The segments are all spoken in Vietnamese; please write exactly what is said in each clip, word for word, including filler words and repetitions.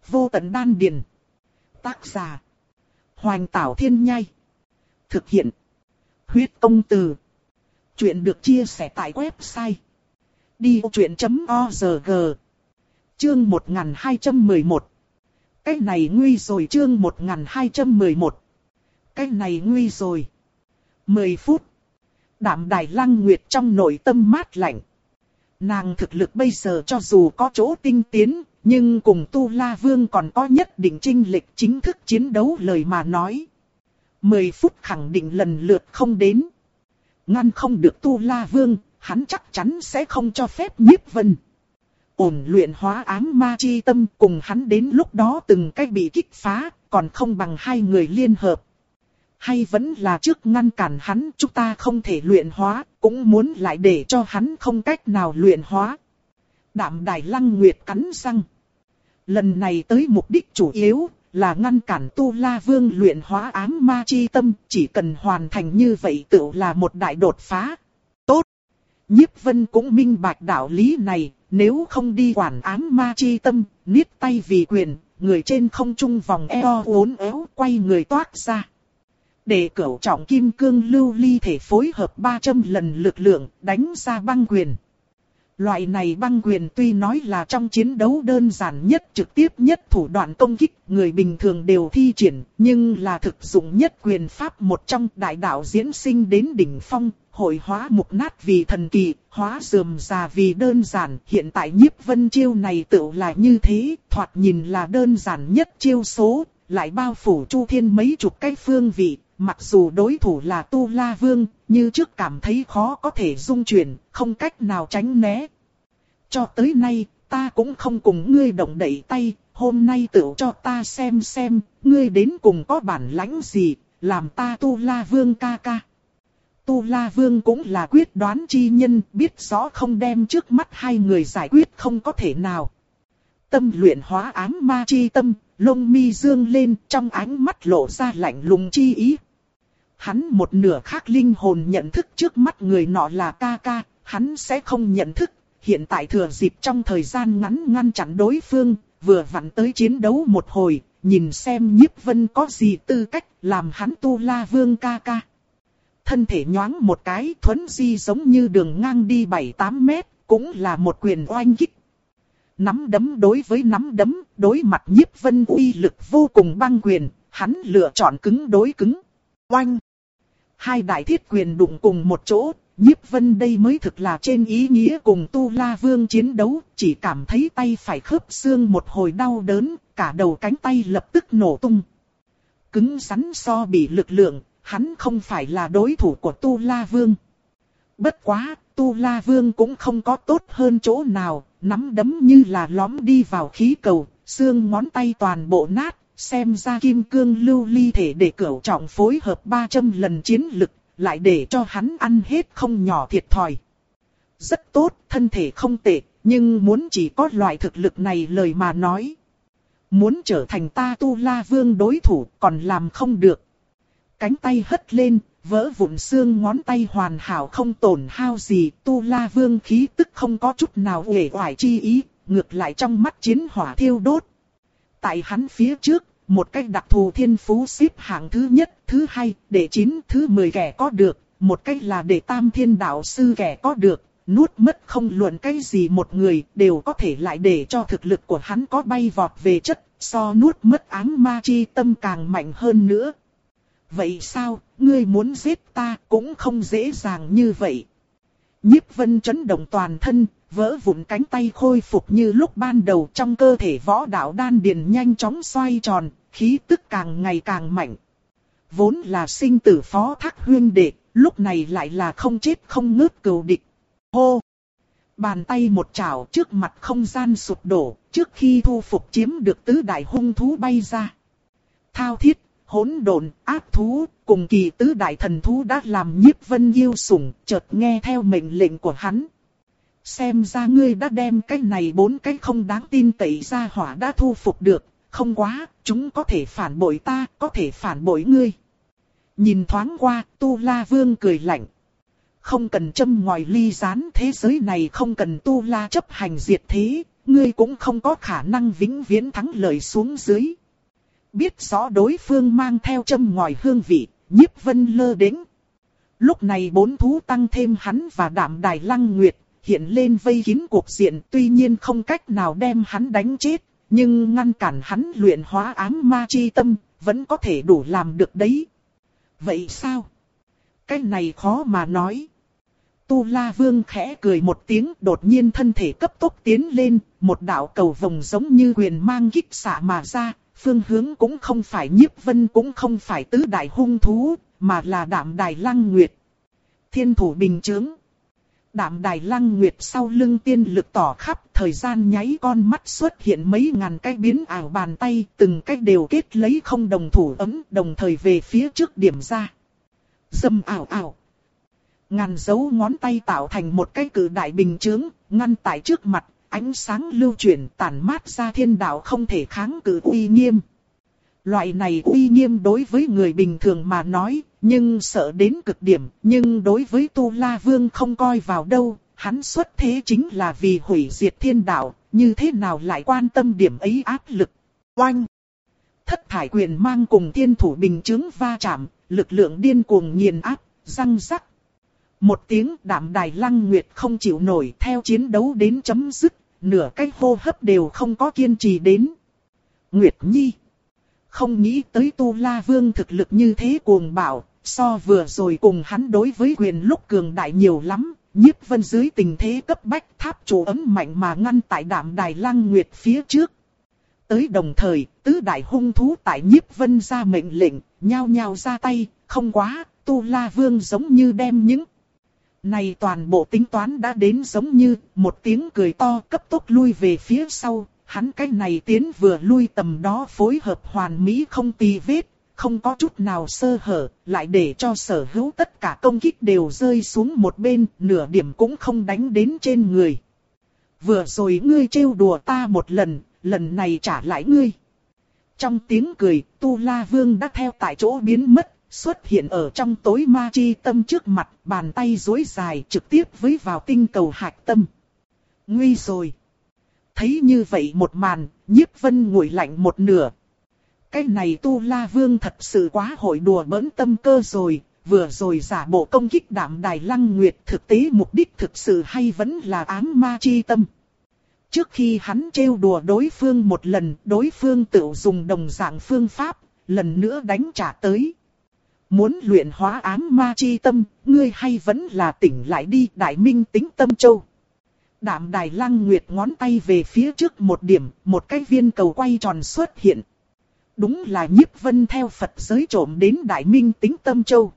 Vô tận đan điền. Tác giả. Hoành Tảo Thiên Nhai. Thực hiện. Huyết Công Từ. Chuyện được chia sẻ tại website đi vô chuyện chấm org. Chương một nghìn hai trăm mười một. Cái này nguy rồi. Chương một nghìn hai trăm mười một. Cái này nguy rồi. mười phút. Đạm Đài Lăng Nguyệt trong nội tâm mát lạnh. Nàng thực lực bây giờ cho dù có chỗ tinh tiến, nhưng cùng Tu La Vương còn có nhất định chênh lệch. Chính thức chiến đấu lời mà nói, mười phút khẳng định lần lượt không đến. Ngăn không được Tu La Vương, hắn chắc chắn sẽ không cho phép Nhiếp Vân ổn luyện hóa ám ma chi tâm. Cùng hắn đến lúc đó từng cách bị kích phá, còn không bằng hai người liên hợp. Hay vẫn là trước ngăn cản hắn, chúng ta không thể luyện hóa, cũng muốn lại để cho hắn không cách nào luyện hóa. Đạm Đài Lăng Nguyệt cắn răng. Lần này tới mục đích chủ yếu là ngăn cản Tu La Vương luyện hóa ám ma chi tâm. Chỉ cần hoàn thành như vậy tự là một đại đột phá. Tốt. Nhiếp Vân cũng minh bạch đạo lý này. Nếu không đi quản ám ma chi tâm, niết tay vì quyền, người trên không trung vòng eo uốn éo quay người toát ra. Để cửu trọng kim cương lưu ly thể phối hợp ba trăm lần lực lượng đánh ra băng quyền. Loại này băng quyền tuy nói là trong chiến đấu đơn giản nhất, trực tiếp nhất thủ đoạn công kích, người bình thường đều thi triển, nhưng là thực dụng nhất quyền pháp một trong. Đại đạo diễn sinh đến đỉnh phong, hội hóa mục nát vì thần kỳ, hóa rườm rà vì đơn giản. Hiện tại Nhiếp Vân chiêu này tự là như thế, thoạt nhìn là đơn giản nhất chiêu số, lại bao phủ chu thiên mấy chục cái phương vị. Mặc dù đối thủ là Tu La Vương, như trước cảm thấy khó có thể dung chuyển, không cách nào tránh né. Cho tới nay, ta cũng không cùng ngươi động đậy tay, hôm nay tự cho ta xem xem, ngươi đến cùng có bản lãnh gì, làm ta Tu La Vương ca ca. Tu La Vương cũng là quyết đoán chi nhân, biết rõ không đem trước mắt hai người giải quyết không có thể nào. Tâm luyện hóa ám ma chi tâm, lông mi dương lên, trong ánh mắt lộ ra lạnh lùng chi ý. Hắn một nửa khác linh hồn nhận thức trước mắt người nọ là ca ca, hắn sẽ không nhận thức. Hiện tại thừa dịp trong thời gian ngắn ngăn chặn đối phương, vừa vặn tới chiến đấu một hồi, nhìn xem Nhiếp Vân có gì tư cách làm hắn Tu La Vương ca ca. Thân thể nhoáng một cái, thuấn di giống như đường ngang đi bảy tám mét, cũng là một quyền oanh kích. Nắm đấm đối với nắm đấm, đối mặt Nhiếp Vân uy lực vô cùng băng quyền, hắn lựa chọn cứng đối cứng. Oanh! Hai đại thiết quyền đụng cùng một chỗ, Nhiếp Vân đây mới thực là trên ý nghĩa cùng Tu La Vương chiến đấu, chỉ cảm thấy tay phải khớp xương một hồi đau đớn, cả đầu cánh tay lập tức nổ tung. Cứng rắn so bị lực lượng, hắn không phải là đối thủ của Tu La Vương. Bất quá, Tu La Vương cũng không có tốt hơn chỗ nào, nắm đấm như là lõm đi vào khí cầu, xương ngón tay toàn bộ nát. Xem ra kim cương lưu ly thể để cửu trọng phối hợp ba trăm lần chiến lực, lại để cho hắn ăn hết không nhỏ thiệt thòi. Rất tốt, thân thể không tệ, nhưng muốn chỉ có loại thực lực này lời mà nói. Muốn trở thành ta Tu La Vương đối thủ còn làm không được. Cánh tay hất lên, vỡ vụn xương ngón tay hoàn hảo không tổn hao gì. Tu La Vương khí tức không có chút nào uể oải chi ý, ngược lại trong mắt chiến hỏa thiêu đốt. Tại hắn phía trước, một cách đặc thù thiên phú xếp hạng thứ nhất, thứ hai, đệ chín, thứ mười kẻ có được, một cách là đệ tam thiên đạo sư kẻ có được, nuốt mất không luận cái gì một người, đều có thể lại để cho thực lực của hắn có bay vọt về chất, so nuốt mất ám ma chi tâm càng mạnh hơn nữa. Vậy sao, ngươi muốn giết ta cũng không dễ dàng như vậy. Nhiếp Vân chấn động toàn thân, vỡ vụn cánh tay khôi phục như lúc ban đầu, trong cơ thể võ đạo đan điền nhanh chóng xoay tròn, khí tức càng ngày càng mạnh. Vốn là sinh tử phó thác huyên đệ, lúc này lại là không chết không ngớt cừu địch. Hô! Bàn tay một chảo, trước mặt không gian sụp đổ, trước khi thu phục chiếm được tứ đại hung thú bay ra. Thao thiết, hỗn độn, ác thú, cùng kỳ tứ đại thần thú đã làm Nhiếp Vân yêu sủng, chợt nghe theo mệnh lệnh của hắn. Xem ra ngươi đã đem cái này bốn cái không đáng tin cậy ra hỏa đã thu phục được, không quá, chúng có thể phản bội ta, có thể phản bội ngươi. Nhìn thoáng qua, Tu La Vương cười lạnh. Không cần châm ngòi ly gián, thế giới này không cần Tu La chấp hành diệt thế, ngươi cũng không có khả năng vĩnh viễn thắng lợi xuống dưới. Biết rõ đối phương mang theo châm ngòi hương vị, Nhiếp Vân lơ đễnh. Lúc này bốn thú tăng thêm hắn và Đạm Đài Lăng Nguyệt, hiện lên vây kín cuộc diện, tuy nhiên không cách nào đem hắn đánh chết, nhưng ngăn cản hắn luyện hóa ám ma chi tâm, vẫn có thể đủ làm được đấy. Vậy sao? Cái này khó mà nói. Tu La Vương khẽ cười một tiếng, đột nhiên thân thể cấp tốc tiến lên, một đạo cầu vồng giống như quyền mang kích xạ mà ra, phương hướng cũng không phải Nhiếp Vân cũng không phải tứ đại hung thú, mà là Đạm Đài Lăng Nguyệt. Thiên thủ bình chướng. Đạm Đài Lăng Nguyệt sau lưng tiên lực tỏ khắp, thời gian nháy con mắt xuất hiện mấy ngàn cái biến ảo bàn tay, từng cái đều kết lấy không đồng thủ ấm, đồng thời về phía trước điểm ra. Dầm ảo ảo. Ngàn dấu ngón tay tạo thành một cái cự đại bình chướng, ngăn tại trước mặt, ánh sáng lưu chuyển tản mát ra thiên đạo không thể kháng cự uy nghiêm. Loại này uy nghiêm đối với người bình thường mà nói, nhưng sợ đến cực điểm, nhưng đối với Tu La Vương không coi vào đâu, hắn xuất thế chính là vì hủy diệt thiên đạo, như thế nào lại quan tâm điểm ấy áp lực. Oanh! Thất thải quyền mang cùng thiên thủ bình chướng va chạm, lực lượng điên cuồng nghiền áp, răng rắc. Một tiếng Đạm Đài Lăng Nguyệt không chịu nổi, theo chiến đấu đến chấm dứt, nửa cái hô hấp đều không có kiên trì đến. Nguyệt Nhi! Không nghĩ tới Tu La Vương thực lực như thế cuồng bạo, so vừa rồi cùng hắn đối với quyền lúc cường đại nhiều lắm. Nhiếp Vân dưới tình thế cấp bách tháp chủ ấm mạnh mà ngăn tại Đạm Đài Lăng Nguyệt phía trước. Tới đồng thời, tứ đại hung thú tại Nhiếp Vân ra mệnh lệnh, nhao nhao ra tay, không quá, Tu La Vương giống như đem những này toàn bộ tính toán đã đến, giống như một tiếng cười to cấp tốc lui về phía sau. Hắn cái này tiến vừa lui tầm đó phối hợp hoàn mỹ không tì vết, không có chút nào sơ hở, lại để cho sở hữu tất cả công kích đều rơi xuống một bên, nửa điểm cũng không đánh đến trên người. Vừa rồi ngươi trêu đùa ta một lần, lần này trả lại ngươi. Trong tiếng cười, Tu La Vương đã theo tại chỗ biến mất, xuất hiện ở trong tối ma chi tâm trước mặt, bàn tay duỗi dài trực tiếp với vào tinh cầu hạch tâm. Nguy rồi! Thấy như vậy một màn, Nhiếp Vân nguội lạnh một nửa. Cái này Tu La Vương thật sự quá hội đùa bỡn tâm cơ rồi, vừa rồi giả bộ công kích Đạm Đài Lăng Nguyệt, thực tế mục đích thực sự hay vẫn là ám ma chi tâm. Trước khi hắn trêu đùa đối phương một lần, đối phương tự dùng đồng dạng phương pháp, lần nữa đánh trả tới. Muốn luyện hóa ám ma chi tâm, ngươi hay vẫn là tỉnh lại đi, Đại Minh Tính Tâm Châu. Đạm Đài Lăng Nguyệt ngón tay về phía trước một điểm, một cái viên cầu quay tròn xuất hiện. Đúng là Nhiếp Vân theo Phật giới trộm đến Đại Minh Tính Tâm Châu.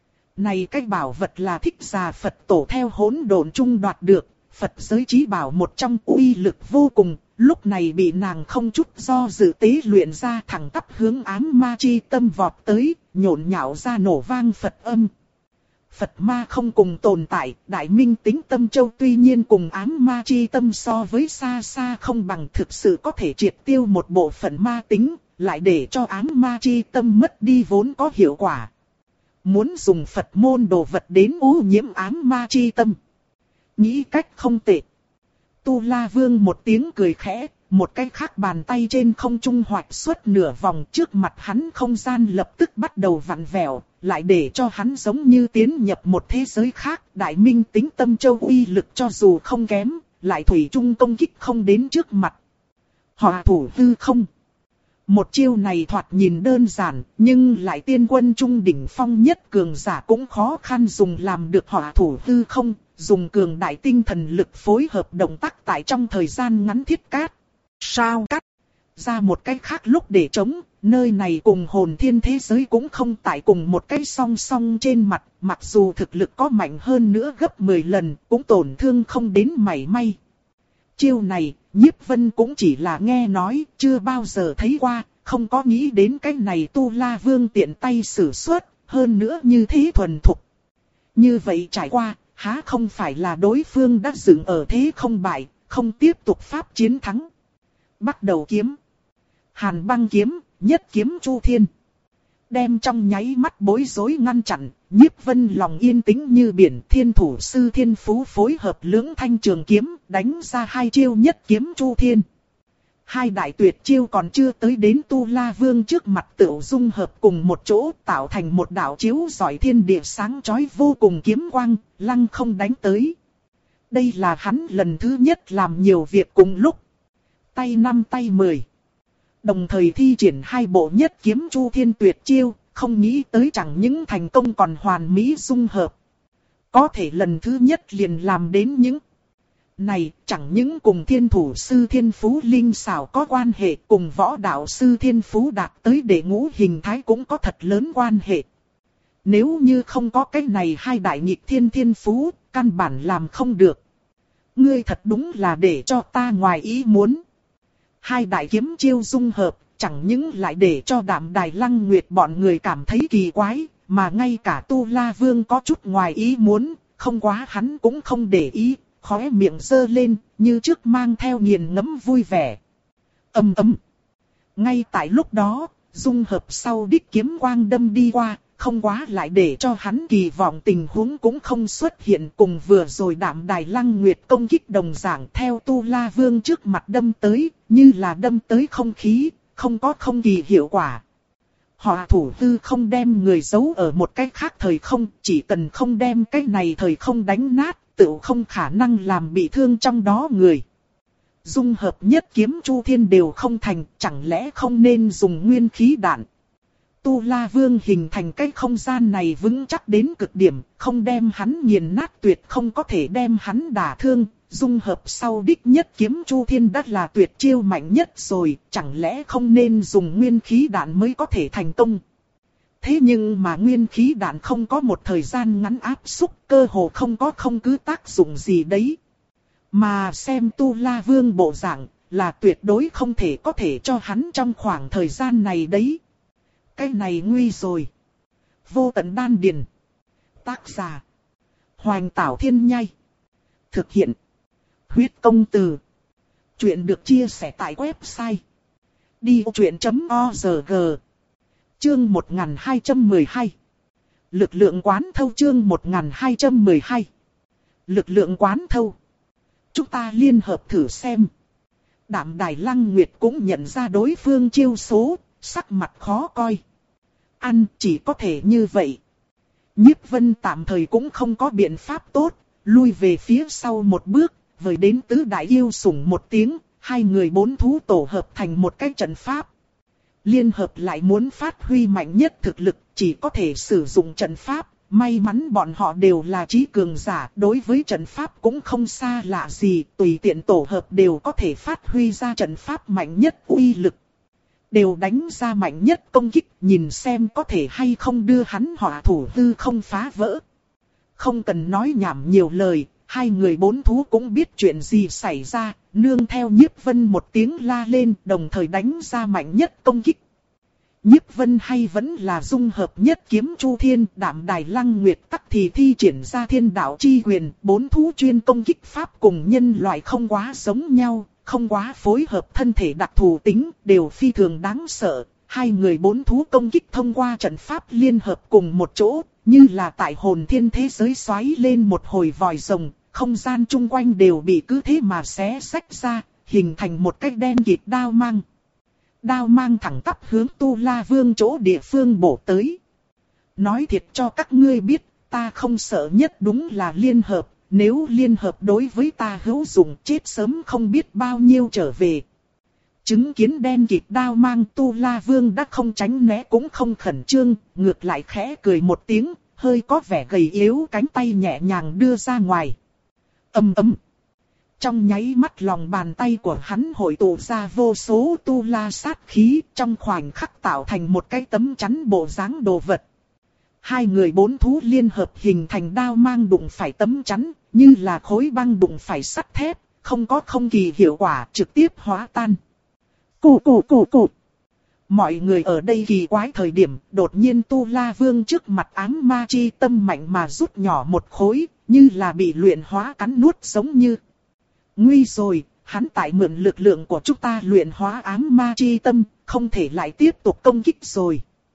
Này cái bảo vật là Thích Già Phật Tổ theo hỗn độn chung đoạt được, Phật giới chí bảo một trong uy lực vô cùng, lúc này bị nàng không chút do dự tế luyện ra, thẳng tắp hướng ám ma chi tâm vọt tới, nhộn nhạo ra nổ vang Phật âm. Phật ma không cùng tồn tại, Đại Minh Tính Tâm Châu tuy nhiên cùng ám ma chi tâm so với xa xa không bằng, thực sự có thể triệt tiêu một bộ phận ma tính, lại để cho ám ma chi tâm mất đi vốn có hiệu quả. Muốn dùng Phật môn đồ vật đến ô nhiễm ám ma chi tâm, nghĩ cách không tệ. Tu La Vương một tiếng cười khẽ, một cái khác bàn tay trên không trung hoạch xuất nửa vòng, trước mặt hắn không gian lập tức bắt đầu vặn vẹo, lại để cho hắn giống như tiến nhập một thế giới khác. Đại Minh Tính Tâm Châu uy lực cho dù không kém, lại thủy chung công kích không đến trước mặt. Hỏa thủ hư không. Một chiêu này thoạt nhìn đơn giản, nhưng lại tiên quân trung đỉnh phong nhất cường giả cũng khó khăn dùng làm được hỏa thủ hư không, dùng cường đại tinh thần lực phối hợp động tác tại trong thời gian ngắn thiết cát. Sao cắt ra một cái khác lúc để chống, nơi này cùng hồn thiên thế giới cũng không tại cùng một cái song song trên mặt, mặc dù thực lực có mạnh hơn nữa gấp mười lần, cũng tổn thương không đến mảy may. Chiêu này, Nhiếp Vân cũng chỉ là nghe nói, chưa bao giờ thấy qua, không có nghĩ đến cái này Tu La Vương tiện tay sử xuất, hơn nữa như thế thuần thục. Như vậy trải qua, há không phải là đối phương đã dựng ở thế không bại, không tiếp tục pháp chiến thắng. Bắt đầu kiếm. Hàn Băng kiếm, nhất kiếm chu thiên. Đem trong nháy mắt bối rối ngăn chặn, Nhiếp Vân lòng yên tĩnh như biển. Thiên thủ sư Thiên Phú phối hợp lưỡng thanh trường kiếm, đánh ra hai chiêu nhất kiếm chu thiên. Hai đại tuyệt chiêu còn chưa tới đến Tu La Vương trước mặt tựu dung hợp cùng một chỗ, tạo thành một đạo chiếu rọi thiên địa sáng chói vô cùng kiếm quang, lăng không đánh tới. Đây là hắn lần thứ nhất làm nhiều việc cùng lúc. Tay năm tay mười. Đồng thời thi triển hai bộ nhất kiếm chu thiên tuyệt chiêu, không nghĩ tới chẳng những thành công còn hoàn mỹ dung hợp. Có thể lần thứ nhất liền làm đến những này, chẳng những cùng thiên thủ sư Thiên Phú linh xảo có quan hệ, cùng võ đạo sư Thiên Phú đạt tới đệ ngũ hình thái cũng có thật lớn quan hệ. Nếu như không có cái này hai đại nghịch thiên Thiên Phú, căn bản làm không được. Ngươi thật đúng là để cho ta ngoài ý muốn. Hai đại kiếm chiêu dung hợp, chẳng những lại để cho Đạm Đài Lăng Nguyệt bọn người cảm thấy kỳ quái, mà ngay cả Tu La Vương có chút ngoài ý muốn, không quá hắn cũng không để ý, khóe miệng giơ lên, như trước mang theo nghiền ngẫm vui vẻ. Ầm ầm. Ngay tại lúc đó, dung hợp sau đích kiếm quang đâm đi qua, không quá lại để cho hắn kỳ vọng tình huống cũng không xuất hiện, cùng vừa rồi Đạm Đài Lăng Nguyệt công kích đồng dạng theo Tu La Vương trước mặt đâm tới, như là đâm tới không khí, không có không kỳ hiệu quả. Họ thủ tư không đem người giấu ở một cái khác thời không, chỉ cần không đem cái này thời không đánh nát, tự không khả năng làm bị thương trong đó người. Dung hợp nhất kiếm chu thiên đều không thành, chẳng lẽ không nên dùng nguyên khí đạn. Tu La Vương hình thành cái không gian này vững chắc đến cực điểm, không đem hắn nghiền nát tuyệt không có thể đem hắn đả thương. Dung hợp sau đích nhất kiếm chu thiên đã là tuyệt chiêu mạnh nhất rồi, chẳng lẽ không nên dùng nguyên khí đạn mới có thể thành công. Thế nhưng mà nguyên khí đạn không có một thời gian ngắn áp xúc, cơ hồ không có không cứ tác dụng gì đấy. Mà xem Tu La Vương bộ dạng là tuyệt đối không thể có thể cho hắn trong khoảng thời gian này đấy. Cái này nguy rồi. Vô Tận Đan Điền. Tác giả: Hoành Tảo Thiên Nhai. Thực hiện: Huyết Công Từ. Chuyện được chia sẻ tại website đi ô chuyện chấm org. Chương một nghìn hai trăm mười hai. Lực lượng quán thâu. Chương một nghìn hai trăm mười hai. Lực lượng quán thâu. Chúng ta liên hợp thử xem. Đạm Đài Lăng Nguyệt cũng nhận ra đối phương chiêu số, sắc mặt khó coi. Ăn chỉ có thể như vậy. Nhiếp Vân tạm thời cũng không có biện pháp tốt, lui về phía sau một bước, vời đến tứ đại yêu sủng một tiếng, hai người bốn thú tổ hợp thành một cái trận pháp. Liên hợp lại muốn phát huy mạnh nhất thực lực, chỉ có thể sử dụng trận pháp. May mắn bọn họ đều là trí cường giả, đối với trận pháp cũng không xa lạ gì, tùy tiện tổ hợp đều có thể phát huy ra trận pháp mạnh nhất uy lực. Đều đánh ra mạnh nhất công kích, nhìn xem có thể hay không đưa hắn hỏa thủ hư không phá vỡ. Không cần nói nhảm nhiều lời, hai người bốn thú cũng biết chuyện gì xảy ra, nương theo Nhiếp Vân một tiếng la lên, đồng thời đánh ra mạnh nhất công kích. Nhiếp Vân hay vẫn là dung hợp nhất kiếm chu thiên, Đạm Đài Lăng Nguyệt tắc thì thi triển ra thiên đạo chi quyền, bốn thú chuyên công kích pháp cùng nhân loại không quá giống nhau, không quá phối hợp thân thể đặc thù tính, đều phi thường đáng sợ. Hai người bốn thú công kích thông qua trận pháp liên hợp cùng một chỗ, như là tại hồn thiên thế giới xoáy lên một hồi vòi rồng, không gian chung quanh đều bị cứ thế mà xé xách ra, hình thành một cái đen kịt đao mang. Đao mang thẳng tắp hướng Tu La Vương chỗ địa phương bổ tới. Nói thiệt cho các ngươi biết, ta không sợ nhất đúng là liên hợp, nếu liên hợp đối với ta hữu dụng chết sớm không biết bao nhiêu trở về. Chứng kiến đen kịt đao mang, Tu La Vương đã không tránh né cũng không khẩn trương, ngược lại khẽ cười một tiếng, hơi có vẻ gầy yếu, cánh tay nhẹ nhàng đưa ra ngoài. Ầm ầm. Trong nháy mắt lòng bàn tay của hắn hội tụ ra vô số tu la sát khí, trong khoảnh khắc tạo thành một cái tấm chắn bộ dáng đồ vật. Hai người bốn thú liên hợp hình thành đao mang đụng phải tấm chắn, như là khối băng đụng phải sắt thép, không có không kỳ hiệu quả, trực tiếp hóa tan. Cụ cụ cụ cụ. Mọi người ở đây kỳ quái thời điểm, đột nhiên Tu La Vương trước mặt ám ma chi tâm mạnh mà rút nhỏ một khối, như là bị luyện hóa cắn nuốt giống như. Nguy rồi, hắn tại mượn lực lượng của chúng ta luyện hóa ám ma chi tâm, không thể lại tiếp tục công kích rồi.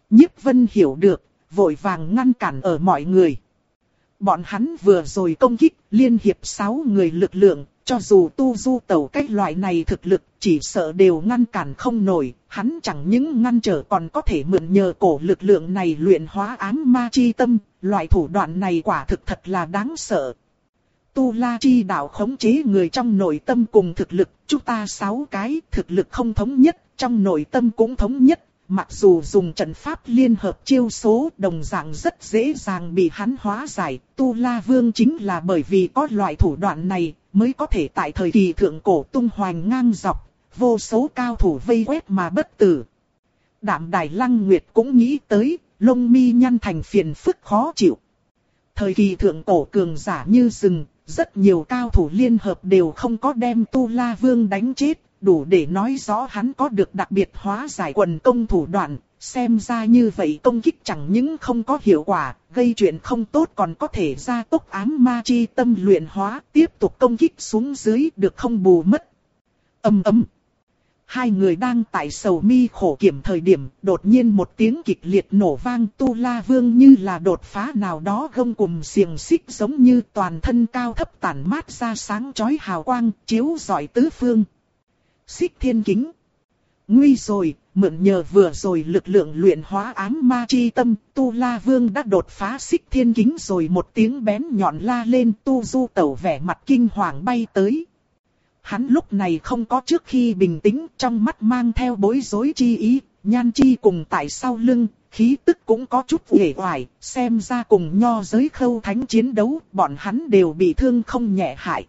Nhiếp Vân hiểu được, vội vàng ngăn cản ở mọi người. Bọn hắn vừa rồi công kích, liên hiệp sáu người lực lượng, cho dù tu du tẩu cái loại này thực lực, chỉ sợ đều ngăn cản không nổi. Hắn chẳng những ngăn trở còn có thể mượn nhờ cổ lực lượng này luyện hóa ám ma chi tâm, loại thủ đoạn này quả thực thật là đáng sợ. Tu La chi đạo khống chế người trong nội tâm cùng thực lực, chúng ta sáu cái thực lực không thống nhất, trong nội tâm cũng thống nhất. Mặc dù dùng trận pháp liên hợp chiêu số đồng dạng rất dễ dàng bị hắn hóa giải, Tu La Vương chính là bởi vì có loại thủ đoạn này, mới có thể tại thời kỳ thượng cổ tung hoành ngang dọc, vô số cao thủ vây quét mà bất tử. Đạm Đài Lăng Nguyệt cũng nghĩ tới, lông mi nhăn thành phiền phức khó chịu. Thời kỳ thượng cổ cường giả như rừng, rất nhiều cao thủ liên hợp đều không có đem Tu La Vương đánh chết. Đủ để nói rõ hắn có được đặc biệt hóa giải quần công thủ đoạn, xem ra như vậy công kích chẳng những không có hiệu quả, gây chuyện không tốt còn có thể gia tốc ám ma chi tâm luyện hóa, tiếp tục công kích xuống dưới được không bù mất. Ầm ầm. Hai người đang tại sầu mi khổ kiểm thời điểm, đột nhiên một tiếng kịch liệt nổ vang, Tu La Vương như là đột phá nào đó gông cùm xiềng xích, giống như toàn thân cao thấp tản mát ra sáng chói hào quang, chiếu rọi tứ phương. Xích Thiên Kính. Nguy rồi, mượn nhờ vừa rồi lực lượng luyện hóa ám ma chi tâm, Tu La Vương đã đột phá Xích Thiên Kính rồi. Một tiếng bén nhọn la lên, Tu Du Tẩu vẻ mặt kinh hoàng bay tới. Hắn lúc này không có trước khi bình tĩnh, trong mắt mang theo bối rối chi ý, Nhan Chi cùng tại sau lưng, khí tức cũng có chút uể oải, xem ra cùng Nho giới Khâu Thánh chiến đấu, bọn hắn đều bị thương không nhẹ hại.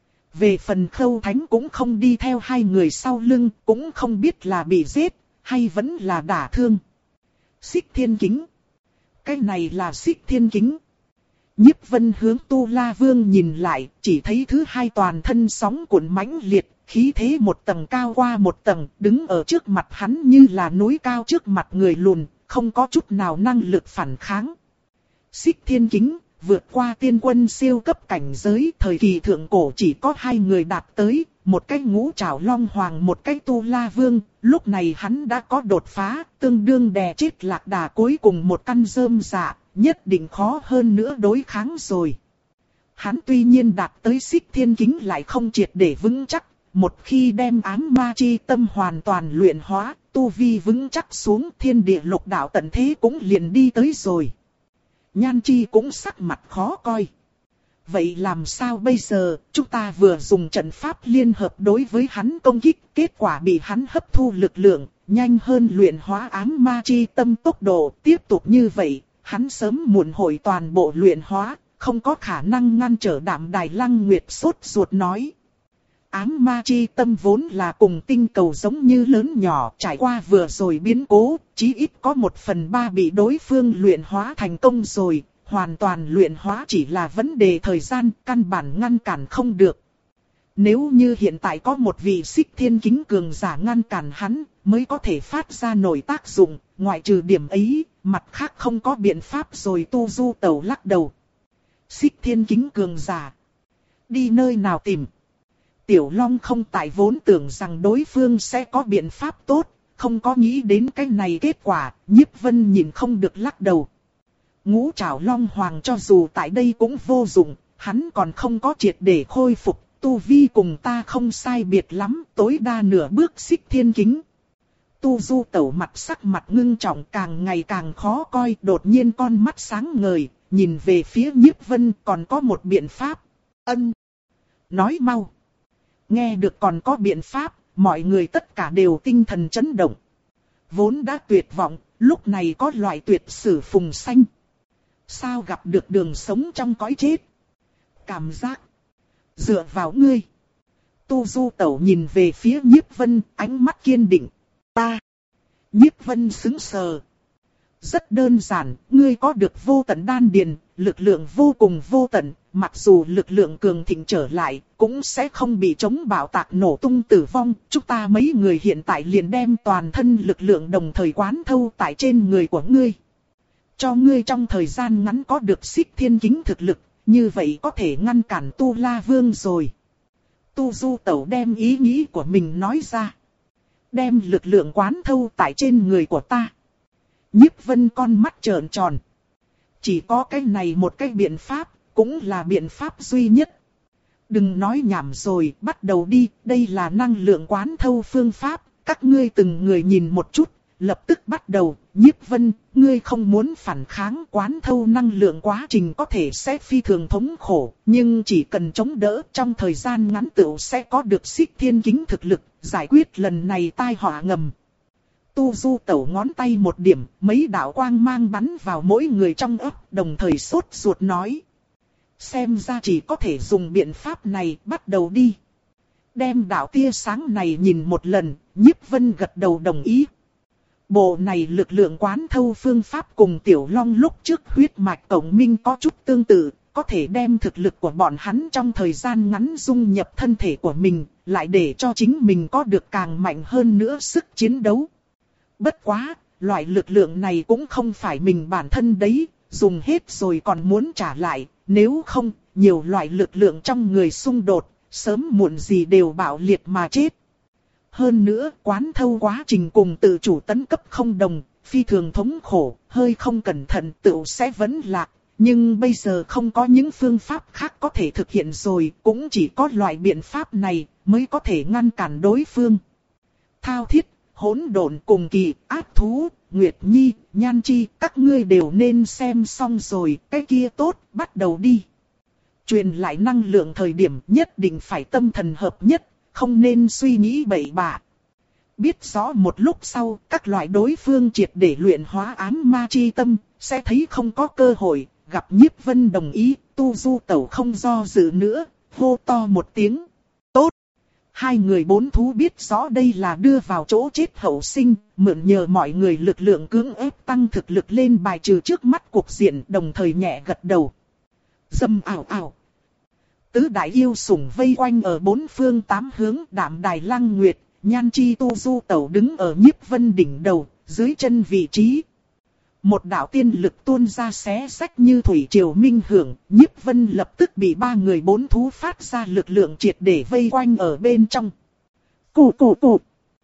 Về phần Khâu Thánh cũng không đi theo hai người sau lưng, cũng không biết là bị giết, hay vẫn là đả thương. Xích Thiên Kính. Cái này là Xích Thiên Kính. Nhiếp Vân hướng Tu La Vương nhìn lại, chỉ thấy thứ hai toàn thân sóng cuộn mãnh liệt, khí thế một tầng cao qua một tầng, đứng ở trước mặt hắn như là núi cao trước mặt người lùn, không có chút nào năng lực phản kháng. Xích Thiên Kính. Vượt qua tiên quân siêu cấp cảnh giới, thời kỳ thượng cổ chỉ có hai người đạt tới, một cái Ngũ Trảo Long Hoàng, một cái Tu La Vương. Lúc này hắn đã có đột phá, tương đương đè chết Lạc Đà cuối cùng một căn rơm dạ, nhất định khó hơn nữa đối kháng rồi. Hắn tuy nhiên đạt tới Xích Thiên Kính lại không triệt để vững chắc, một khi đem ám ma chi tâm hoàn toàn luyện hóa, tu vi vững chắc xuống, thiên địa lục đạo tận thế cũng liền đi tới rồi. Nhan Chi cũng sắc mặt khó coi. Vậy làm sao bây giờ, chúng ta vừa dùng trận pháp liên hợp đối với hắn công kích, kết quả bị hắn hấp thu lực lượng, nhanh hơn luyện hóa ám ma chi tâm tốc độ, tiếp tục như vậy, hắn sớm muộn hội toàn bộ luyện hóa, không có khả năng ngăn trở. Đạm Đài Lăng Nguyệt sốt ruột nói. Ám ma chi tâm vốn là cùng tinh cầu giống như lớn nhỏ, trải qua vừa rồi biến cố, chí ít có một phần ba bị đối phương luyện hóa thành công rồi, hoàn toàn luyện hóa chỉ là vấn đề thời gian, căn bản ngăn cản không được. Nếu như hiện tại có một vị Xích Thiên Kính cường giả ngăn cản hắn, mới có thể phát ra nổi tác dụng, ngoại trừ điểm ấy, mặt khác không có biện pháp rồi. Tu Du Tẩu lắc đầu. Xích Thiên Kính cường giả, đi nơi nào tìm? Tiểu Long không tại vốn tưởng rằng đối phương sẽ có biện pháp tốt, không có nghĩ đến cái này kết quả, Nhiếp Vân nhìn không được lắc đầu. Ngũ Trảo Long Hoàng cho dù tại đây cũng vô dụng, hắn còn không có triệt để khôi phục, tu vi cùng ta không sai biệt lắm, tối đa nửa bước Xích Thiên Kính. Tu Du Tẩu mặt sắc mặt ngưng trọng càng ngày càng khó coi, đột nhiên con mắt sáng ngời, nhìn về phía Nhiếp Vân. Còn có một biện pháp. Ân. Nói mau. Nghe được còn có biện pháp, mọi người tất cả đều tinh thần chấn động. Vốn đã tuyệt vọng, lúc này có loại tuyệt sử phùng sanh. Sao gặp được đường sống trong cõi chết? Cảm giác. Dựa vào ngươi. Tu Du Tẩu nhìn về phía Nhiếp Vân, ánh mắt kiên định. Ta. Nhiếp Vân sững sờ. Rất đơn giản, ngươi có được vô tận đan điền, lực lượng vô cùng vô tận, mặc dù lực lượng cường thịnh trở lại, cũng sẽ không bị chống bạo tạc nổ tung tử vong. Chúng ta mấy người hiện tại liền đem toàn thân lực lượng đồng thời quán thâu tại trên người của ngươi. Cho ngươi trong thời gian ngắn có được Xích Thiên Kính thực lực, như vậy có thể ngăn cản Tu La Vương rồi. Tu Du Tẩu đem ý nghĩ của mình nói ra. Đem lực lượng quán thâu tại trên người của ta. Nhiếp Vân con mắt trợn tròn. Chỉ có cái này một cái biện pháp, cũng là biện pháp duy nhất. Đừng nói nhảm rồi, bắt đầu đi, đây là năng lượng quán thâu phương pháp, các ngươi từng người nhìn một chút, lập tức bắt đầu. Nhiếp Vân, ngươi không muốn phản kháng, quán thâu năng lượng quá trình có thể sẽ phi thường thống khổ, nhưng chỉ cần chống đỡ trong thời gian ngắn tựu sẽ có được xích thiên kính thực lực, giải quyết lần này tai họa ngầm. Tu Du Tẩu ngón tay một điểm, mấy đạo quang mang bắn vào mỗi người trong ấp, đồng thời sốt ruột nói. Xem ra chỉ có thể dùng biện pháp này, bắt đầu đi. Đem đạo tia sáng này nhìn một lần, Nhiếp Vân gật đầu đồng ý. Bộ này lực lượng quán thâu phương pháp cùng Tiểu Long lúc trước huyết mạch cộng minh có chút tương tự, có thể đem thực lực của bọn hắn trong thời gian ngắn dung nhập thân thể của mình, lại để cho chính mình có được càng mạnh hơn nữa sức chiến đấu. Bất quá, loại lực lượng này cũng không phải mình bản thân đấy, dùng hết rồi còn muốn trả lại, nếu không, nhiều loại lực lượng trong người xung đột, sớm muộn gì đều bạo liệt mà chết. Hơn nữa, quán thâu quá trình cùng tự chủ tấn cấp không đồng, phi thường thống khổ, hơi không cẩn thận tự sẽ vẫn lạc. Nhưng bây giờ không có những phương pháp khác có thể thực hiện rồi, cũng chỉ có loại biện pháp này mới có thể ngăn cản đối phương. Thao Thiết, Hỗn Độn cùng Kỳ, Ác Thú, Nguyệt Nhi, Nhan Chi, các ngươi đều nên xem xong rồi, cái kia tốt, bắt đầu đi. Truyền lại năng lượng thời điểm nhất định phải tâm thần hợp nhất, không nên suy nghĩ bậy bạ. Biết rõ một lúc sau, các loại đối phương triệt để luyện hóa ám ma chi tâm, sẽ thấy không có cơ hội, gặp Nhiếp Vân đồng ý, Tu Du Tẩu không do dự nữa, hô to một tiếng. Tốt! Hai người bốn thú biết rõ đây là đưa vào chỗ chết hậu sinh, mượn nhờ mọi người lực lượng cưỡng ép tăng thực lực lên bài trừ trước mắt cuộc diện, đồng thời nhẹ gật đầu. Dầm ảo ảo. Tứ đại yêu sủng vây quanh ở bốn phương tám hướng, Đạm Đài Lăng Nguyệt, Nhan Chi, Tu Du Tẩu đứng ở Nhiếp Vân đỉnh đầu, dưới chân vị trí. Một đạo tiên lực tuôn ra xé rách như thủy triều minh hưởng, Nhiếp Vân lập tức bị ba người bốn thú phát ra lực lượng triệt để vây quanh ở bên trong. Cụ cụ cụ.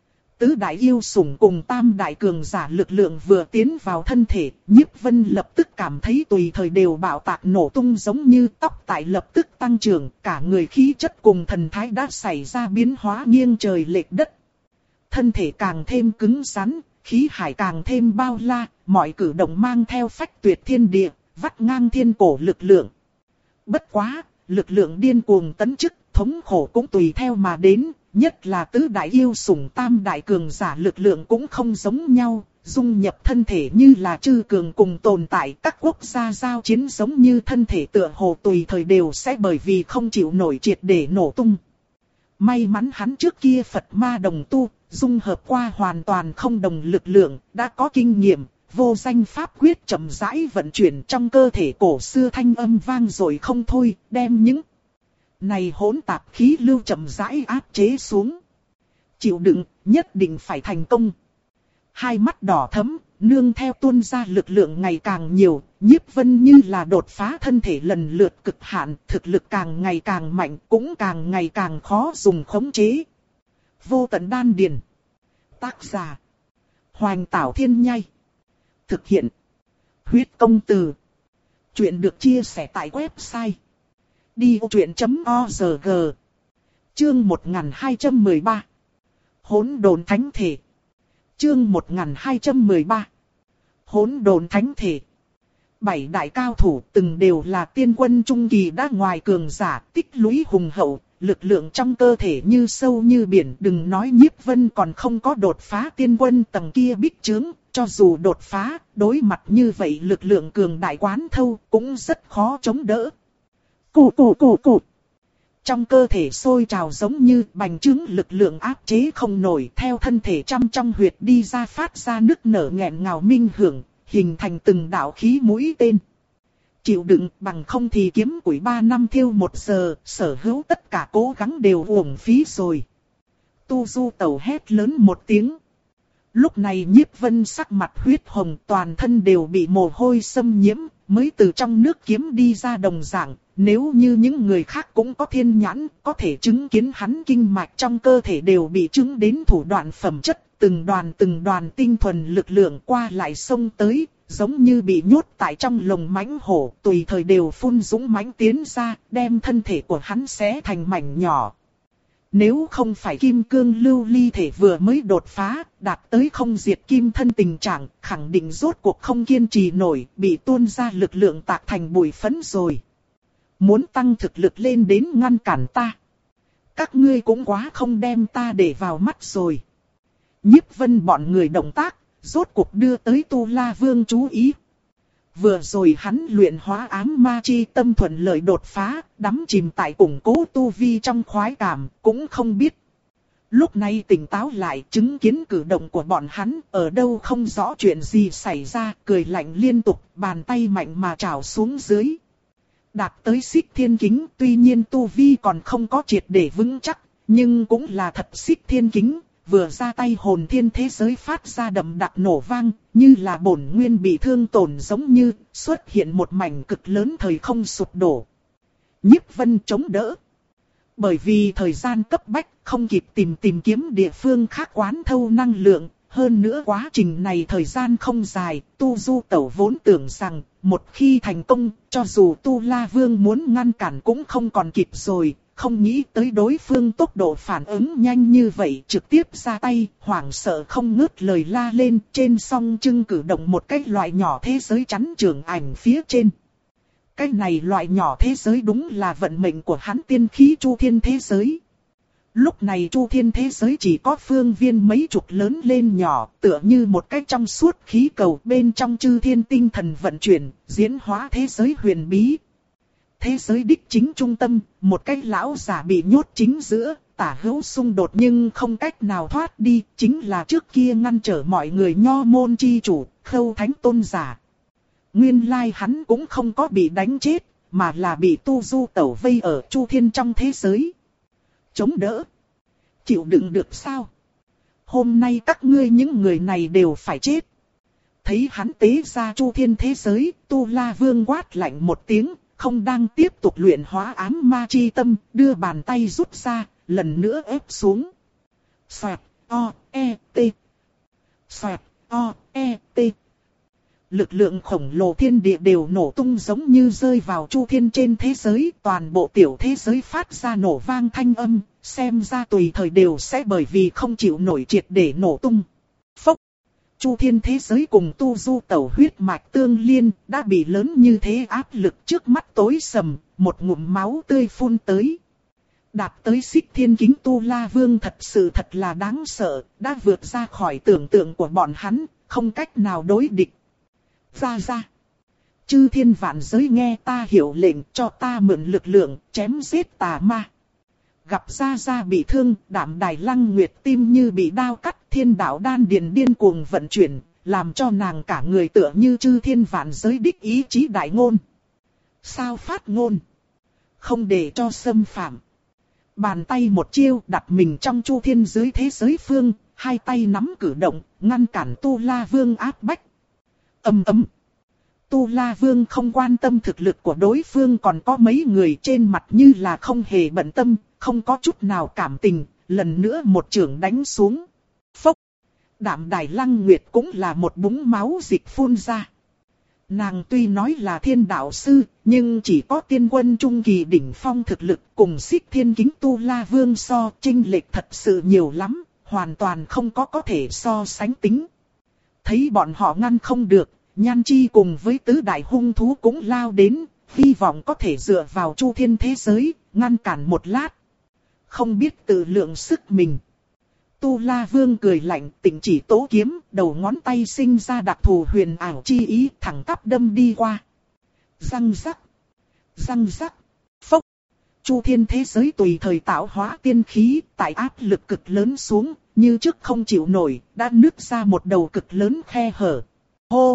Tứ đại yêu sủng cùng tam đại cường giả lực lượng vừa tiến vào thân thể, Nhiếp Vân lập tức cảm thấy tùy thời đều bạo tạc nổ tung, giống như tóc tại lập tức tăng trưởng, cả người khí chất cùng thần thái đã xảy ra biến hóa nghiêng trời lệch đất. Thân thể càng thêm cứng rắn, khí hải càng thêm bao la, mọi cử động mang theo phách tuyệt thiên địa, vắt ngang thiên cổ lực lượng. Bất quá, lực lượng điên cuồng tấn chức, thống khổ cũng tùy theo mà đến, nhất là tứ đại yêu sủng tam đại cường giả lực lượng cũng không giống nhau, dung nhập thân thể như là chư cường cùng tồn tại, các quốc gia giao chiến giống như thân thể tựa hồ tùy thời đều sẽ bởi vì không chịu nổi triệt để nổ tung. May mắn hắn trước kia Phật ma đồng tu, dung hợp qua hoàn toàn không đồng lực lượng, đã có kinh nghiệm, vô danh pháp quyết chậm rãi vận chuyển trong cơ thể, cổ xưa thanh âm vang rồi không thôi, đem những này hỗn tạp khí lưu chậm rãi áp chế xuống. Chịu đựng, nhất định phải thành công. Hai mắt đỏ thẫm, nương theo tuôn ra lực lượng ngày càng nhiều, Nhiếp Vân như là đột phá thân thể lần lượt cực hạn, thực lực càng ngày càng mạnh, cũng càng ngày càng khó dùng khống chế. Vô tận đan điền. Tác giả: Hoành Tảo Thiên Nhai. Thực hiện: Huyết Công Từ. Chuyện được chia sẻ tại website đi vô chuyện chấm org. Chương một nghìn hai trăm mười ba. Hỗn Độn Thánh Thể. Chương một nghìn hai trăm mười ba. Hỗn Độn Thánh Thể. Bảy đại cao thủ từng đều là tiên quân trung kỳ đã ngoài cường giả, tích lũy hùng hậu, lực lượng trong cơ thể như sâu như biển, đừng nói Nhiếp Vân còn không có đột phá tiên quân tầng kia bích chướng, cho dù đột phá, đối mặt như vậy lực lượng cường đại quán thâu cũng rất khó chống đỡ. Cụ cụ cụ cụ. Trong cơ thể sôi trào giống như bành trướng lực lượng áp chế không nổi, theo thân thể trăm trong huyệt đi ra phát ra nức nở nghẹn ngào minh hưởng, hình thành từng đạo khí mũi tên. Chịu đựng, bằng không thì kiếm củi ba năm thiêu một giờ, sở hữu tất cả cố gắng đều uổng phí rồi. Tu Du Tẩu hét lớn một tiếng. Lúc này Nhiếp Vân sắc mặt huyết hồng, toàn thân đều bị mồ hôi xâm nhiễm, mới từ trong nước kiếm đi ra đồng dạng. Nếu như những người khác cũng có thiên nhãn, có thể chứng kiến hắn kinh mạch trong cơ thể đều bị chứng đến thủ đoạn phẩm chất, từng đoàn từng đoàn tinh thuần lực lượng qua lại xông tới, giống như bị nhốt tại trong lồng mãnh hổ, tùy thời đều phun dũng mãnh tiến ra, đem thân thể của hắn xé thành mảnh nhỏ. Nếu không phải kim cương lưu ly thể vừa mới đột phá, đạt tới không diệt kim thân tình trạng, khẳng định rốt cuộc không kiên trì nổi, bị tuôn ra lực lượng tạc thành bụi phấn rồi. Muốn tăng thực lực lên đến ngăn cản ta. Các ngươi cũng quá không đem ta để vào mắt rồi. Nhiếp Vân bọn người động tác, rốt cuộc đưa tới Tu La Vương chú ý. Vừa rồi hắn luyện hóa ám ma chi tâm thuận lợi đột phá, đắm chìm tại củng cố tu vi trong khoái cảm, cũng không biết. Lúc này tỉnh táo lại, chứng kiến cử động của bọn hắn, ở đâu không rõ chuyện gì xảy ra, cười lạnh liên tục, bàn tay mạnh mà trào xuống dưới. Đạt tới xích thiên kính, tuy nhiên tu vi còn không có triệt để vững chắc, nhưng cũng là thật xích thiên kính. Vừa ra tay hồn thiên thế giới phát ra đậm đặc nổ vang, như là bổn nguyên bị thương tổn, giống như xuất hiện một mảnh cực lớn thời không sụp đổ. Nhiếp Vân chống đỡ. Bởi vì thời gian cấp bách, không kịp tìm tìm kiếm địa phương khác quán thâu năng lượng. Hơn nữa quá trình này thời gian không dài, Tu Du Tẩu vốn tưởng rằng, một khi thành công, cho dù Tu La Vương muốn ngăn cản cũng không còn kịp rồi. Không nghĩ tới đối phương tốc độ phản ứng nhanh như vậy, trực tiếp ra tay, hoảng sợ không ngớt lời la lên, trên song chưng cử động một cái loại nhỏ thế giới chắn trường ảnh phía trên. Cái này loại nhỏ thế giới đúng là vận mệnh của hắn tiên khí Chu Thiên thế giới. Lúc này Chu Thiên thế giới chỉ có phương viên mấy chục lớn lên nhỏ, tựa như một cái trong suốt khí cầu, bên trong chư thiên tinh thần vận chuyển, diễn hóa thế giới huyền bí. Thế giới đích chính trung tâm, một cái lão giả bị nhốt chính giữa, tả hữu xung đột nhưng không cách nào thoát đi, chính là trước kia ngăn trở mọi người Nho môn chi chủ, Khâu Thánh Tôn giả. Nguyên lai hắn cũng không có bị đánh chết, mà là bị Tu Du Tẩu vây ở Chu Thiên trong thế giới. Chống đỡ. Chịu đựng được sao? Hôm nay các ngươi những người này đều phải chết. Thấy hắn tế ra Chu Thiên thế giới, Tu La Vương quát lạnh một tiếng. Không đang tiếp tục luyện hóa ám ma chi tâm, đưa bàn tay rút ra, lần nữa ép xuống. Xoẹt, o, e, t. Xoẹt, o, e, t. Lực lượng khổng lồ thiên địa đều nổ tung giống như rơi vào Chu Thiên trên thế giới. Toàn bộ tiểu thế giới phát ra nổ vang thanh âm, xem ra tùy thời đều sẽ bởi vì không chịu nổi triệt để nổ tung. Phốc. Chu Thiên thế giới cùng Tu Du Tẩu huyết mạch tương liên, đã bị lớn như thế áp lực trước mắt tối sầm, một ngụm máu tươi phun tới. Đạt tới xích thiên kính Tu La Vương thật sự thật là đáng sợ, đã vượt ra khỏi tưởng tượng của bọn hắn, không cách nào đối địch. Ra ra. Chư thiên vạn giới nghe ta hiệu lệnh, cho ta mượn lực lượng, chém giết tà ma. Gặp Gia Gia bị thương, Đạm Đài Lăng Nguyệt tim như bị đao cắt, thiên đạo đan điền điên cuồng vận chuyển, làm cho nàng cả người tựa như chư thiên vạn giới đích ý chí đại ngôn. Sao phát ngôn? Không để cho xâm phạm. Bàn tay một chiêu đặt mình trong Chu Thiên dưới thế giới phương, hai tay nắm cử động, ngăn cản Tu La Vương áp bách. Ầm ầm. Tu La Vương không quan tâm thực lực của đối phương, còn có mấy người trên mặt như là không hề bận tâm, không có chút nào cảm tình, lần nữa một chưởng đánh xuống. Phốc. Đạm Đài Lăng Nguyệt cũng là một búng máu dịch phun ra. Nàng tuy nói là thiên đạo sư, nhưng chỉ có tiên quân trung kỳ đỉnh phong thực lực, cùng xích thiên kính Tu La Vương so, chênh lệch thật sự nhiều lắm, hoàn toàn không có có thể so sánh tính. Thấy bọn họ ngăn không được, Nhan Chi cùng với tứ đại hung thú cũng lao đến, hy vọng có thể dựa vào Chu Thiên thế giới, ngăn cản một lát. Không biết tự lượng sức mình. Tu La Vương cười lạnh, tỉnh chỉ tố kiếm, đầu ngón tay sinh ra đặc thù huyền ảo chi ý, thẳng tắp đâm đi qua. Răng rắc, răng rắc, phốc. Chu Thiên thế giới tùy thời tạo hóa tiên khí, tại áp lực cực lớn xuống, như trước không chịu nổi, đã nứt ra một đầu cực lớn khe hở. Hô!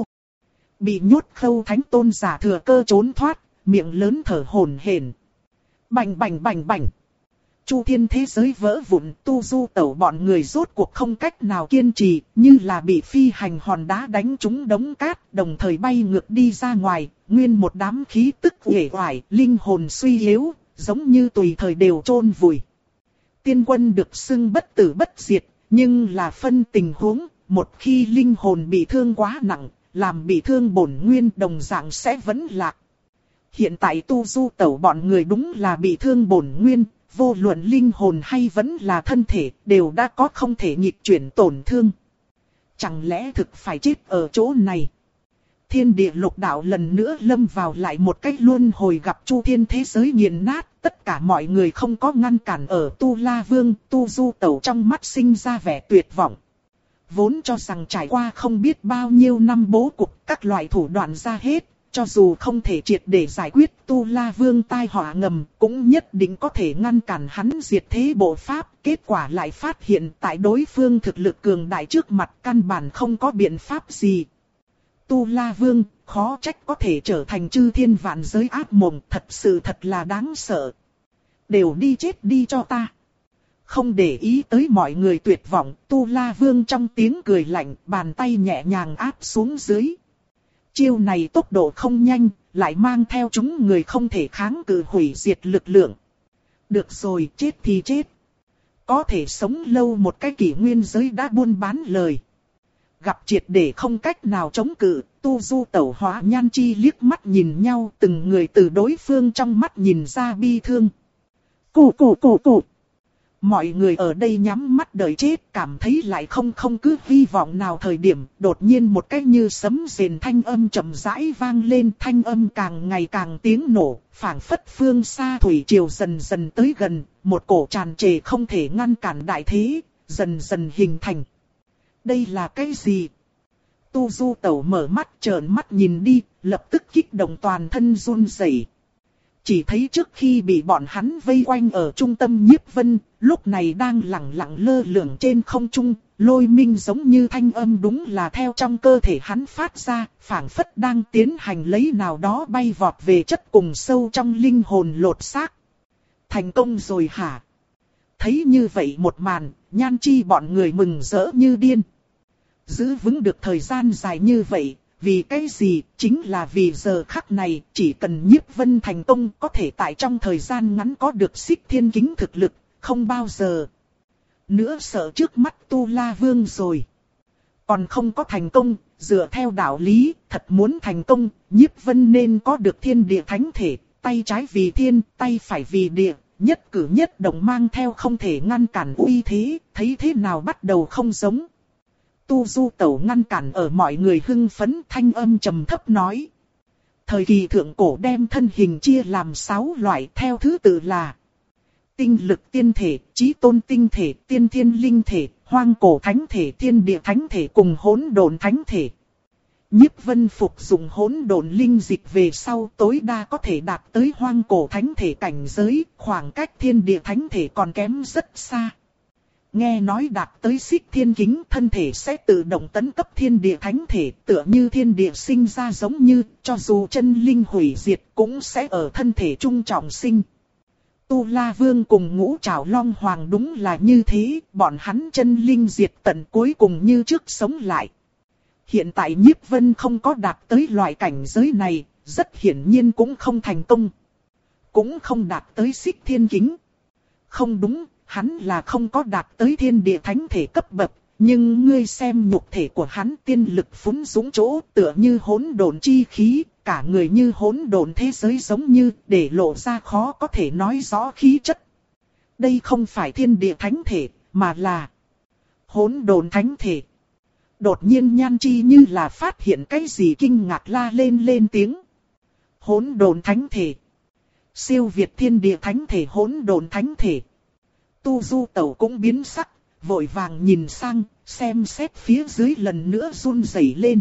Bị nhốt Khâu Thánh Tôn giả thừa cơ trốn thoát, miệng lớn thở hổn hển. Bành bành bành bành. Chu Thiên thế giới vỡ vụn, Tu Du Tẩu bọn người rốt cuộc không cách nào kiên trì, như là bị phi hành hòn đá đánh trúng đống cát, đồng thời bay ngược đi ra ngoài, nguyên một đám khí tức uể oải, linh hồn suy yếu, giống như tùy thời đều chôn vùi. Tiên quân được xưng bất tử bất diệt, nhưng là phân tình huống, một khi linh hồn bị thương quá nặng, làm bị thương bổn nguyên đồng dạng sẽ vẫn lạc. Hiện tại tu du tẩu bọn người đúng là bị thương bổn nguyên, vô luận linh hồn hay vẫn là thân thể, đều đã có không thể nghịch chuyển tổn thương. Chẳng lẽ thực phải chết ở chỗ này? Thiên địa lục đạo lần nữa lâm vào lại một cách luân hồi gặp chu thiên thế giới nghiền nát, tất cả mọi người không có ngăn cản ở Tu La Vương, Tu Du Tẩu trong mắt sinh ra vẻ tuyệt vọng. Vốn cho rằng trải qua không biết bao nhiêu năm bố cục, các loại thủ đoạn ra hết, cho dù không thể triệt để giải quyết Tu La Vương tai họa ngầm, cũng nhất định có thể ngăn cản hắn diệt thế bộ pháp. Kết quả lại phát hiện tại đối phương thực lực cường đại trước mặt căn bản không có biện pháp gì. Tu La Vương, khó trách có thể trở thành chư thiên vạn giới ác mộng, thật sự thật là đáng sợ. Đều đi chết đi cho ta. Không để ý tới mọi người tuyệt vọng, Tu La Vương trong tiếng cười lạnh, bàn tay nhẹ nhàng áp xuống dưới. Chiêu này tốc độ không nhanh, lại mang theo chúng người không thể kháng cự hủy diệt lực lượng. Được rồi, chết thì chết. Có thể sống lâu một cái kỷ nguyên giới đã buôn bán lời. Gặp triệt để không cách nào chống cự, Tu Du Tẩu Hóa Nhan Chi liếc mắt nhìn nhau, từng người từ đối phương trong mắt nhìn ra bi thương. Cụ cụ cụ cụ. Mọi người ở đây nhắm mắt đợi chết, cảm thấy lại không không cứ hy vọng nào thời điểm, đột nhiên một cái như sấm rền thanh âm chậm rãi vang lên, thanh âm càng ngày càng tiếng nổ, phảng phất phương xa thủy triều dần dần tới gần, một cổ tràn trề không thể ngăn cản đại thế, dần dần hình thành. Đây là cái gì? Tu Du Tẩu mở mắt trợn mắt nhìn đi, lập tức kích động toàn thân run rẩy. Chỉ thấy trước khi bị bọn hắn vây quanh ở trung tâm Nhiếp Vân, lúc này đang lẳng lặng lơ lửng trên không trung, lôi minh giống như thanh âm đúng là theo trong cơ thể hắn phát ra, phảng phất đang tiến hành lấy nào đó bay vọt về chất cùng sâu trong linh hồn lột xác. Thành công rồi hả? Thấy như vậy một màn, Nhan Chi bọn người mừng rỡ như điên. Giữ vững được thời gian dài như vậy, vì cái gì? Chính là vì giờ khắc này, chỉ cần Nhiếp Vân thành công có thể tại trong thời gian ngắn có được Xích Thiên Kính thực lực, không bao giờ nữa sợ trước mắt Tu La Vương rồi. Còn không có thành công, dựa theo đạo lý, thật muốn thành công, Nhiếp Vân nên có được thiên địa thánh thể, tay trái vì thiên, tay phải vì địa, nhất cử nhất động mang theo không thể ngăn cản uy thế, thấy thế nào bắt đầu không giống. Tu Du Tẩu ngăn cản ở mọi người hưng phấn, thanh âm trầm thấp nói. Thời kỳ thượng cổ đem thân hình chia làm sáu loại, theo thứ tự là tinh lực tiên thể, chí tôn tinh thể, tiên thiên linh thể, hoang cổ thánh thể, thiên địa thánh thể cùng hỗn độn thánh thể. Nhiếp Vân phục dụng hỗn độn linh dịch về sau tối đa có thể đạt tới hoang cổ thánh thể cảnh giới, khoảng cách thiên địa thánh thể còn kém rất xa. Nghe nói đạt tới Xích Thiên Kính, thân thể sẽ tự động tấn cấp thiên địa thánh thể, tựa như thiên địa sinh ra giống như, cho dù chân linh hủy diệt cũng sẽ ở thân thể trung trọng sinh. Tu La Vương cùng Ngũ Trảo Long Hoàng đúng là như thế, bọn hắn chân linh diệt tận cuối cùng như trước sống lại. Hiện tại Nhiếp Vân không có đạt tới loại cảnh giới này, rất hiển nhiên cũng không thành công. Cũng không đạt tới Xích Thiên Kính. Không đúng. Hắn là không có đạt tới thiên địa thánh thể cấp bậc, nhưng ngươi xem nhục thể của hắn tiên lực phún dũng chỗ tựa như hỗn độn chi khí, cả người như hỗn độn thế giới giống như để lộ ra khó có thể nói rõ khí chất. Đây không phải thiên địa thánh thể, mà là hỗn độn thánh thể. Đột nhiên Nhan Chi như là phát hiện cái gì kinh ngạc la lên lên tiếng. Hỗn độn thánh thể. Siêu việt thiên địa thánh thể hỗn độn thánh thể. Tu Du Tẩu cũng biến sắc, vội vàng nhìn sang, xem xét phía dưới lần nữa run rẩy lên.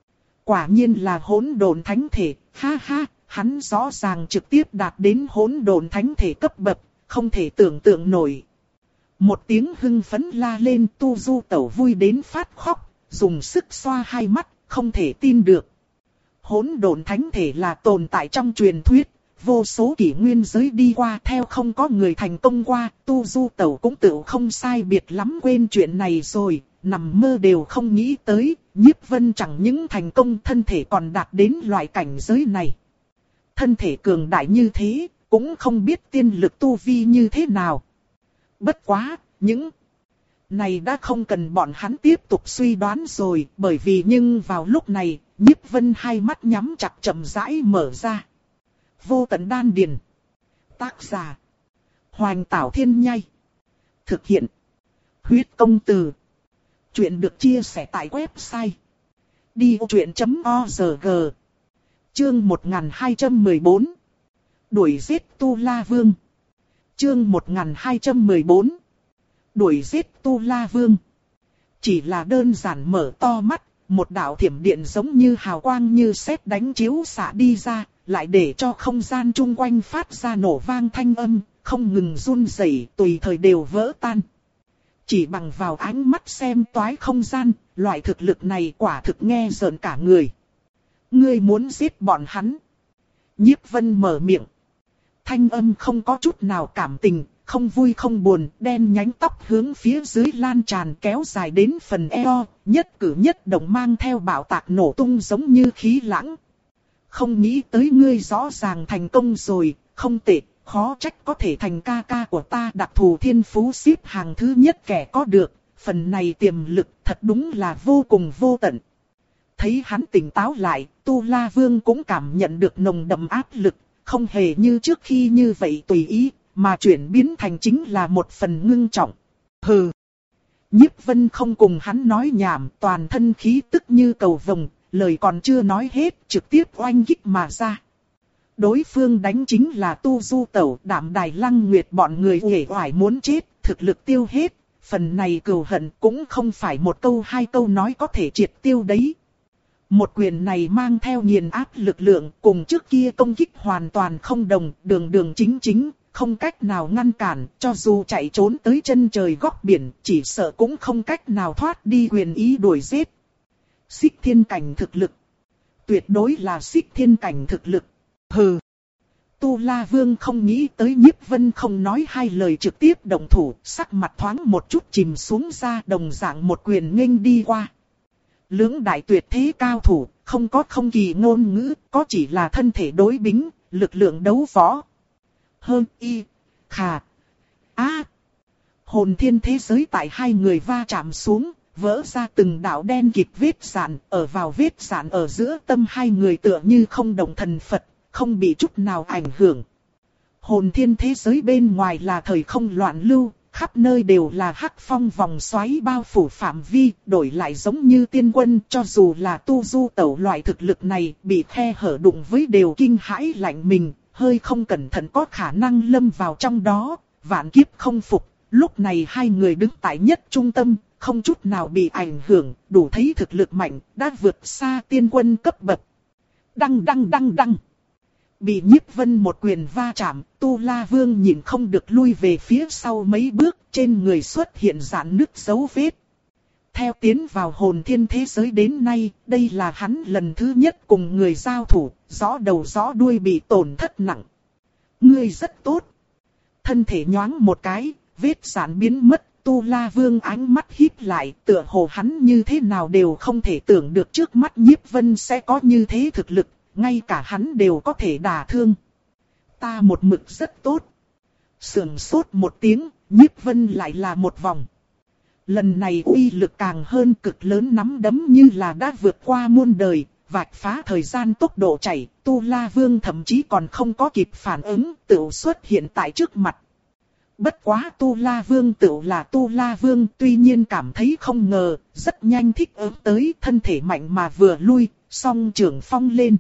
Quả nhiên là hỗn độn thánh thể, ha ha, hắn rõ ràng trực tiếp đạt đến hỗn độn thánh thể cấp bậc, không thể tưởng tượng nổi. Một tiếng hưng phấn la lên, Tu Du Tẩu vui đến phát khóc, dùng sức xoa hai mắt, không thể tin được. Hỗn độn thánh thể là tồn tại trong truyền thuyết. Vô số kỷ nguyên giới đi qua theo không có người thành công qua, Tu Du Tẩu cũng tự không sai biệt lắm quên chuyện này rồi, nằm mơ đều không nghĩ tới, Nhiếp Vân chẳng những thành công thân thể còn đạt đến loại cảnh giới này. Thân thể cường đại như thế, cũng không biết tiên lực tu vi như thế nào. Bất quá, những Này đã không cần bọn hắn tiếp tục suy đoán rồi, bởi vì nhưng vào lúc này, Nhiếp Vân hai mắt nhắm chặt chậm rãi mở ra. Vô tận đan điền. Tác giả. Hoành Tảo Thiên Nhai. Thực hiện. Huyết Công Từ. Chuyện được chia sẻ tại website đi ô chuyện chấm org. Chương một nghìn hai trăm mười bốn. Đuổi giết Tu La Vương. Chương một nghìn hai trăm mười bốn. Đuổi giết Tu La Vương. Chỉ là đơn giản mở to mắt, một đạo thiểm điện giống như hào quang như sét đánh chiếu xạ đi ra, lại để cho không gian chung quanh phát ra nổ vang thanh âm, không ngừng run rẩy, tùy thời đều vỡ tan. Chỉ bằng vào ánh mắt xem toái không gian, loại thực lực này quả thực nghe rợn cả người. Ngươi muốn giết bọn hắn? Nhiếp Vân mở miệng. Thanh âm không có chút nào cảm tình, không vui không buồn, đen nhánh tóc hướng phía dưới lan tràn kéo dài đến phần eo, nhất cử nhất động mang theo bạo tạc nổ tung giống như khí lãng. Không nghĩ tới ngươi rõ ràng thành công rồi, không tệ, khó trách có thể thành ca ca của ta, đặc thù thiên phú xếp hàng thứ nhất kẻ có được, phần này tiềm lực thật đúng là vô cùng vô tận. Thấy hắn tỉnh táo lại, Tu La Vương cũng cảm nhận được nồng đậm áp lực, không hề như trước khi như vậy tùy ý, mà chuyển biến thành chính là một phần ngưng trọng. Hừ. Nhiếp Vân không cùng hắn nói nhảm, toàn thân khí tức như cầu vồng, lời còn chưa nói hết, trực tiếp oanh kích mà ra. Đối phương đánh chính là Tu Du Tẩu, Đạm Đài Lăng Nguyệt, bọn người uể oải muốn chết, thực lực tiêu hết, phần này cừu hận cũng không phải một câu hai câu nói có thể triệt tiêu đấy. Một quyền này mang theo nghiền áp lực lượng, cùng trước kia công kích hoàn toàn không đồng, đường đường chính chính, không cách nào ngăn cản, cho dù chạy trốn tới chân trời góc biển, chỉ sợ cũng không cách nào thoát đi quyền ý đuổi giết. Xích thiên cảnh thực lực. Tuyệt đối là xích thiên cảnh thực lực. Hừ. Tu La Vương không nghĩ tới Nhiếp Vân không nói hai lời trực tiếp động thủ, sắc mặt thoáng một chút chìm xuống ra, đồng dạng một quyền nghênh đi qua. Lưỡng đại tuyệt thế cao thủ, không có không kỳ ngôn ngữ, có chỉ là thân thể đối bính, lực lượng đấu võ. Hơn y, khà, a. Hồn thiên thế giới tại hai người va chạm xuống, vỡ ra từng đạo đen kịt vết rạn, ở vào vết rạn ở giữa tâm hai người tựa như không động thần Phật, không bị chút nào ảnh hưởng. Hồn thiên thế giới bên ngoài là thời không loạn lưu, khắp nơi đều là hắc phong vòng xoáy bao phủ phạm vi, đổi lại giống như tiên quân, cho dù là Tu Du Tẩu loại thực lực này, bị khe hở đụng với đều kinh hãi lạnh mình, hơi không cẩn thận có khả năng lâm vào trong đó, vạn kiếp không phục. Lúc này hai người đứng tại nhất trung tâm, không chút nào bị ảnh hưởng, đủ thấy thực lực mạnh, đã vượt xa tiên quân cấp bậc. Đăng đăng đăng đăng. Bị Nhiếp Vân một quyền va chạm, Tu La Vương nhìn không được lui về phía sau mấy bước, trên người xuất hiện rạn nứt dấu vết. Theo tiến vào hồn thiên thế giới đến nay, đây là hắn lần thứ nhất cùng người giao thủ, rõ đầu rõ đuôi bị tổn thất nặng. Ngươi rất tốt. Thân thể nhoáng một cái, vết rạn biến mất, Tu La Vương ánh mắt híp lại, tựa hồ hắn như thế nào đều không thể tưởng được trước mắt Nhiếp Vân sẽ có như thế thực lực. Ngay cả hắn đều có thể đả thương. Ta một mực rất tốt. Sườn sốt một tiếng, Nhiếp Vân lại là một vòng. Lần này uy lực càng hơn, cực lớn nắm đấm như là đã vượt qua muôn đời, vạch phá thời gian tốc độ chạy. Tu La Vương thậm chí còn không có kịp phản ứng, tự xuất hiện tại trước mặt. Bất quá Tu La Vương tự là Tu La Vương, tuy nhiên cảm thấy không ngờ, rất nhanh thích ứng tới, thân thể mạnh mà vừa lui, song trưởng phong lên.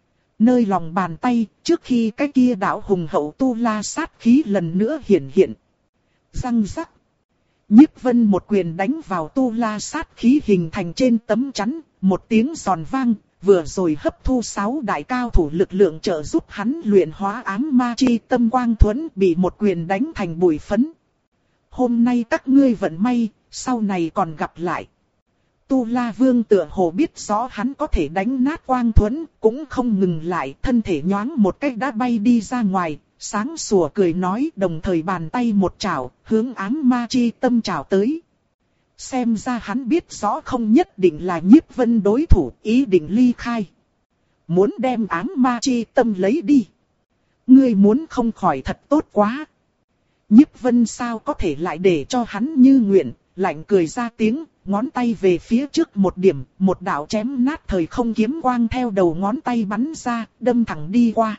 Nơi lòng bàn tay, trước khi cái kia đạo hùng hậu Tu La sát khí lần nữa hiện hiện. Răng rắc. Nhiếp Vân một quyền đánh vào Tu La sát khí hình thành trên tấm chắn, một tiếng giòn vang, vừa rồi hấp thu sáu đại cao thủ lực lượng trợ giúp hắn luyện hóa ám ma chi tâm quang thuẫn, bị một quyền đánh thành bụi phấn. Hôm nay các ngươi vận may, sau này còn gặp lại. Tu La Vương tựa hồ biết rõ hắn có thể đánh nát quang thuẫn, cũng không ngừng lại, thân thể nhoáng một cách đã bay đi ra ngoài, sáng sủa cười nói, đồng thời bàn tay một chảo, hướng ám ma chi tâm chảo tới. Xem ra hắn biết rõ không nhất định là Nhiếp Vân đối thủ, ý định ly khai. Muốn đem ám ma chi tâm lấy đi. Ngươi muốn không khỏi thật tốt quá. Nhiếp Vân sao có thể lại để cho hắn như nguyện, lạnh cười ra tiếng, ngón tay về phía trước một điểm, một đạo chém nát thời không kiếm quang theo đầu ngón tay bắn ra, đâm thẳng đi qua.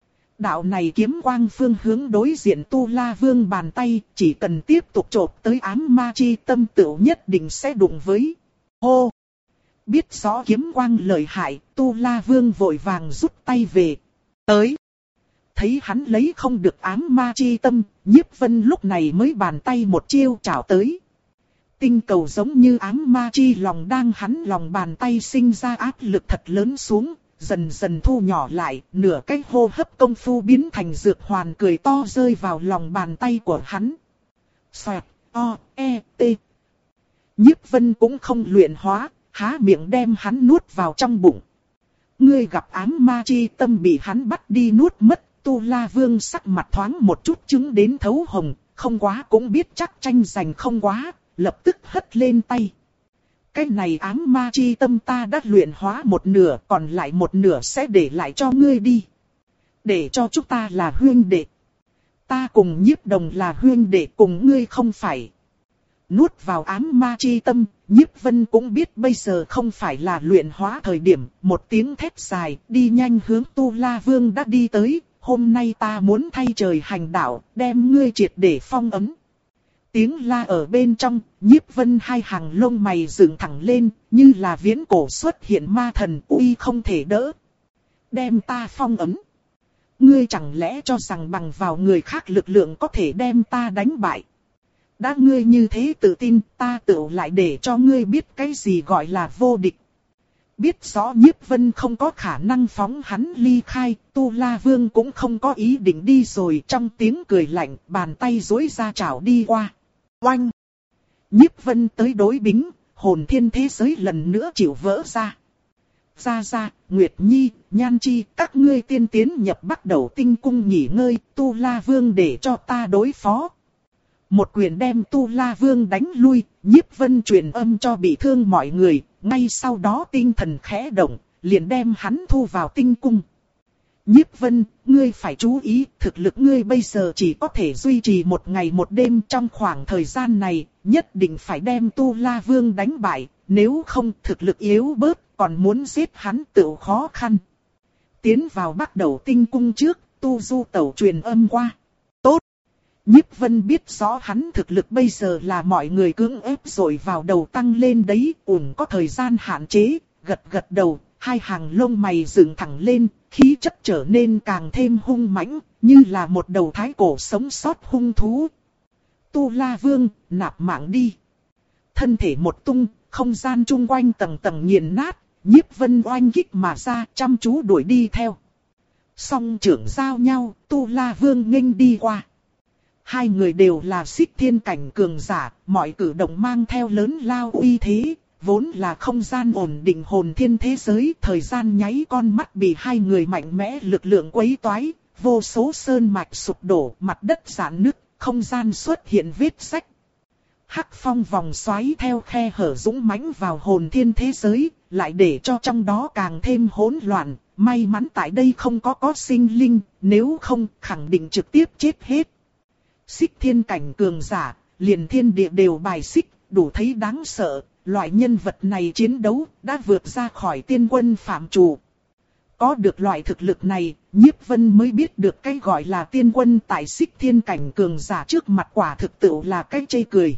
Đạo này kiếm quang phương hướng đối diện Tu La Vương bàn tay, chỉ cần tiếp tục chộp tới ám ma chi tâm tựu nhất định sẽ đụng với. Hô! Biết rõ kiếm quang lợi hại, Tu La Vương vội vàng rút tay về. Tới! Thấy hắn lấy không được ám ma chi tâm, Nhiếp Vân lúc này mới bàn tay một chiêu chảo tới. Tinh cầu giống như ám ma chi lòng đang hắn lòng bàn tay sinh ra áp lực thật lớn xuống, dần dần thu nhỏ lại, nửa cái hô hấp công phu biến thành dược hoàn cười to rơi vào lòng bàn tay của hắn. Xoẹt, o, e, t. Nhiếp Vân cũng không luyện hóa, há miệng đem hắn nuốt vào trong bụng. Ngươi gặp ám ma chi tâm bị hắn bắt đi nuốt mất, Tu La Vương sắc mặt thoáng một chút chứng đến thấu hồng, không quá cũng biết chắc tranh giành không quá, lập tức hất lên tay. Cái này ám ma chi tâm ta đã luyện hóa một nửa, còn lại một nửa sẽ để lại cho ngươi đi. Để cho chúng ta là huynh đệ. Ta cùng Nhiếp Đồng là huynh đệ, cùng ngươi không phải. Nuốt vào ám ma chi tâm, Nhiếp Vân cũng biết bây giờ không phải là luyện hóa thời điểm, một tiếng thét dài, đi nhanh hướng Tu La Vương đã đi tới. Hôm nay ta muốn thay trời hành đạo, đem ngươi triệt để phong ấn. Tiếng la ở bên trong, Nhiếp Vân hai hàng lông mày dựng thẳng lên, như là viễn cổ xuất hiện ma thần uy không thể đỡ. Đem ta phong ấn. Ngươi chẳng lẽ cho rằng bằng vào người khác lực lượng có thể đem ta đánh bại. Đã ngươi như thế tự tin, ta tự lại để cho ngươi biết cái gì gọi là vô địch. Biết rõ Nhiếp Vân không có khả năng phóng hắn ly khai, Tu La Vương cũng không có ý định đi rồi, trong tiếng cười lạnh, bàn tay duỗi ra chảo đi qua. Oanh! Nhiếp Vân tới đối bính, hồn thiên thế giới lần nữa chịu vỡ ra. Ra ra, Nguyệt Nhi, Nhan Chi, các ngươi tiên tiến nhập bắt đầu tinh cung nghỉ ngơi, Tu La Vương để cho ta đối phó. Một quyền đem Tu La Vương đánh lui, Nhiếp Vân truyền âm cho bị thương mọi người, ngay sau đó tinh thần khẽ động, liền đem hắn thu vào tinh cung. Nhiếp Vân, ngươi phải chú ý, thực lực ngươi bây giờ chỉ có thể duy trì một ngày một đêm, trong khoảng thời gian này, nhất định phải đem Tu La Vương đánh bại, nếu không thực lực yếu bớt, còn muốn giết hắn tự khó khăn. Tiến vào bắt đầu tinh cung trước, Tu Du Tẩu truyền âm qua. Tốt! Nhiếp Vân biết rõ hắn thực lực bây giờ là mọi người cưỡng ép rồi vào đầu tăng lên đấy, ủng có thời gian hạn chế, gật gật đầu, hai hàng lông mày dựng thẳng lên, khí chất trở nên càng thêm hung mãnh, như là một đầu thái cổ sống sót hung thú. Tu La Vương, nạp mạng đi. Thân thể một tung, không gian chung quanh tầng tầng nghiền nát, Nhiếp Vân oanh kích mà ra, chăm chú đuổi đi theo. Song trưởng giao nhau, Tu La Vương nghênh đi qua. Hai người đều là xích thiên cảnh cường giả, mọi cử động mang theo lớn lao uy thế, vốn là không gian ổn định hồn thiên thế giới, thời gian nháy con mắt bị hai người mạnh mẽ lực lượng quấy toái, vô số sơn mạch sụp đổ, mặt đất rạn nứt, không gian xuất hiện vết rách. Hắc phong vòng xoáy theo khe hở dũng mãnh vào hồn thiên thế giới, lại để cho trong đó càng thêm hỗn loạn, may mắn tại đây không có có sinh linh, nếu không khẳng định trực tiếp chết hết. Xích thiên cảnh cường giả, liền thiên địa đều bài xích, đủ thấy đáng sợ, loại nhân vật này chiến đấu đã vượt ra khỏi tiên quân phạm trù. Có được loại thực lực này, Nhiếp Vân mới biết được cái gọi là tiên quân tại xích thiên cảnh cường giả trước mặt quả thực tự là cái chê cười.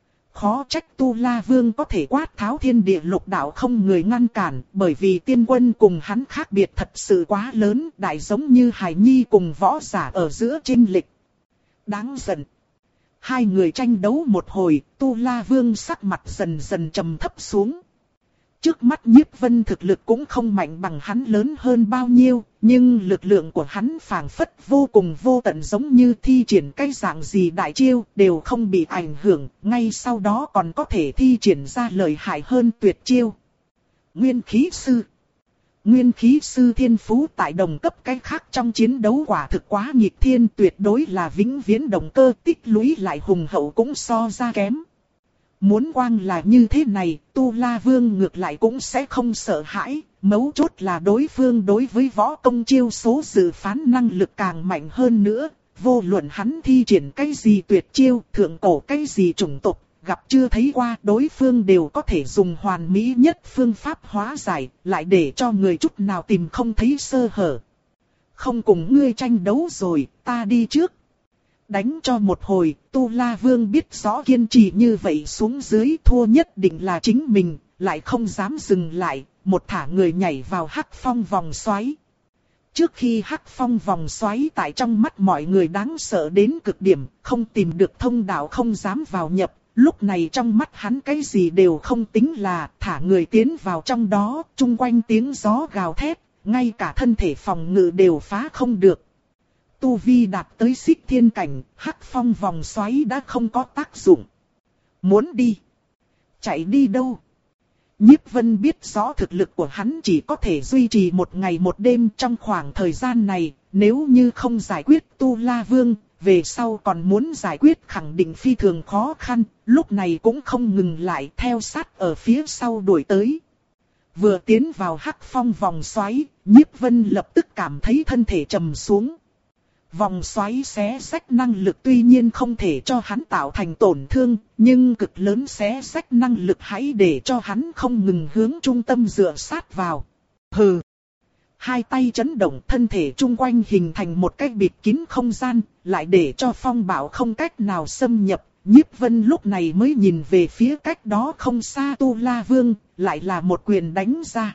Khó trách Tu La Vương có thể quát tháo thiên địa lục đạo không người ngăn cản, bởi vì tiên quân cùng hắn khác biệt thật sự quá lớn, đại giống như hài nhi cùng võ giả ở giữa chênh lệch. Đáng giận. Hai người tranh đấu một hồi, Tu La Vương sắc mặt dần dần trầm thấp xuống. Trước mắt Nhiếp Vân thực lực cũng không mạnh bằng hắn lớn hơn bao nhiêu, nhưng lực lượng của hắn phảng phất vô cùng vô tận, giống như thi triển cái dạng gì đại chiêu đều không bị ảnh hưởng, ngay sau đó còn có thể thi triển ra lợi hại hơn tuyệt chiêu. Nguyên khí sư. Nguyên khí sư thiên phú tại đồng cấp cái khác trong chiến đấu quả thực quá nghịch thiên, tuyệt đối là vĩnh viễn động cơ, tích lũy lại hùng hậu cũng so ra kém. Muốn quang là như thế này, Tu La Vương ngược lại cũng sẽ không sợ hãi, mấu chốt là đối phương đối với võ công chiêu số dự phán năng lực càng mạnh hơn nữa, vô luận hắn thi triển cái gì tuyệt chiêu, thượng cổ cái gì chủng tộc, gặp chưa thấy qua, đối phương đều có thể dùng hoàn mỹ nhất phương pháp hóa giải, lại để cho người chút nào tìm không thấy sơ hở. Không cùng ngươi tranh đấu rồi, ta đi trước. Đánh cho một hồi, Tu La Vương biết rõ kiên trì như vậy xuống dưới thua nhất định là chính mình, lại không dám dừng lại, một thả người nhảy vào hắc phong vòng xoáy. Trước khi hắc phong vòng xoáy tại trong mắt mọi người đáng sợ đến cực điểm, không tìm được thông đạo không dám vào nhập, lúc này trong mắt hắn cái gì đều không tính là thả người tiến vào trong đó, chung quanh tiếng gió gào thét, ngay cả thân thể phòng ngự đều phá không được. Tu vi đạt tới xích thiên cảnh, hắc phong vòng xoáy đã không có tác dụng. Muốn đi? Chạy đi đâu? Nhiếp Vân biết rõ thực lực của hắn chỉ có thể duy trì một ngày một đêm trong khoảng thời gian này, nếu như không giải quyết Tu La Vương, về sau còn muốn giải quyết khẳng định phi thường khó khăn, lúc này cũng không ngừng lại theo sát ở phía sau đuổi tới. Vừa tiến vào hắc phong vòng xoáy, Nhiếp Vân lập tức cảm thấy thân thể trầm xuống. Vòng xoáy xé rách năng lực tuy nhiên không thể cho hắn tạo thành tổn thương, nhưng cực lớn xé rách năng lực hãy để cho hắn không ngừng hướng trung tâm dựa sát vào. Hừ! Hai tay chấn động, thân thể chung quanh hình thành một cái bịt kín không gian, lại để cho phong bạo không cách nào xâm nhập. Nhiếp Vân lúc này mới nhìn về phía cách đó không xa Tu La Vương, lại là một quyền đánh ra.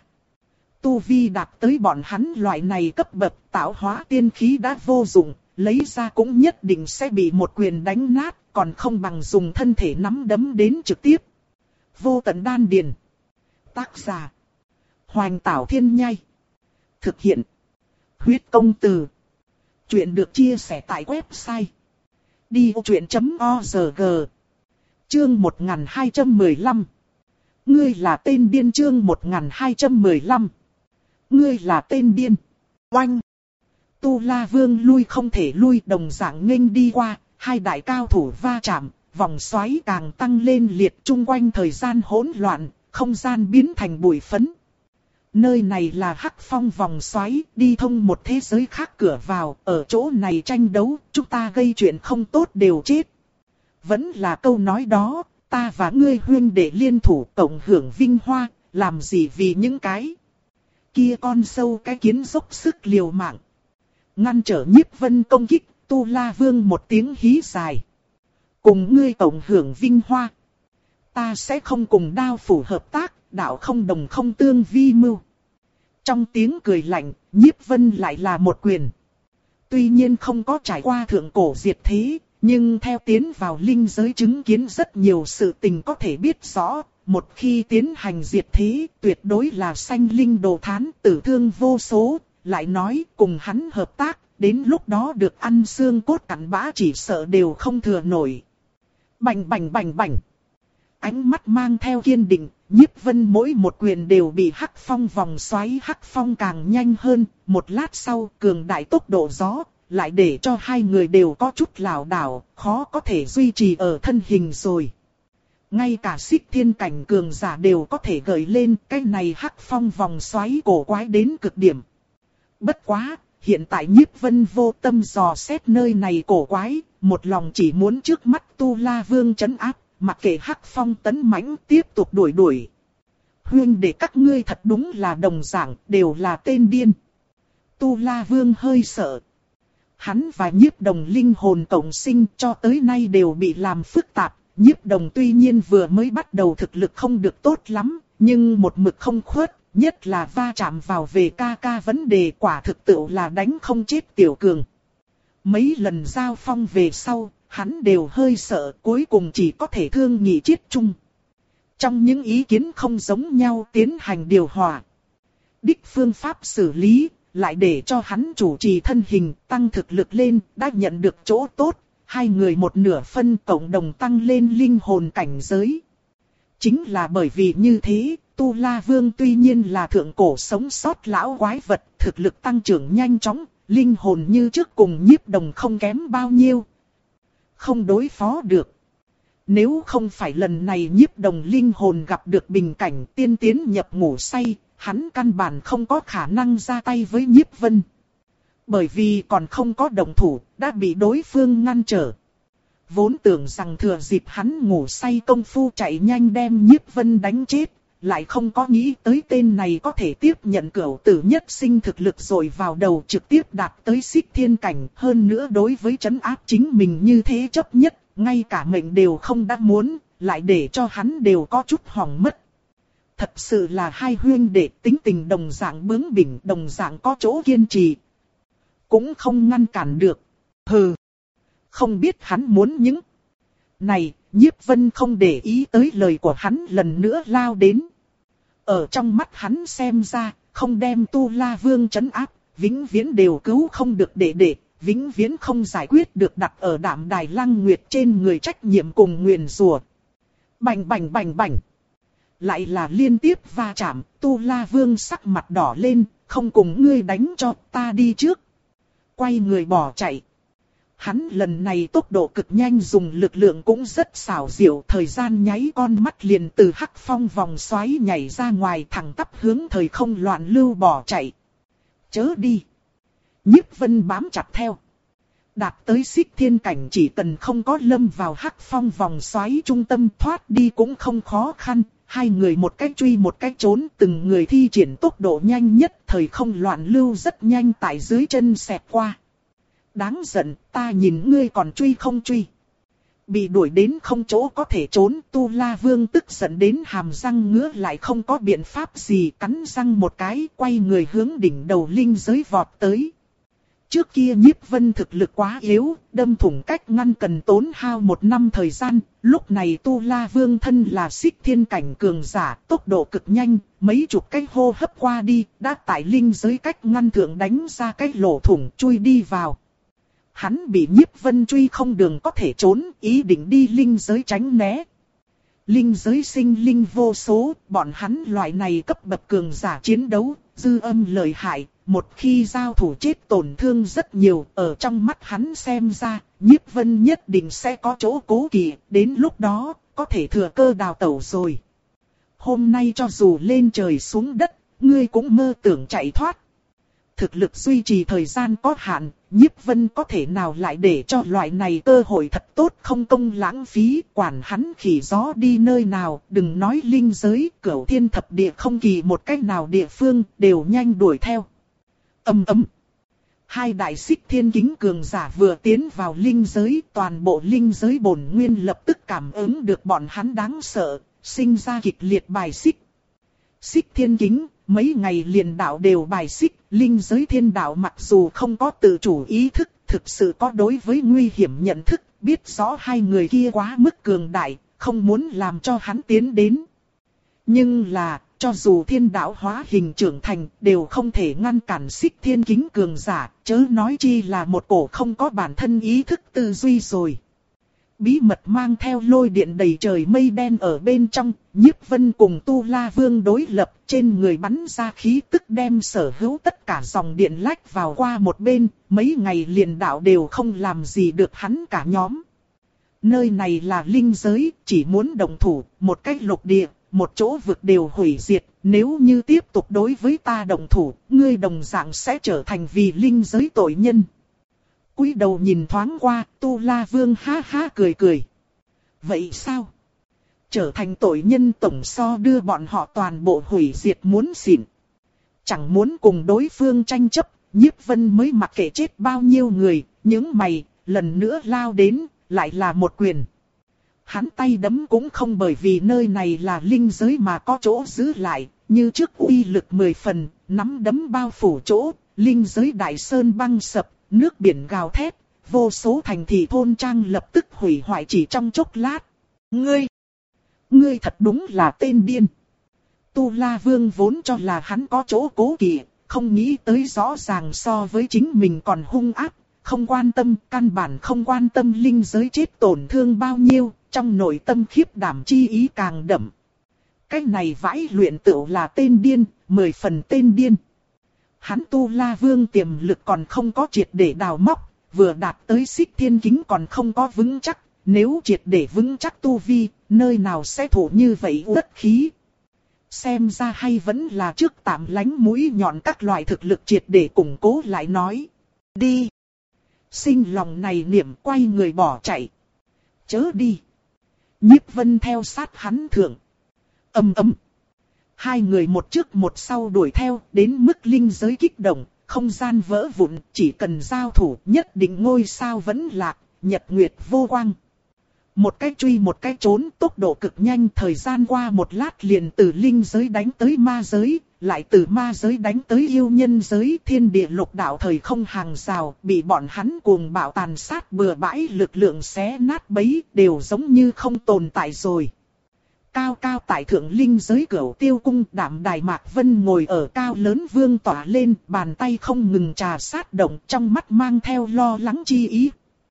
Tu vi đạt tới bọn hắn loại này cấp bậc, tạo hóa tiên khí đã vô dụng, lấy ra cũng nhất định sẽ bị một quyền đánh nát, còn không bằng dùng thân thể nắm đấm đến trực tiếp. Vô tận đan điền. Tác giả: Hoành Tảo Thiên Nhai. Thực hiện: Huyết Công Từ. Chuyện được chia sẻ tại website đi vô chuyện chấm org. Chương một nghìn hai trăm mười lăm. Ngươi là tên điên. Chương một nghìn hai trăm mười lăm. Ngươi là tên điên. Oanh! Tu La Vương lui không thể lui, đồng dạng nghênh đi qua, hai đại cao thủ va chạm, vòng xoáy càng tăng lên liệt, chung quanh thời gian hỗn loạn, không gian biến thành bụi phấn. Nơi này là hắc phong vòng xoáy, đi thông một thế giới khác cửa vào, ở chỗ này tranh đấu, chúng ta gây chuyện không tốt đều chết. Vẫn là câu nói đó, ta và ngươi huynh đệ liên thủ cộng hưởng vinh hoa, làm gì vì những cái kia con sâu cái kiến dốc sức liều mạng. Ngăn trở Nhiếp Vân công kích, Tu La Vương một tiếng hí dài. Cùng ngươi cộng hưởng vinh hoa. Ta sẽ không cùng đao phủ hợp tác, đạo không đồng không tương vi mưu. Trong tiếng cười lạnh, Nhiếp Vân lại là một quyền. Tuy nhiên không có trải qua thượng cổ diệt thế, nhưng theo tiến vào linh giới chứng kiến rất nhiều sự tình có thể biết rõ. Một khi tiến hành diệt thế, tuyệt đối là sanh linh đồ thán, tử thương vô số. Lại nói cùng hắn hợp tác, đến lúc đó được ăn xương cốt cặn bã chỉ sợ đều không thừa nổi. Bành bành bành bành. Ánh mắt mang theo kiên định, Nhiếp Vân mỗi một quyền đều bị hắc phong vòng xoáy, hắc phong càng nhanh hơn. Một lát sau, cường đại tốc độ gió, lại để cho hai người đều có chút lảo đảo, khó có thể duy trì ở thân hình rồi. Ngay cả xích thiên cảnh cường giả đều có thể gợi lên, cái này hắc phong vòng xoáy cổ quái đến cực điểm. Bất quá, hiện tại Nhiếp Vân vô tâm dò xét nơi này cổ quái, một lòng chỉ muốn trước mắt Tu La Vương trấn áp, mặc kệ hắc phong tấn mãnh tiếp tục đuổi đuổi. Huynh đệ các ngươi thật đúng là đồng dạng, đều là tên điên. Tu La Vương hơi sợ. Hắn và Nhiếp Đồng linh hồn cộng sinh cho tới nay đều bị làm phức tạp. Nhiếp Đồng tuy nhiên vừa mới bắt đầu thực lực không được tốt lắm, nhưng một mực không khuất, nhất là va chạm vào về ca ca vấn đề, quả thực tự là đánh không chết tiểu cường. Mấy lần giao phong về sau, hắn đều hơi sợ, cuối cùng chỉ có thể thương nghị chết chung. Trong những ý kiến không giống nhau tiến hành điều hòa. Đích phương pháp xử lý, lại để cho hắn chủ trì thân hình, tăng thực lực lên, đã nhận được chỗ tốt. Hai người một nửa phân cộng đồng tăng lên linh hồn cảnh giới. Chính là bởi vì như thế, Tu La Vương tuy nhiên là thượng cổ sống sót lão quái vật, thực lực tăng trưởng nhanh chóng, linh hồn như trước cùng Nhiếp Đồng không kém bao nhiêu. Không đối phó được. Nếu không phải lần này Nhiếp Đồng linh hồn gặp được bình cảnh tiên tiến nhập ngủ say, hắn căn bản không có khả năng ra tay với Nhiếp Vân. Bởi vì còn không có động thủ, đã bị đối phương ngăn trở. vốn tưởng rằng thừa dịp hắn ngủ say công phu chạy nhanh đem Nhiếp Vân đánh chết, lại không có nghĩ tới tên này có thể tiếp nhận cửu tử nhất sinh thực lực rồi vào đầu trực tiếp đạt tới xích thiên cảnh, hơn nữa đối với trấn áp chính mình như thế chấp nhất, ngay cả mệnh đều không đã muốn, lại để cho hắn đều có chút hỏng mất. Thật sự là hai huynh đệ tính tình đồng dạng bướng bỉnh, đồng dạng có chỗ kiên trì. Cũng không ngăn cản được. Hừ. Không biết hắn muốn những. Này, Nhiếp Vân không để ý tới lời của hắn lần nữa lao đến. Ở trong mắt hắn xem ra, không đem Tu La Vương trấn áp, vĩnh viễn đều cứu không được đệ đệ, vĩnh viễn không giải quyết được đặt ở Đạm Đài Lăng Nguyệt trên người trách nhiệm cùng nguyền rủa. Bành bành bành bành. Lại là liên tiếp va chạm, Tu La Vương sắc mặt đỏ lên, không cùng ngươi đánh cho ta đi trước. Quay người bỏ chạy. Hắn lần này tốc độ cực nhanh, dùng lực lượng cũng rất xảo diệu, thời gian nháy con mắt liền từ hắc phong vòng xoáy nhảy ra ngoài, thẳng tắp hướng thời không loạn lưu bỏ chạy. Chớ đi. Nhiếp Vân bám chặt theo. Đạt tới xích thiên cảnh chỉ cần không có lâm vào hắc phong vòng xoáy trung tâm, thoát đi cũng không khó khăn. Hai người một cách truy một cách trốn, từng người thi triển tốc độ nhanh nhất, thời không loạn lưu rất nhanh tại dưới chân xẹt qua. Đáng giận, ta nhìn ngươi còn truy không truy. Bị đuổi đến không chỗ có thể trốn, Tu La Vương tức giận đến hàm răng ngứa, lại không có biện pháp gì, cắn răng một cái, quay người hướng đỉnh đầu linh giới vọt tới. Trước kia Nhiếp Vân thực lực quá yếu, đâm thủng cách ngăn cần tốn hao một năm thời gian, lúc này Tu La Vương thân là xích thiên cảnh cường giả, tốc độ cực nhanh, mấy chục cái hô hấp qua đi, đã tại linh giới cách ngăn thượng đánh ra cái lỗ thủng chui đi vào. Hắn bị Nhiếp Vân truy không đường có thể trốn, ý định đi linh giới tránh né. Linh giới sinh linh vô số, bọn hắn loại này cấp bậc cường giả chiến đấu, dư âm lợi hại, một khi giao thủ chết tổn thương rất nhiều, ở trong mắt hắn xem ra, Nhiếp Vân nhất định sẽ có chỗ cố kỵ, đến lúc đó, có thể thừa cơ đào tẩu rồi. Hôm nay cho dù lên trời xuống đất, ngươi cũng mơ tưởng chạy thoát. Thực lực duy trì thời gian có hạn, Nhiếp Vân có thể nào lại để cho loại này cơ hội thật tốt không công lãng phí, quản hắn khỉ gió đi nơi nào, đừng nói linh giới, cửu thiên thập địa không kỳ một cách nào địa phương, đều nhanh đuổi theo. Ầm ầm. Hai đại xích thiên kính cường giả vừa tiến vào linh giới, toàn bộ linh giới bổn nguyên lập tức cảm ứng được bọn hắn đáng sợ, sinh ra kịch liệt bài xích. Xích thiên kính, mấy ngày liền đạo đều bài xích, linh giới thiên đạo mặc dù không có tự chủ ý thức, thực sự có đối với nguy hiểm nhận thức, biết rõ hai người kia quá mức cường đại, không muốn làm cho hắn tiến đến. Nhưng là, cho dù thiên đạo hóa hình trưởng thành, đều không thể ngăn cản xích thiên kính cường giả, chớ nói chi là một cổ không có bản thân ý thức tư duy rồi. Bí mật mang theo lôi điện đầy trời mây đen ở bên trong, Nhiếp Vân cùng Tu La Vương đối lập, trên người bắn ra khí tức đem sở hữu tất cả dòng điện lách vào qua một bên, mấy ngày liền đạo đều không làm gì được hắn cả nhóm. Nơi này là linh giới, chỉ muốn đồng thủ, một cách lục địa, một chỗ vực đều hủy diệt, nếu như tiếp tục đối với ta đồng thủ, ngươi đồng dạng sẽ trở thành vì linh giới tội nhân. Cúi đầu nhìn thoáng qua, Tu La Vương ha ha cười cười. Vậy sao? Trở thành tội nhân tổng so đưa bọn họ toàn bộ hủy diệt muốn xỉn. Chẳng muốn cùng đối phương tranh chấp, Nhiếp Vân mới mặc kệ chết bao nhiêu người, những mày, lần nữa lao đến, lại là một quyền. Hắn tay đấm cũng không bởi vì nơi này là linh giới mà có chỗ giữ lại, như trước uy lực mười phần, nắm đấm bao phủ chỗ, linh giới đại sơn băng sập. Nước biển gào thét, vô số thành thị thôn trang lập tức hủy hoại chỉ trong chốc lát. Ngươi, ngươi thật đúng là tên điên. Tu La Vương vốn cho là hắn có chỗ cố kỵ, không nghĩ tới rõ ràng so với chính mình còn hung ác, không quan tâm, căn bản không quan tâm linh giới chết tổn thương bao nhiêu, trong nội tâm khiếp đảm chi ý càng đậm. Cái này vãi luyện tựu là tên điên, mười phần tên điên. Hắn Tu La Vương tiềm lực còn không có triệt để đào móc, vừa đạt tới xích thiên kính còn không có vững chắc, nếu triệt để vững chắc tu vi, nơi nào sẽ thủ như vậy uất khí. Xem ra hay vẫn là trước tạm lánh mũi nhọn các loại thực lực triệt để củng cố lại nói. Đi! Sinh lòng này niệm quay người bỏ chạy. Chớ đi. Nhiếp Vân theo sát hắn thượng. Ầm ầm. Hai người một trước một sau đuổi theo, đến mức linh giới kích động, không gian vỡ vụn, chỉ cần giao thủ nhất định ngôi sao vẫn lạc, nhật nguyệt vô quang. Một cái truy một cái trốn, tốc độ cực nhanh, thời gian qua một lát liền từ linh giới đánh tới ma giới, lại từ ma giới đánh tới yêu nhân giới, thiên địa lục đạo thời không hàng rào, bị bọn hắn cuồng bạo tàn sát bừa bãi, lực lượng xé nát bấy, đều giống như không tồn tại rồi. Cao cao tại thượng linh giới Cửu Tiêu cung, Đạm Đài Mạc Vân ngồi ở cao lớn vương tỏa lên, bàn tay không ngừng trà sát động, trong mắt mang theo lo lắng chi ý.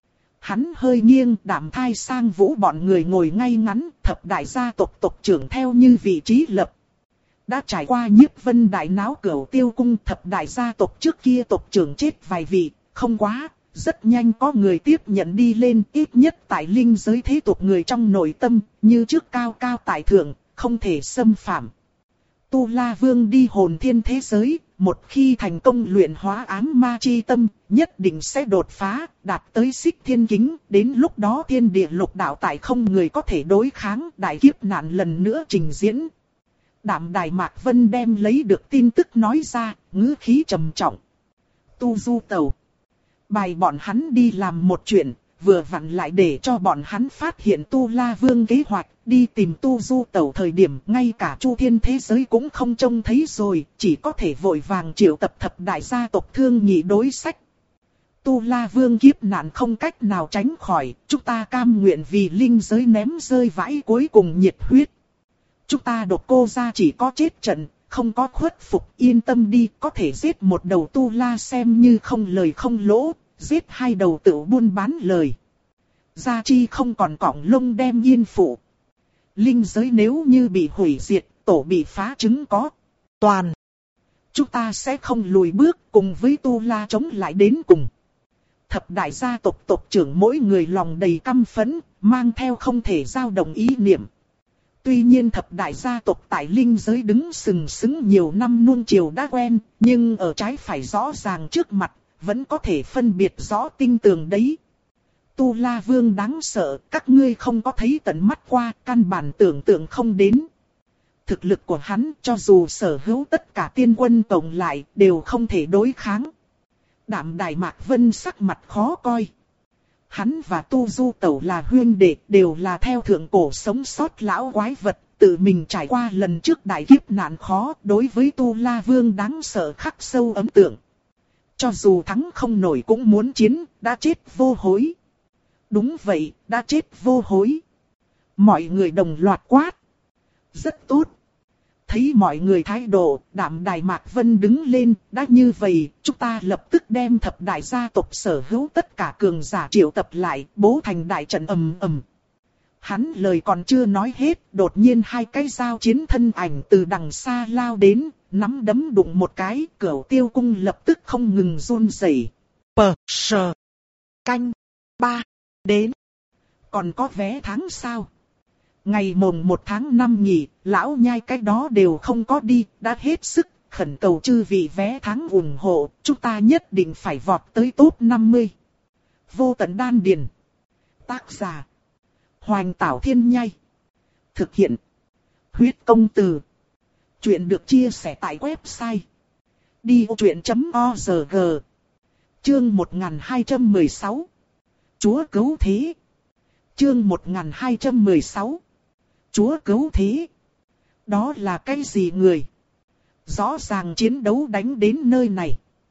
Hắn hơi nghiêng, Đạm Thai Sang Vũ bọn người ngồi ngay ngắn, thập đại gia tộc tộc trưởng theo như vị trí lập. Đã trải qua Nhiếp Vân đại náo Cửu Tiêu cung, thập đại gia tộc trước kia tộc trưởng chết vài vị, không quá, rất nhanh có người tiếp nhận đi lên, ít nhất tại linh giới thế tộc người trong nội tâm, như trước cao cao tại thượng, không thể xâm phạm. Tu La Vương đi hồn thiên thế giới, một khi thành công luyện hóa ám ma chi tâm, nhất định sẽ đột phá, đạt tới xích thiên kính, đến lúc đó thiên địa lục đạo tại không người có thể đối kháng, đại kiếp nạn lần nữa trình diễn. Đạm Đài Mạc Vân đem lấy được tin tức nói ra, ngữ khí trầm trọng. Tu Du Tẩu. Bài bọn hắn đi làm một chuyện, vừa vặn lại để cho bọn hắn phát hiện Tu La Vương kế hoạch, đi tìm Tu Du Tẩu thời điểm ngay cả Chu Thiên thế giới cũng không trông thấy rồi, chỉ có thể vội vàng triệu tập thập đại gia tộc thương nghị đối sách. Tu La Vương kiếp nạn không cách nào tránh khỏi, chúng ta cam nguyện vì linh giới ném rơi vãi cuối cùng nhiệt huyết. Chúng ta độc cô ra chỉ có chết trận, không có khuất phục, yên tâm đi, có thể giết một đầu Tu La xem như không lời không lỗ, giết hai đầu tự buôn bán lời. Gia chi không còn cọng lông đem yên phụ. Linh giới nếu như bị hủy diệt, tổ bị phá trứng có. Toàn. Chúng ta sẽ không lùi bước cùng với Tu La chống lại đến cùng. Thập đại gia tộc tộc trưởng mỗi người lòng đầy căm phẫn, mang theo không thể dao động ý niệm. Tuy nhiên thập đại gia tộc tại linh giới đứng sừng sững nhiều năm nuông chiều đã quen, nhưng ở trái phải rõ ràng trước mặt, vẫn có thể phân biệt rõ tinh tường đấy. Tu La Vương đáng sợ, các ngươi không có thấy tận mắt qua, căn bản tưởng tượng không đến. Thực lực của hắn cho dù sở hữu tất cả tiên quân tổng lại, đều không thể đối kháng. Đạm Đài Mạc Vân sắc mặt khó coi. Hắn và Tu Du Tẩu là huyên đệ, đều là theo thượng cổ sống sót lão quái vật, tự mình trải qua lần trước đại kiếp nạn khó, đối với Tu La Vương đáng sợ khắc sâu ấn tượng. Cho dù thắng không nổi cũng muốn chiến, đã chết vô hối. Đúng vậy, đã chết vô hối. Mọi người đồng loạt quát. Rất tốt. Thấy mọi người thái độ, Đạm Đài Mạc Vân đứng lên, đã như vậy, chúng ta lập tức đem thập đại gia tộc sở hữu tất cả cường giả triệu tập lại, bố thành đại trận ầm ầm. Hắn lời còn chưa nói hết, đột nhiên hai cái dao chiến thân ảnh từ đằng xa lao đến, nắm đấm đụng một cái, Cửu Tiêu cung lập tức không ngừng run rẩy. Pờ, sờ, canh, ba, đến. Còn có vé tháng sao? Ngày mồng một tháng năm nhỉ, lão nhai cái đó đều không có đi, đã hết sức, khẩn cầu chư vị vé tháng ủng hộ, chúng ta nhất định phải vọt tới top năm mươi. Vô tận đan điền. Tác giả. Hoành Tảo Thiên Nhai. Thực hiện. Huyết công từ. Chuyện được chia sẻ tại website. đi ô chuyện chấm org. Chương một nghìn hai trăm mười sáu. Chúa cứu thế. Chương một nghìn hai trăm mười sáu. Chúa cứu thế. Đó là cái gì người? Rõ ràng chiến đấu đánh đến nơi này.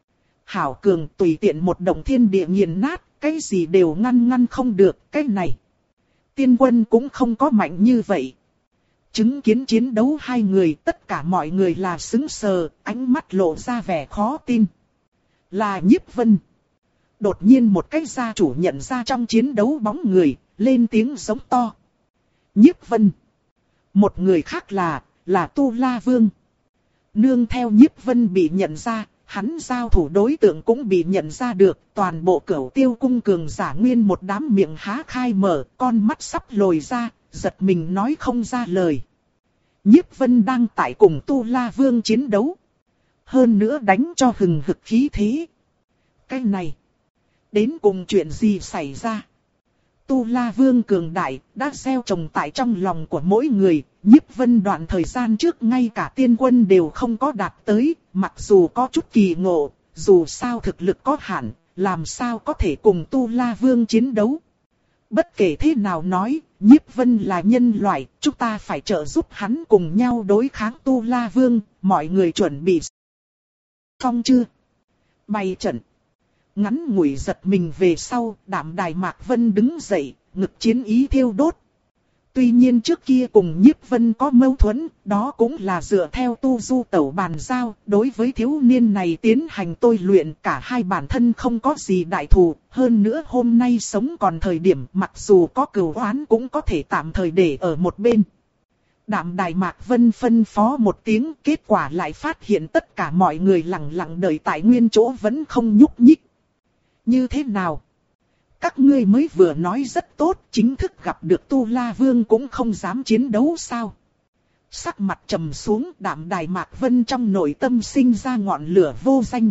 Hảo cường tùy tiện một động thiên địa nghiền nát, cái gì đều ngăn ngăn không được, cái này. Tiên quân cũng không có mạnh như vậy. Chứng kiến chiến đấu hai người, tất cả mọi người là sững sờ, ánh mắt lộ ra vẻ khó tin. Là Nhiếp Vân. Đột nhiên một cái gia chủ nhận ra trong chiến đấu bóng người, lên tiếng giống to. Nhiếp Vân. Một người khác là, là Tu La Vương. Nương theo Nhiếp Vân bị nhận ra, hắn giao thủ đối tượng cũng bị nhận ra được, toàn bộ Cửu Tiêu cung cường giả nguyên một đám miệng há khai mở, con mắt sắp lồi ra, giật mình nói không ra lời. Nhiếp Vân đang tại cùng Tu La Vương chiến đấu. Hơn nữa đánh cho hừng hực khí thế. Cái này, đến cùng chuyện gì xảy ra? Tu La Vương cường đại, đã gieo trồng tại trong lòng của mỗi người. Nhiếp Vân đoạn thời gian trước ngay cả tiên quân đều không có đạt tới, mặc dù có chút kỳ ngộ, dù sao thực lực có hạn, làm sao có thể cùng Tu La Vương chiến đấu. Bất kể thế nào nói, Nhiếp Vân là nhân loại, chúng ta phải trợ giúp hắn cùng nhau đối kháng Tu La Vương, mọi người chuẩn bị xong chưa? Bày trận. Ngắn ngủi giật mình về sau, Đạm Đài Mạc Vân đứng dậy, ngực chiến ý thiêu đốt. Tuy nhiên trước kia cùng Nhiếp Vân có mâu thuẫn, đó cũng là dựa theo tu du tẩu bàn giao, đối với thiếu niên này tiến hành tôi luyện, cả hai bản thân không có gì đại thù, hơn nữa hôm nay sống còn thời điểm mặc dù có cừu oán cũng có thể tạm thời để ở một bên. Đạm Đài Mạc Vân phân phó một tiếng, kết quả lại phát hiện tất cả mọi người lặng lặng đợi tại nguyên chỗ vẫn không nhúc nhích. Như thế nào? Các ngươi mới vừa nói rất tốt, chính thức gặp được Tu La Vương cũng không dám chiến đấu sao? Sắc mặt trầm xuống, Đạm Đài Mạc Vân trong nội tâm sinh ra ngọn lửa vô danh.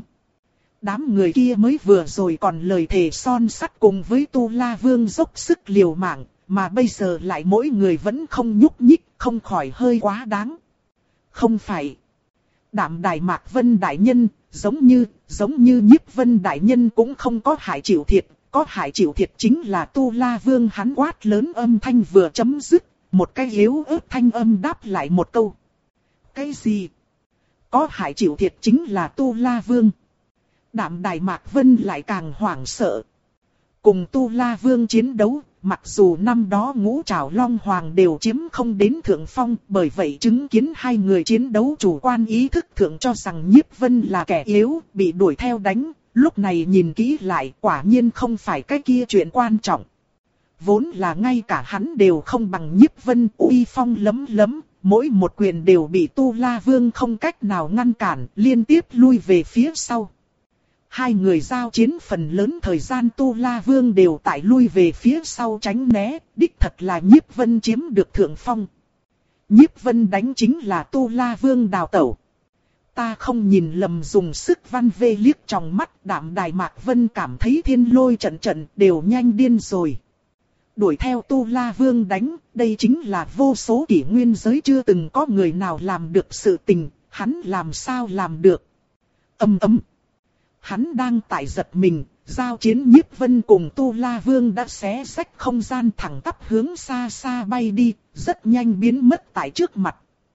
Đám người kia mới vừa rồi còn lời thề son sắt cùng với Tu La Vương dốc sức liều mạng, mà bây giờ lại mỗi người vẫn không nhúc nhích, không khỏi hơi quá đáng. Không phải. Đạm Đài Mạc Vân đại nhân, giống như, giống như Nhiếp Vân đại nhân cũng không có hại chịu thiệt. Có hại chịu thiệt chính là Tu La Vương, hắn quát lớn âm thanh vừa chấm dứt, một cái yếu ớt thanh âm đáp lại một câu. Cái gì? Có hại chịu thiệt chính là Tu La Vương. Đạm Đài Mạc Vân lại càng hoảng sợ. Cùng Tu La Vương chiến đấu, mặc dù năm đó Ngũ Trảo Long Hoàng đều chiếm không đến thượng phong, bởi vậy chứng kiến hai người chiến đấu chủ quan ý thức thượng cho rằng Nhiếp Vân là kẻ yếu, bị đuổi theo đánh. Lúc này nhìn kỹ lại quả nhiên không phải cái kia chuyện quan trọng. Vốn là ngay cả hắn đều không bằng Nhiếp Vân, uy phong lấm lấm, mỗi một quyền đều bị Tu La Vương không cách nào ngăn cản, liên tiếp lui về phía sau. Hai người giao chiến phần lớn thời gian Tu La Vương đều tại lui về phía sau tránh né, đích thật là Nhiếp Vân chiếm được thượng phong. Nhiếp Vân đánh chính là Tu La Vương đào tẩu. Ta không nhìn lầm, dùng sức văn vê liếc trong mắt. Đạm Đài Mạc Vân cảm thấy thiên lôi trận trận đều nhanh điên rồi. Đuổi theo Tu La Vương đánh, đây chính là vô số kỷ nguyên giới chưa từng có người nào làm được sự tình, hắn làm sao làm được. Ầm ầm. Hắn đang tại giật mình, giao chiến Nhiếp Vân cùng Tu La Vương đã xé rách không gian thẳng tắp hướng xa xa bay đi, rất nhanh biến mất tại trước mặt.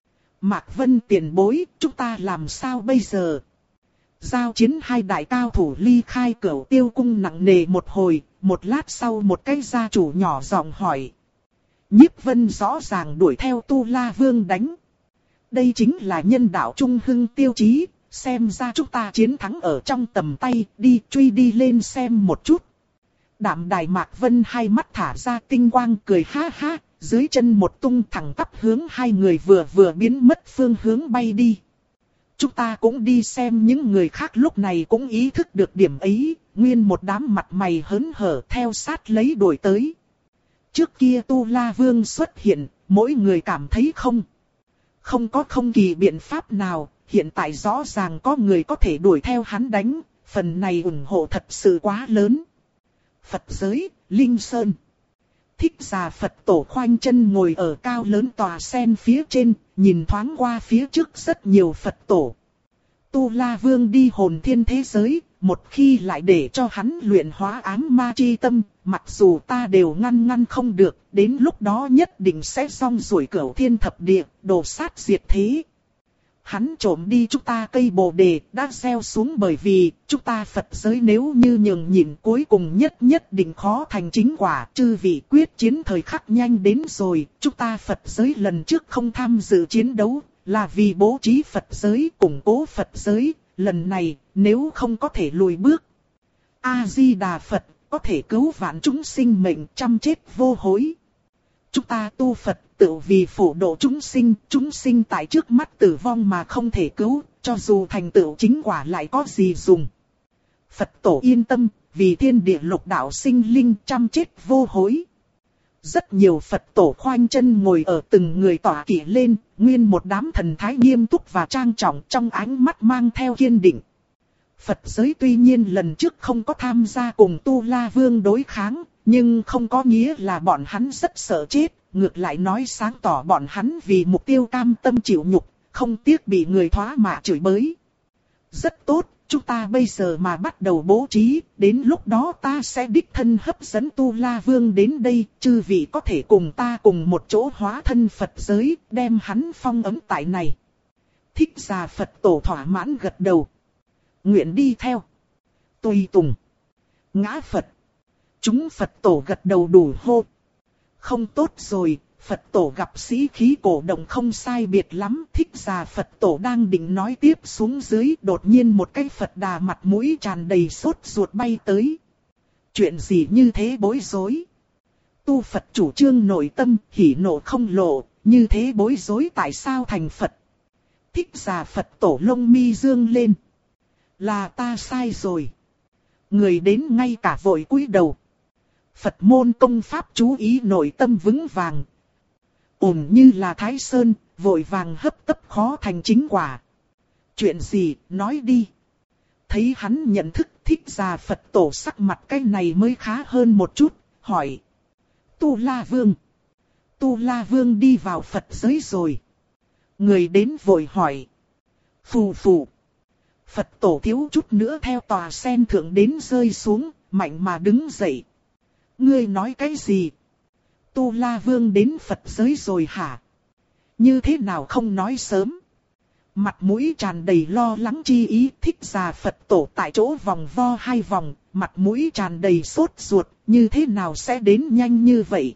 Mạc Vân tiền bối, chúng ta làm sao bây giờ? Giao chiến hai đại cao thủ ly khai Cửu Tiêu cung nặng nề một hồi, một lát sau một cái gia chủ nhỏ giọng hỏi. Nhiếp Vân rõ ràng đuổi theo Tu La Vương đánh. Đây chính là nhân đạo trung hưng tiêu chí, xem ra chúng ta chiến thắng ở trong tầm tay, đi truy đi lên xem một chút. Đạm Đài Mạc Vân hai mắt thả ra tinh quang cười ha ha. Dưới chân một tung thẳng tắp hướng hai người vừa vừa biến mất phương hướng bay đi. Chúng ta cũng đi xem. Những người khác lúc này cũng ý thức được điểm ấy, nguyên một đám mặt mày hớn hở theo sát lấy đuổi tới. Trước kia Tu La Vương xuất hiện, mỗi người cảm thấy không. Không có không kỳ biện pháp nào, hiện tại rõ ràng có người có thể đuổi theo hắn đánh, phần này ủng hộ thật sự quá lớn. Phật giới, Linh Sơn. Thích Già Phật tổ khoanh chân ngồi ở cao lớn tòa sen phía trên, nhìn thoáng qua phía trước rất nhiều Phật tổ. Tu La Vương đi hồn thiên thế giới, một khi lại để cho hắn luyện hóa ám ma chi tâm, mặc dù ta đều ngăn ngăn không được, đến lúc đó nhất định sẽ song ruổi cửu thiên thập địa, đổ sát diệt thế. Hắn trộm đi chúng ta cây bồ đề đã gieo xuống, bởi vì chúng ta Phật giới nếu như nhường nhịn cuối cùng nhất nhất định khó thành chính quả. Chư vị quyết chiến thời khắc nhanh đến rồi, chúng ta Phật giới lần trước không tham dự chiến đấu là vì bố trí Phật giới, củng cố Phật giới, lần này nếu không có thể lùi bước. A-di-đà Phật, có thể cứu vạn chúng sinh mệnh, trăm chết vô hối. Chúng ta tu Phật tự vì phổ độ chúng sinh, chúng sinh tại trước mắt tử vong mà không thể cứu, cho dù thành tựu chính quả lại có gì dùng. Phật tổ yên tâm, vì thiên địa lục đạo sinh linh trăm chết vô hối. Rất nhiều Phật tổ khoanh chân ngồi ở từng người tọa kỵ lên, nguyên một đám thần thái nghiêm túc và trang trọng, trong ánh mắt mang theo kiên định. Phật giới tuy nhiên lần trước không có tham gia cùng Tu La Vương đối kháng, Nhưng không có nghĩa là bọn hắn rất sợ chết, ngược lại nói sáng tỏ bọn hắn vì mục tiêu cam tâm chịu nhục, không tiếc bị người thoá mạ chửi bới. Rất tốt, chúng ta bây giờ mà bắt đầu bố trí, đến lúc đó ta sẽ đích thân hấp dẫn Tu La Vương đến đây, chư vị có thể cùng ta cùng một chỗ hóa thân Phật giới, đem hắn phong ấn tại này. Thích Già Phật Tổ thỏa mãn gật đầu. Nguyện đi theo. Tùy tùng. Ngã Phật. Chúng Phật Tổ gật đầu đủ hô. Không tốt rồi, Phật Tổ gặp sĩ khí cổ động không sai biệt lắm. Thích Già Phật Tổ đang định nói tiếp xuống dưới, đột nhiên một cái Phật Đà mặt mũi tràn đầy sốt ruột bay tới. Chuyện gì như thế bối rối? Tu Phật chủ trương nội tâm, hỉ nộ không lộ, như thế bối rối tại sao thành Phật? Thích Già Phật Tổ lông mi dương lên. Là ta sai rồi. Người đến ngay cả vội cúi đầu. Phật môn công pháp chú ý nội tâm vững vàng. Ổn như là Thái Sơn, vội vàng hấp tấp khó thành chính quả. Chuyện gì, nói đi. Thấy hắn nhận thức Thích Già Phật Tổ sắc mặt cái này mới khá hơn một chút, hỏi. Tu La Vương. Tu La Vương đi vào Phật giới rồi. Người đến vội hỏi. Phù phù. Phật Tổ thiếu chút nữa theo tòa sen thượng đến rơi xuống, mạnh mà đứng dậy. Ngươi nói cái gì? Tu La Vương đến Phật giới rồi hả? Như thế nào không nói sớm? Mặt mũi tràn đầy lo lắng chi ý. Thích Già Phật Tổ tại chỗ vòng vo hai vòng, mặt mũi tràn đầy sốt ruột, như thế nào sẽ đến nhanh như vậy?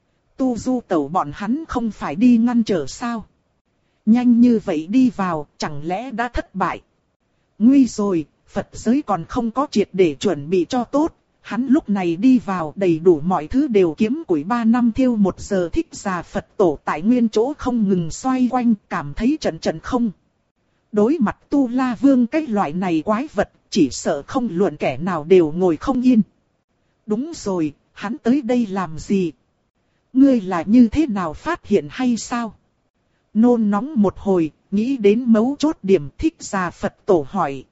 Tu Du Tẩu bọn hắn không phải đi ngăn trở sao? Nhanh như vậy đi vào, chẳng lẽ đã thất bại? Nguy rồi, Phật giới còn không có triệt để chuẩn bị cho tốt. Hắn lúc này đi vào đầy đủ mọi thứ đều kiếm củi ba năm thiêu một giờ. Thích Già Phật Tổ tại nguyên chỗ không ngừng xoay quanh, cảm thấy trận trận không. Đối mặt Tu La Vương cái loại này quái vật, chỉ sợ không luận kẻ nào đều ngồi không yên. Đúng rồi, hắn tới đây làm gì? Ngươi là như thế nào phát hiện hay sao? Nôn nóng một hồi, nghĩ đến mấu chốt điểm. Thích Già Phật Tổ hỏi.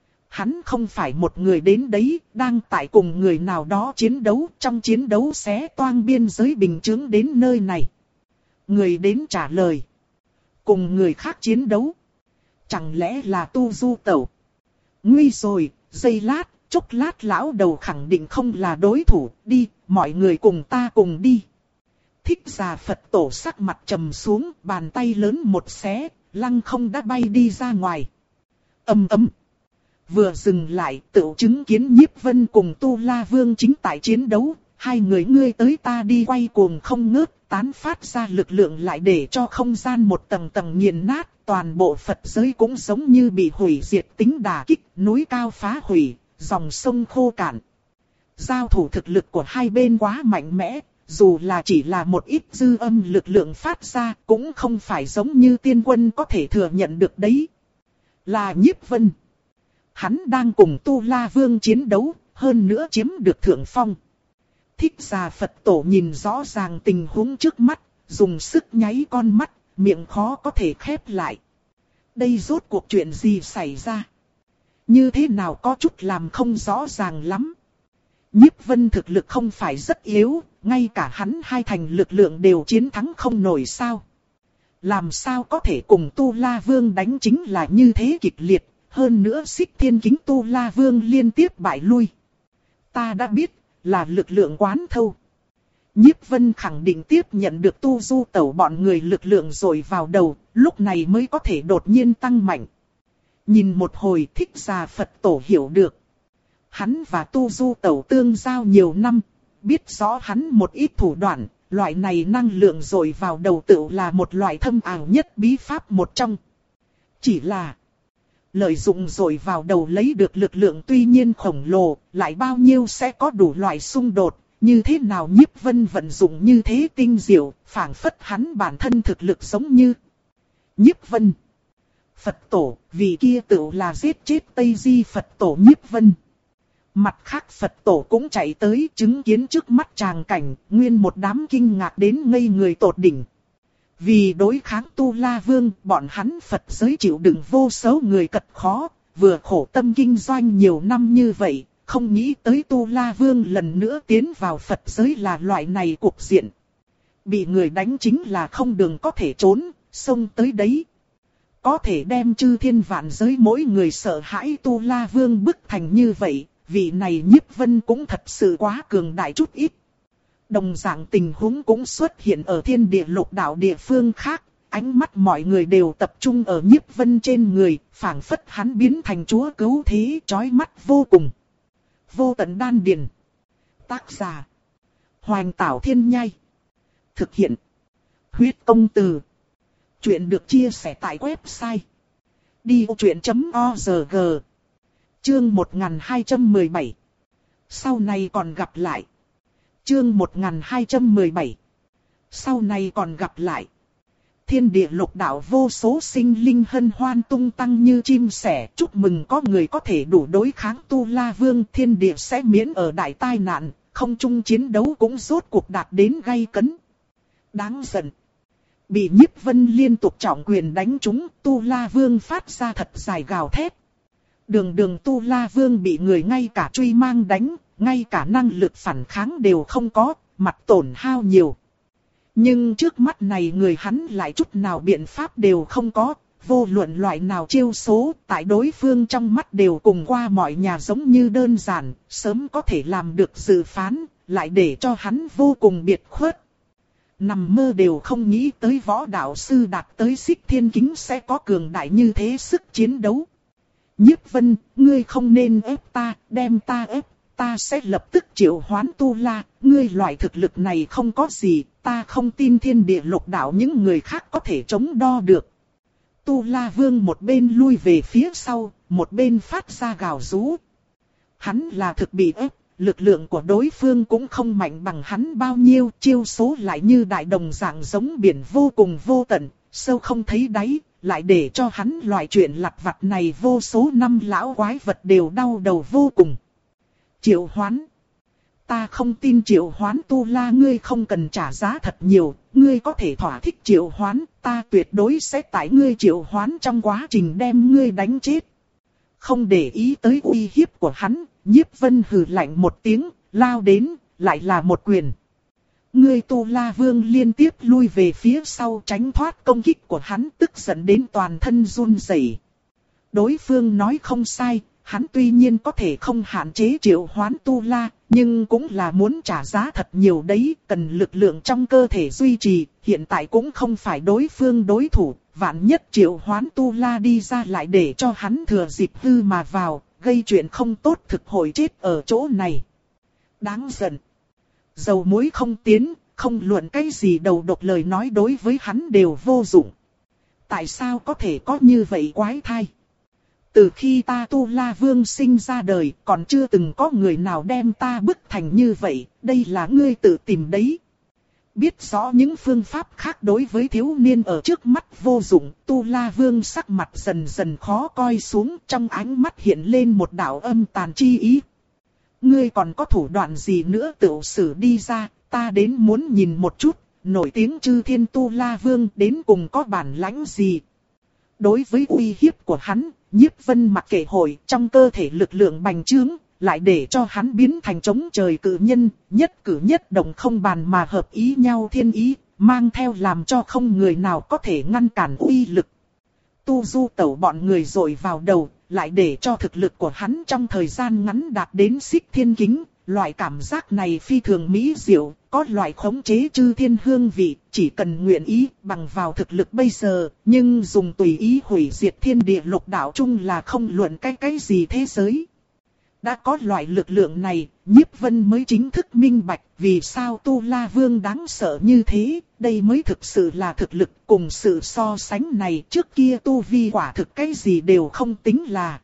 Hắn không phải một người đến đấy, đang tại cùng người nào đó chiến đấu, trong chiến đấu xé toang biên giới bình chướng đến nơi này. Người đến trả lời. Cùng người khác chiến đấu. Chẳng lẽ là Tu Du Tẩu? Nguy rồi, giây lát, chốc lát lão đầu khẳng định không là đối thủ, đi, mọi người cùng ta cùng đi. Thích Già Phật Tổ sắc mặt trầm xuống, bàn tay lớn một xé, lăng không đã bay đi ra ngoài. Ầm ầm. Vừa dừng lại, tự chứng kiến Nhiếp Vân cùng Tu La Vương chính tại chiến đấu, hai người ngươi tới ta đi quay cuồng không ngớt, tán phát ra lực lượng lại để cho không gian một tầng tầng nghiền nát, toàn bộ Phật giới cũng giống như bị hủy diệt tính đả kích, núi cao phá hủy, dòng sông khô cạn. Giao thủ thực lực của hai bên quá mạnh mẽ, dù là chỉ là một ít dư âm lực lượng phát ra, cũng không phải giống như tiên quân có thể thừa nhận được đấy. Là Nhiếp Vân. Hắn đang cùng Tu La Vương chiến đấu, hơn nữa chiếm được thượng phong. Thích Già Phật Tổ nhìn rõ ràng tình huống trước mắt, dùng sức nháy con mắt, miệng khó có thể khép lại. Đây rốt cuộc chuyện gì xảy ra? Như thế nào có chút làm không rõ ràng lắm. Nhiếp Vân thực lực không phải rất yếu, ngay cả hắn hai thành lực lượng đều chiến thắng không nổi sao. Làm sao có thể cùng Tu La Vương đánh chính là như thế kịch liệt. Hơn nữa Xích Thiên Kính Tu La Vương liên tiếp bại lui. Ta đã biết, là lực lượng quán thâu. Nhiếp Vân khẳng định tiếp nhận được Tu Du Tẩu bọn người lực lượng rồi vào đầu, lúc này mới có thể đột nhiên tăng mạnh. Nhìn một hồi Thích Già Phật Tổ hiểu được. Hắn và Tu Du Tẩu tương giao nhiều năm, biết rõ hắn một ít thủ đoạn, loại này năng lượng rồi vào đầu tựu là một loại thâm ảo nhất bí pháp một trong. Chỉ là lợi dụng rồi vào đầu lấy được lực lượng tuy nhiên khổng lồ, lại bao nhiêu sẽ có đủ loại xung đột, như thế nào Nhiếp Vân vận dụng như thế tinh diệu, phảng phất hắn bản thân thực lực giống như Nhiếp Vân. Phật Tổ, vì kia tựu là giết chết Tây Di Phật Tổ Nhiếp Vân. Mặt khác Phật Tổ cũng chạy tới chứng kiến trước mắt tràng cảnh, nguyên một đám kinh ngạc đến ngây người tột đỉnh. Vì đối kháng Tu La Vương, bọn hắn Phật giới chịu đựng vô số người cật khó, vừa khổ tâm kinh doanh nhiều năm như vậy, không nghĩ tới Tu La Vương lần nữa tiến vào Phật giới là loại này cục diện. Bị người đánh chính là không đường có thể trốn, xông tới đấy. Có thể đem chư thiên vạn giới mỗi người sợ hãi Tu La Vương bức thành như vậy, vị này Nhiếp Vân cũng thật sự quá cường đại chút ít. Đồng dạng tình huống cũng xuất hiện ở thiên địa lục đạo địa phương khác, ánh mắt mọi người đều tập trung ở Nhiếp Vân trên người, phảng phất hắn biến thành chúa cứu thế chói mắt vô cùng. Vô tận đan điền. Tác giả: Hoành Tảo Thiên Nhai. Thực hiện: Huyết Công Từ. Chuyện được chia sẻ tại website đi vô chuyện chấm org. Chương một nghìn hai trăm mười bảy. Sau này còn gặp lại. Chương một nghìn hai trăm mười bảy. Sau này còn gặp lại. Thiên địa lục đạo vô số sinh linh hân hoan tung tăng như chim sẻ, chúc mừng có người có thể đủ đối kháng Tu La Vương, thiên địa sẽ miễn ở đại tai nạn, không chung chiến đấu cũng rốt cuộc đạt đến gay cấn. Đáng giận. Bị Nhiếp Vân liên tục trọng quyền đánh trúng, Tu La Vương phát ra thật dài gào thét. Đường đường Tu La Vương bị người ngay cả truy mang đánh, ngay cả năng lực phản kháng đều không có, mặt tổn hao nhiều. Nhưng trước mắt này người hắn lại chút nào biện pháp đều không có, vô luận loại nào chiêu số, tại đối phương trong mắt đều cùng qua mọi nhà giống như đơn giản, sớm có thể làm được dự phán, lại để cho hắn vô cùng biệt khuất. Nằm mơ đều không nghĩ tới võ đạo sư đạt tới Xích Thiên Kính sẽ có cường đại như thế sức chiến đấu. Nhiếp Vân, ngươi không nên ép ta, đem ta ép, ta sẽ lập tức triệu hoán Tu La, ngươi loại thực lực này không có gì, ta không tin thiên địa lục đạo những người khác có thể chống đo được. Tu La Vương một bên lui về phía sau, một bên phát ra gào rú. Hắn là thực bị ép, lực lượng của đối phương cũng không mạnh bằng hắn bao nhiêu, chiêu số lại như đại đồng dạng giống biển vô cùng vô tận, sâu không thấy đáy, lại để cho hắn loại chuyện lặt vặt này vô số năm lão quái vật đều đau đầu vô cùng. Triệu hoán. Ta không tin triệu hoán Tu La, ngươi không cần trả giá thật nhiều, ngươi có thể thỏa thích triệu hoán, ta tuyệt đối sẽ tại ngươi triệu hoán trong quá trình đem ngươi đánh chết. Không để ý tới uy hiếp của hắn, Nhiếp Vân hừ lạnh một tiếng, lao đến, lại là một quyền. Ngươi Tu La Vương liên tiếp lui về phía sau tránh thoát công kích của hắn, tức giận đến toàn thân run rẩy. Đối phương nói không sai, hắn tuy nhiên có thể không hạn chế triệu hoán Tu La, nhưng cũng là muốn trả giá thật nhiều đấy, cần lực lượng trong cơ thể duy trì, hiện tại cũng không phải đối phương đối thủ, vạn nhất triệu hoán Tu La đi ra lại để cho hắn thừa dịp hư mà vào, gây chuyện không tốt thực hội chết ở chỗ này. Đáng giận. Dầu muối không tiến, không luận cái gì đầu độc lời nói đối với hắn đều vô dụng. Tại sao có thể có như vậy quái thai? Từ khi ta Tu La Vương sinh ra đời, còn chưa từng có người nào đem ta bức thành như vậy, đây là ngươi tự tìm đấy. Biết rõ những phương pháp khác đối với thiếu niên ở trước mắt vô dụng, Tu La Vương sắc mặt dần dần khó coi xuống, trong ánh mắt hiện lên một đạo âm tàn chi ý. Ngươi còn có thủ đoạn gì nữa tự xử đi ra, ta đến muốn nhìn một chút, nổi tiếng chư thiên Tu La Vương đến cùng có bản lãnh gì. Đối với uy hiếp của hắn, Nhiếp Vân mặc kệ hội trong cơ thể lực lượng bành trướng, lại để cho hắn biến thành chống trời cự nhân, nhất cử nhất động không bàn mà hợp ý nhau thiên ý, mang theo làm cho không người nào có thể ngăn cản uy lực. Tu Du Tẩu bọn người dội vào đầu, lại để cho thực lực của hắn trong thời gian ngắn đạt đến Xích Thiên Kính, loại cảm giác này phi thường mỹ diệu, có loại khống chế chư thiên hương vị, chỉ cần nguyện ý bằng vào thực lực bây giờ, nhưng dùng tùy ý hủy diệt thiên địa lục đạo chung là không luận cái cái gì thế giới. Đã có loại lực lượng này, Nhiếp Vân mới chính thức minh bạch vì sao Tu La Vương đáng sợ như thế, đây mới thực sự là thực lực, cùng sự so sánh này trước kia Tu Vi quả thực cái gì đều không tính là.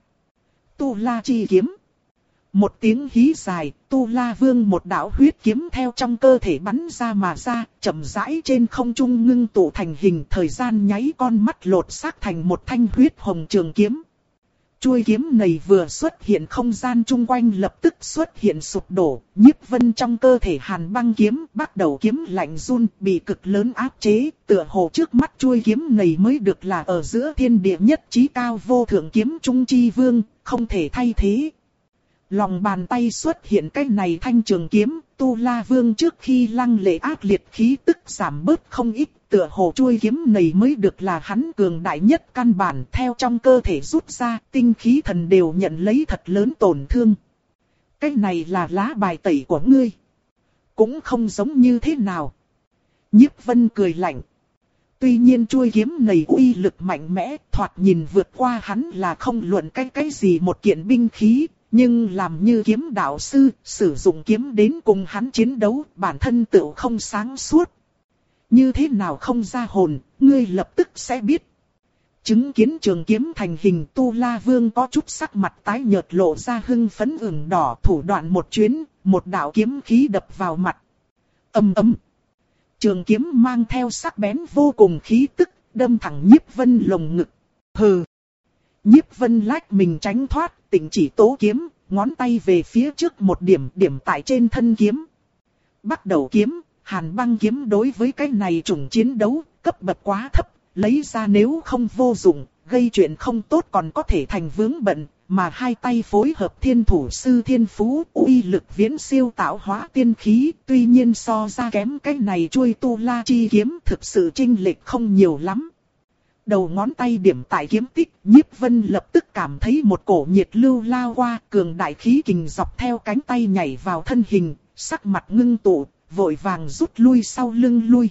Tu La chi kiếm. Một tiếng hí dài, Tu La Vương một đạo huyết kiếm theo trong cơ thể bắn ra mà ra, chậm rãi trên không trung ngưng tụ thành hình, thời gian nháy con mắt lột xác thành một thanh huyết hồng trường kiếm. Chuôi kiếm này vừa xuất hiện, không gian chung quanh lập tức xuất hiện sụp đổ, Nhiếp Vân trong cơ thể hàn băng kiếm bắt đầu kiếm lạnh run, bị cực lớn áp chế, tựa hồ trước mắt chuôi kiếm này mới được là ở giữa thiên địa nhất chí cao vô thượng kiếm trung chi vương, không thể thay thế. Lòng bàn tay xuất hiện cái này thanh trường kiếm, Tu La Vương trước khi lăng lệ ác liệt khí tức giảm bớt không ít, tựa hồ chuôi kiếm này mới được là hắn cường đại nhất căn bản, theo trong cơ thể rút ra, tinh khí thần đều nhận lấy thật lớn tổn thương. Cái này là lá bài tẩy của ngươi. Cũng không giống như thế nào. Nhiếp Vân cười lạnh. Tuy nhiên chuôi kiếm này uy lực mạnh mẽ, thoạt nhìn vượt qua hắn là không luận cái cái gì một kiện binh khí. Nhưng làm như kiếm đạo sư, sử dụng kiếm đến cùng hắn chiến đấu, bản thân tự không sáng suốt. Như thế nào không ra hồn, ngươi lập tức sẽ biết. Chứng kiến trường kiếm thành hình, Tu La Vương có chút sắc mặt tái nhợt lộ ra hưng phấn ửng đỏ, thủ đoạn một chuyến, một đạo kiếm khí đập vào mặt. Ầm ầm. Trường kiếm mang theo sắc bén vô cùng khí tức, đâm thẳng Nhiếp Vân lồng ngực. Hừ. Nhiếp Vân lách mình tránh thoát, tỉnh chỉ tố kiếm, ngón tay về phía trước một điểm, điểm tại trên thân kiếm. Bắt đầu kiếm, Hàn Băng kiếm đối với cái này chủng chiến đấu, cấp bậc quá thấp, lấy ra nếu không vô dụng, gây chuyện không tốt còn có thể thành vướng bận, mà hai tay phối hợp thiên thủ sư thiên phú, uy lực viễn siêu tạo hóa tiên khí, tuy nhiên so ra kém cái này chuôi tu la chi kiếm thực sự chênh lệch không nhiều lắm. Đầu ngón tay điểm tại kiếm tích, Nhiếp Vân lập tức cảm thấy một cổ nhiệt lưu lao qua, cường đại khí kình dọc theo cánh tay nhảy vào thân hình, sắc mặt ngưng tụ, vội vàng rút lui sau lưng lui.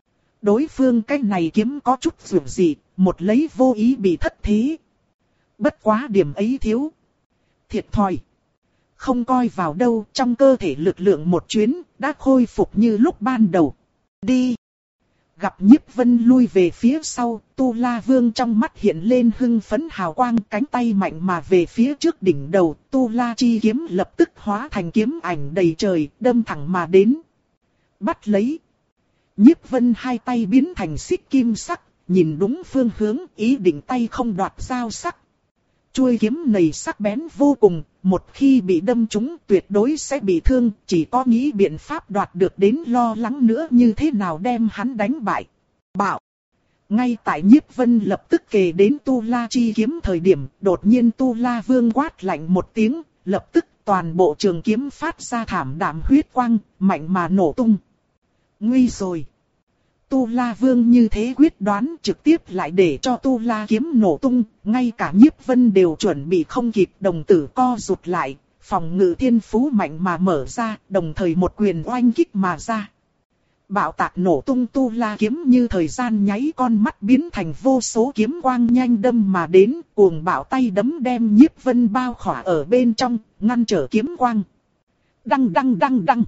Đối phương cái này kiếm có chút dù gì, một lấy vô ý bị thất thế. Bất quá điểm ấy thiếu. Thiệt thòi. Không coi vào đâu, trong cơ thể lực lượng một chuyến, đã khôi phục như lúc ban đầu. Đi. Gặp Nhiếp Vân lui về phía sau, Tu La Vương trong mắt hiện lên hưng phấn hào quang, cánh tay mạnh mà về phía trước đỉnh đầu, Tu La chi kiếm lập tức hóa thành kiếm ảnh đầy trời, đâm thẳng mà đến. Bắt lấy. Nhiếp Vân hai tay biến thành xích kim sắc, nhìn đúng phương hướng, ý định tay không đoạt dao sắc. Chuôi kiếm này sắc bén vô cùng, một khi bị đâm trúng tuyệt đối sẽ bị thương, chỉ có nghĩ biện pháp đoạt được đến lo lắng nữa như thế nào đem hắn đánh bại. Bạo! Ngay tại Nhiếp Vân lập tức kề đến Tu La chi kiếm thời điểm, đột nhiên Tu La Vương quát lạnh một tiếng, lập tức toàn bộ trường kiếm phát ra thảm đạm huyết quang, mạnh mà nổ tung. Nguy rồi! Tu La Vương như thế quyết đoán trực tiếp lại để cho Tu La kiếm nổ tung, ngay cả Nhiếp Vân đều chuẩn bị không kịp, đồng tử co rụt lại, phòng ngự thiên phú mạnh mà mở ra, đồng thời một quyền oanh kích mà ra. Bạo tạc nổ tung Tu La kiếm như thời gian nháy con mắt biến thành vô số kiếm quang nhanh đâm mà đến, cuồng bạo tay đấm đem Nhiếp Vân bao khỏa ở bên trong, ngăn trở kiếm quang. Đăng đăng đăng đăng.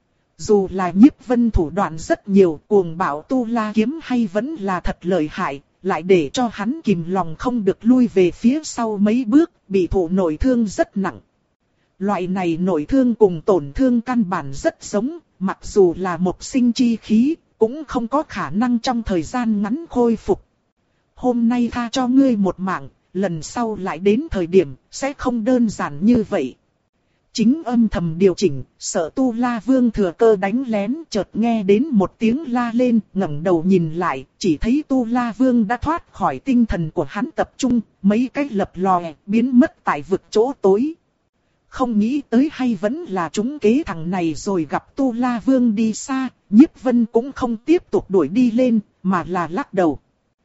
Dù là Nhiếp Vân thủ đoạn rất nhiều, cuồng bạo Tu La kiếm hay vẫn là thật lợi hại, lại để cho hắn kìm lòng không được lui về phía sau mấy bước, bị thụ nội thương rất nặng. Loại này nội thương cùng tổn thương căn bản rất giống, mặc dù là một sinh chi khí, cũng không có khả năng trong thời gian ngắn khôi phục. Hôm nay tha cho ngươi một mạng, lần sau lại đến thời điểm, sẽ không đơn giản như vậy. Chính âm thầm điều chỉnh, sợ Tu La Vương thừa cơ đánh lén, chợt nghe đến một tiếng la lên, ngẩng đầu nhìn lại, chỉ thấy Tu La Vương đã thoát khỏi tinh thần của hắn tập trung, mấy cái lập lòe, biến mất tại vực chỗ tối. Không nghĩ tới hay vẫn là trúng kế thằng này rồi, gặp Tu La Vương đi xa, Nhiếp Vân cũng không tiếp tục đuổi đi lên, mà là lắc đầu.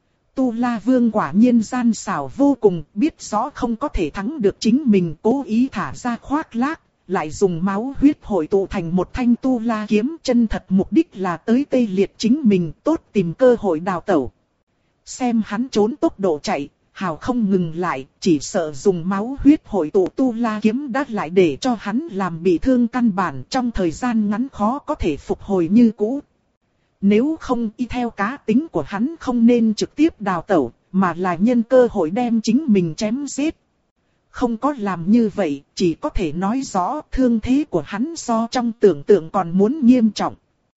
Tu La Vương quả nhiên gian xảo vô cùng, biết rõ không có thể thắng được chính mình, cố ý thả ra khoác lác, lại dùng máu huyết hội tụ thành một thanh Tu La kiếm, chân thật mục đích là tới tê liệt chính mình, tốt tìm cơ hội đào tẩu. Xem hắn trốn tốc độ chạy, hào không ngừng lại, chỉ sợ dùng máu huyết hội tụ Tu La kiếm đã lại để cho hắn làm bị thương căn bản, trong thời gian ngắn khó có thể phục hồi như cũ. Nếu không y theo cá tính của hắn không nên trực tiếp đào tẩu, mà là nhân cơ hội đem chính mình chém giết. Không có làm như vậy, chỉ có thể nói rõ thương thế của hắn so trong tưởng tượng còn muốn nghiêm trọng.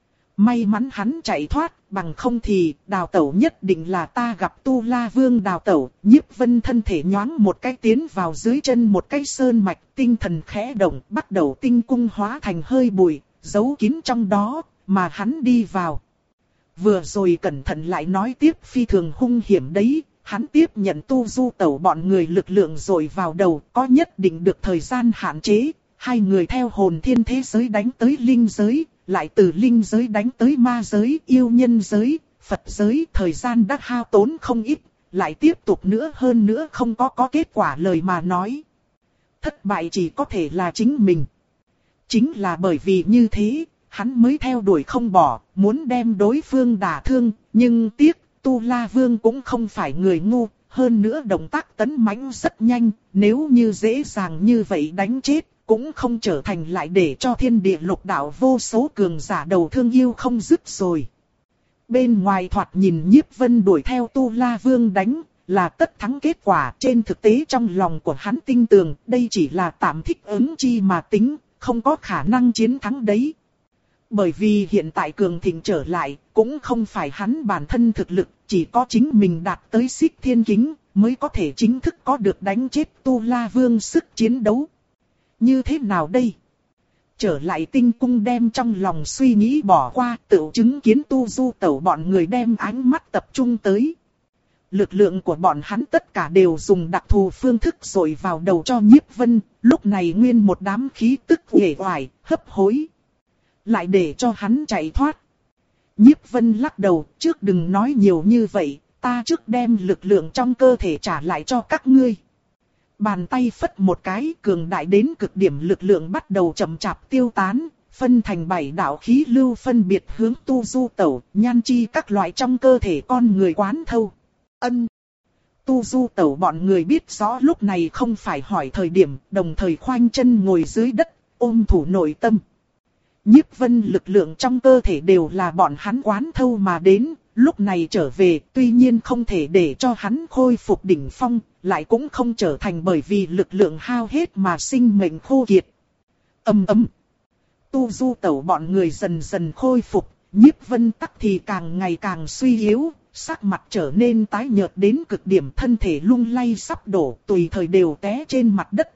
May mắn hắn chạy thoát, bằng không thì đào tẩu nhất định là ta gặp Tu La Vương đào tẩu. Nhiếp Vân thân thể nhoáng một cái tiến vào dưới chân một cái sơn mạch, tinh thần khẽ động, bắt đầu tinh cung hóa thành hơi bụi, giấu kín trong đó, mà hắn đi vào. Vừa rồi cẩn thận lại nói tiếp, phi thường hung hiểm đấy, hắn tiếp nhận Tu Du Tẩu bọn người lực lượng rồi vào đầu, có nhất định được thời gian hạn chế, hai người theo hồn thiên thế giới đánh tới linh giới, lại từ linh giới đánh tới ma giới, yêu nhân giới, Phật giới, thời gian đã hao tốn không ít, lại tiếp tục nữa hơn nữa không có có kết quả lời mà nói. Thất bại chỉ có thể là chính mình. Chính là bởi vì như thế, hắn mới theo đuổi không bỏ, muốn đem đối phương đả thương, nhưng tiếc, Tu La Vương cũng không phải người ngu, hơn nữa động tác tấn mãnh rất nhanh, nếu như dễ dàng như vậy đánh chết, cũng không trở thành lại để cho thiên địa lục đạo vô số cường giả đầu thương yêu không dứt rồi. Bên ngoài thoạt nhìn Nhiếp Vân đuổi theo Tu La Vương đánh, là tất thắng kết quả. Trên thực tế trong lòng của hắn tin tưởng, đây chỉ là tạm thích ứng chi mà tính, không có khả năng chiến thắng đấy. Bởi vì hiện tại cường thịnh trở lại, cũng không phải hắn bản thân thực lực, chỉ có chính mình đạt tới xích thiên kính, mới có thể chính thức có được đánh chết Tu La Vương sức chiến đấu. Như thế nào đây? Trở lại tinh cung đem trong lòng suy nghĩ bỏ qua, tự chứng kiến Tu Du Tẩu bọn người đem ánh mắt tập trung tới. Lực lượng của bọn hắn tất cả đều dùng đặc thù phương thức dội vào đầu cho Nhiếp Vân, lúc này nguyên một đám khí tức uể oải, hấp hối. Lại để cho hắn chạy thoát. Nhiếp Vân lắc đầu, trước đừng nói nhiều như vậy, ta trước đem lực lượng trong cơ thể trả lại cho các ngươi. Bàn tay phất một cái, cường đại đến cực điểm lực lượng bắt đầu chậm chạp tiêu tán, phân thành bảy đạo khí lưu phân biệt hướng Tu Du Tẩu, Nhan Chi các loại trong cơ thể con người quán thâu. Ân. Tu Du Tẩu bọn người biết rõ lúc này không phải hỏi thời điểm, đồng thời khoanh chân ngồi dưới đất, ôm thủ nội tâm. Nhiếp Vân lực lượng trong cơ thể đều là bọn hắn quán thâu mà đến, lúc này trở về tuy nhiên không thể để cho hắn khôi phục đỉnh phong, lại cũng không trở thành bởi vì lực lượng hao hết mà sinh mệnh khô kiệt. Ầm ầm. Tu Du Tẩu bọn người dần dần khôi phục, Nhiếp Vân tắc thì càng ngày càng suy yếu, sắc mặt trở nên tái nhợt đến cực điểm, thân thể lung lay sắp đổ, tùy thời đều té trên mặt đất.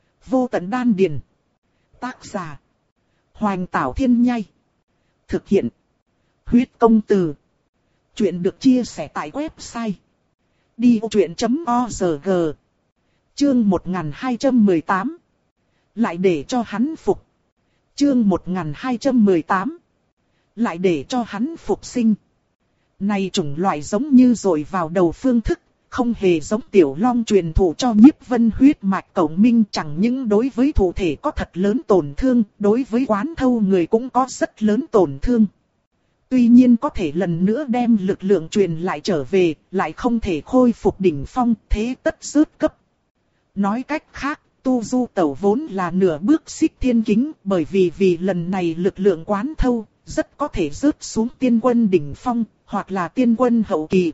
Vô Tận Đan Điền. Tác giả Hoành Tảo Thiên Nhai. Thực hiện Huyết Công Từ. Chuyện được chia sẻ tại website đi ô chuyện chấm org. Chương một nghìn hai trăm mười tám. Lại để cho hắn phục. Chương một nghìn hai trăm mười tám. Lại để cho hắn phục sinh. Này chủng loại giống như rồi vào đầu phương thức, không hề giống Tiểu Long truyền thụ cho Nhiếp Vân huyết mạch cộng minh, chẳng những đối với thủ thể có thật lớn tổn thương, đối với quán thâu người cũng có rất lớn tổn thương. Tuy nhiên có thể lần nữa đem lực lượng truyền lại trở về, lại không thể khôi phục đỉnh phong, thế tất rớt cấp. Nói cách khác, Tu Du Tẩu vốn là nửa bước xích thiên kính, bởi vì vì lần này lực lượng quán thâu, rất có thể rớt xuống tiên quân đỉnh phong, hoặc là tiên quân hậu kỳ.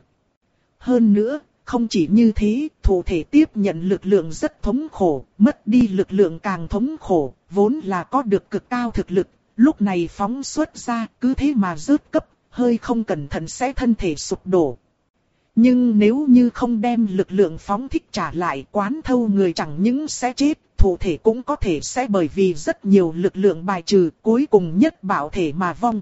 Hơn nữa, không chỉ như thế, thủ thể tiếp nhận lực lượng rất thống khổ, mất đi lực lượng càng thống khổ, vốn là có được cực cao thực lực, lúc này phóng xuất ra, cứ thế mà rớt cấp, hơi không cẩn thận sẽ thân thể sụp đổ. Nhưng nếu như không đem lực lượng phóng thích trả lại, quán thâu người chẳng những sẽ chết, thủ thể cũng có thể sẽ bởi vì rất nhiều lực lượng bài trừ, cuối cùng nhất bảo thể mà vong.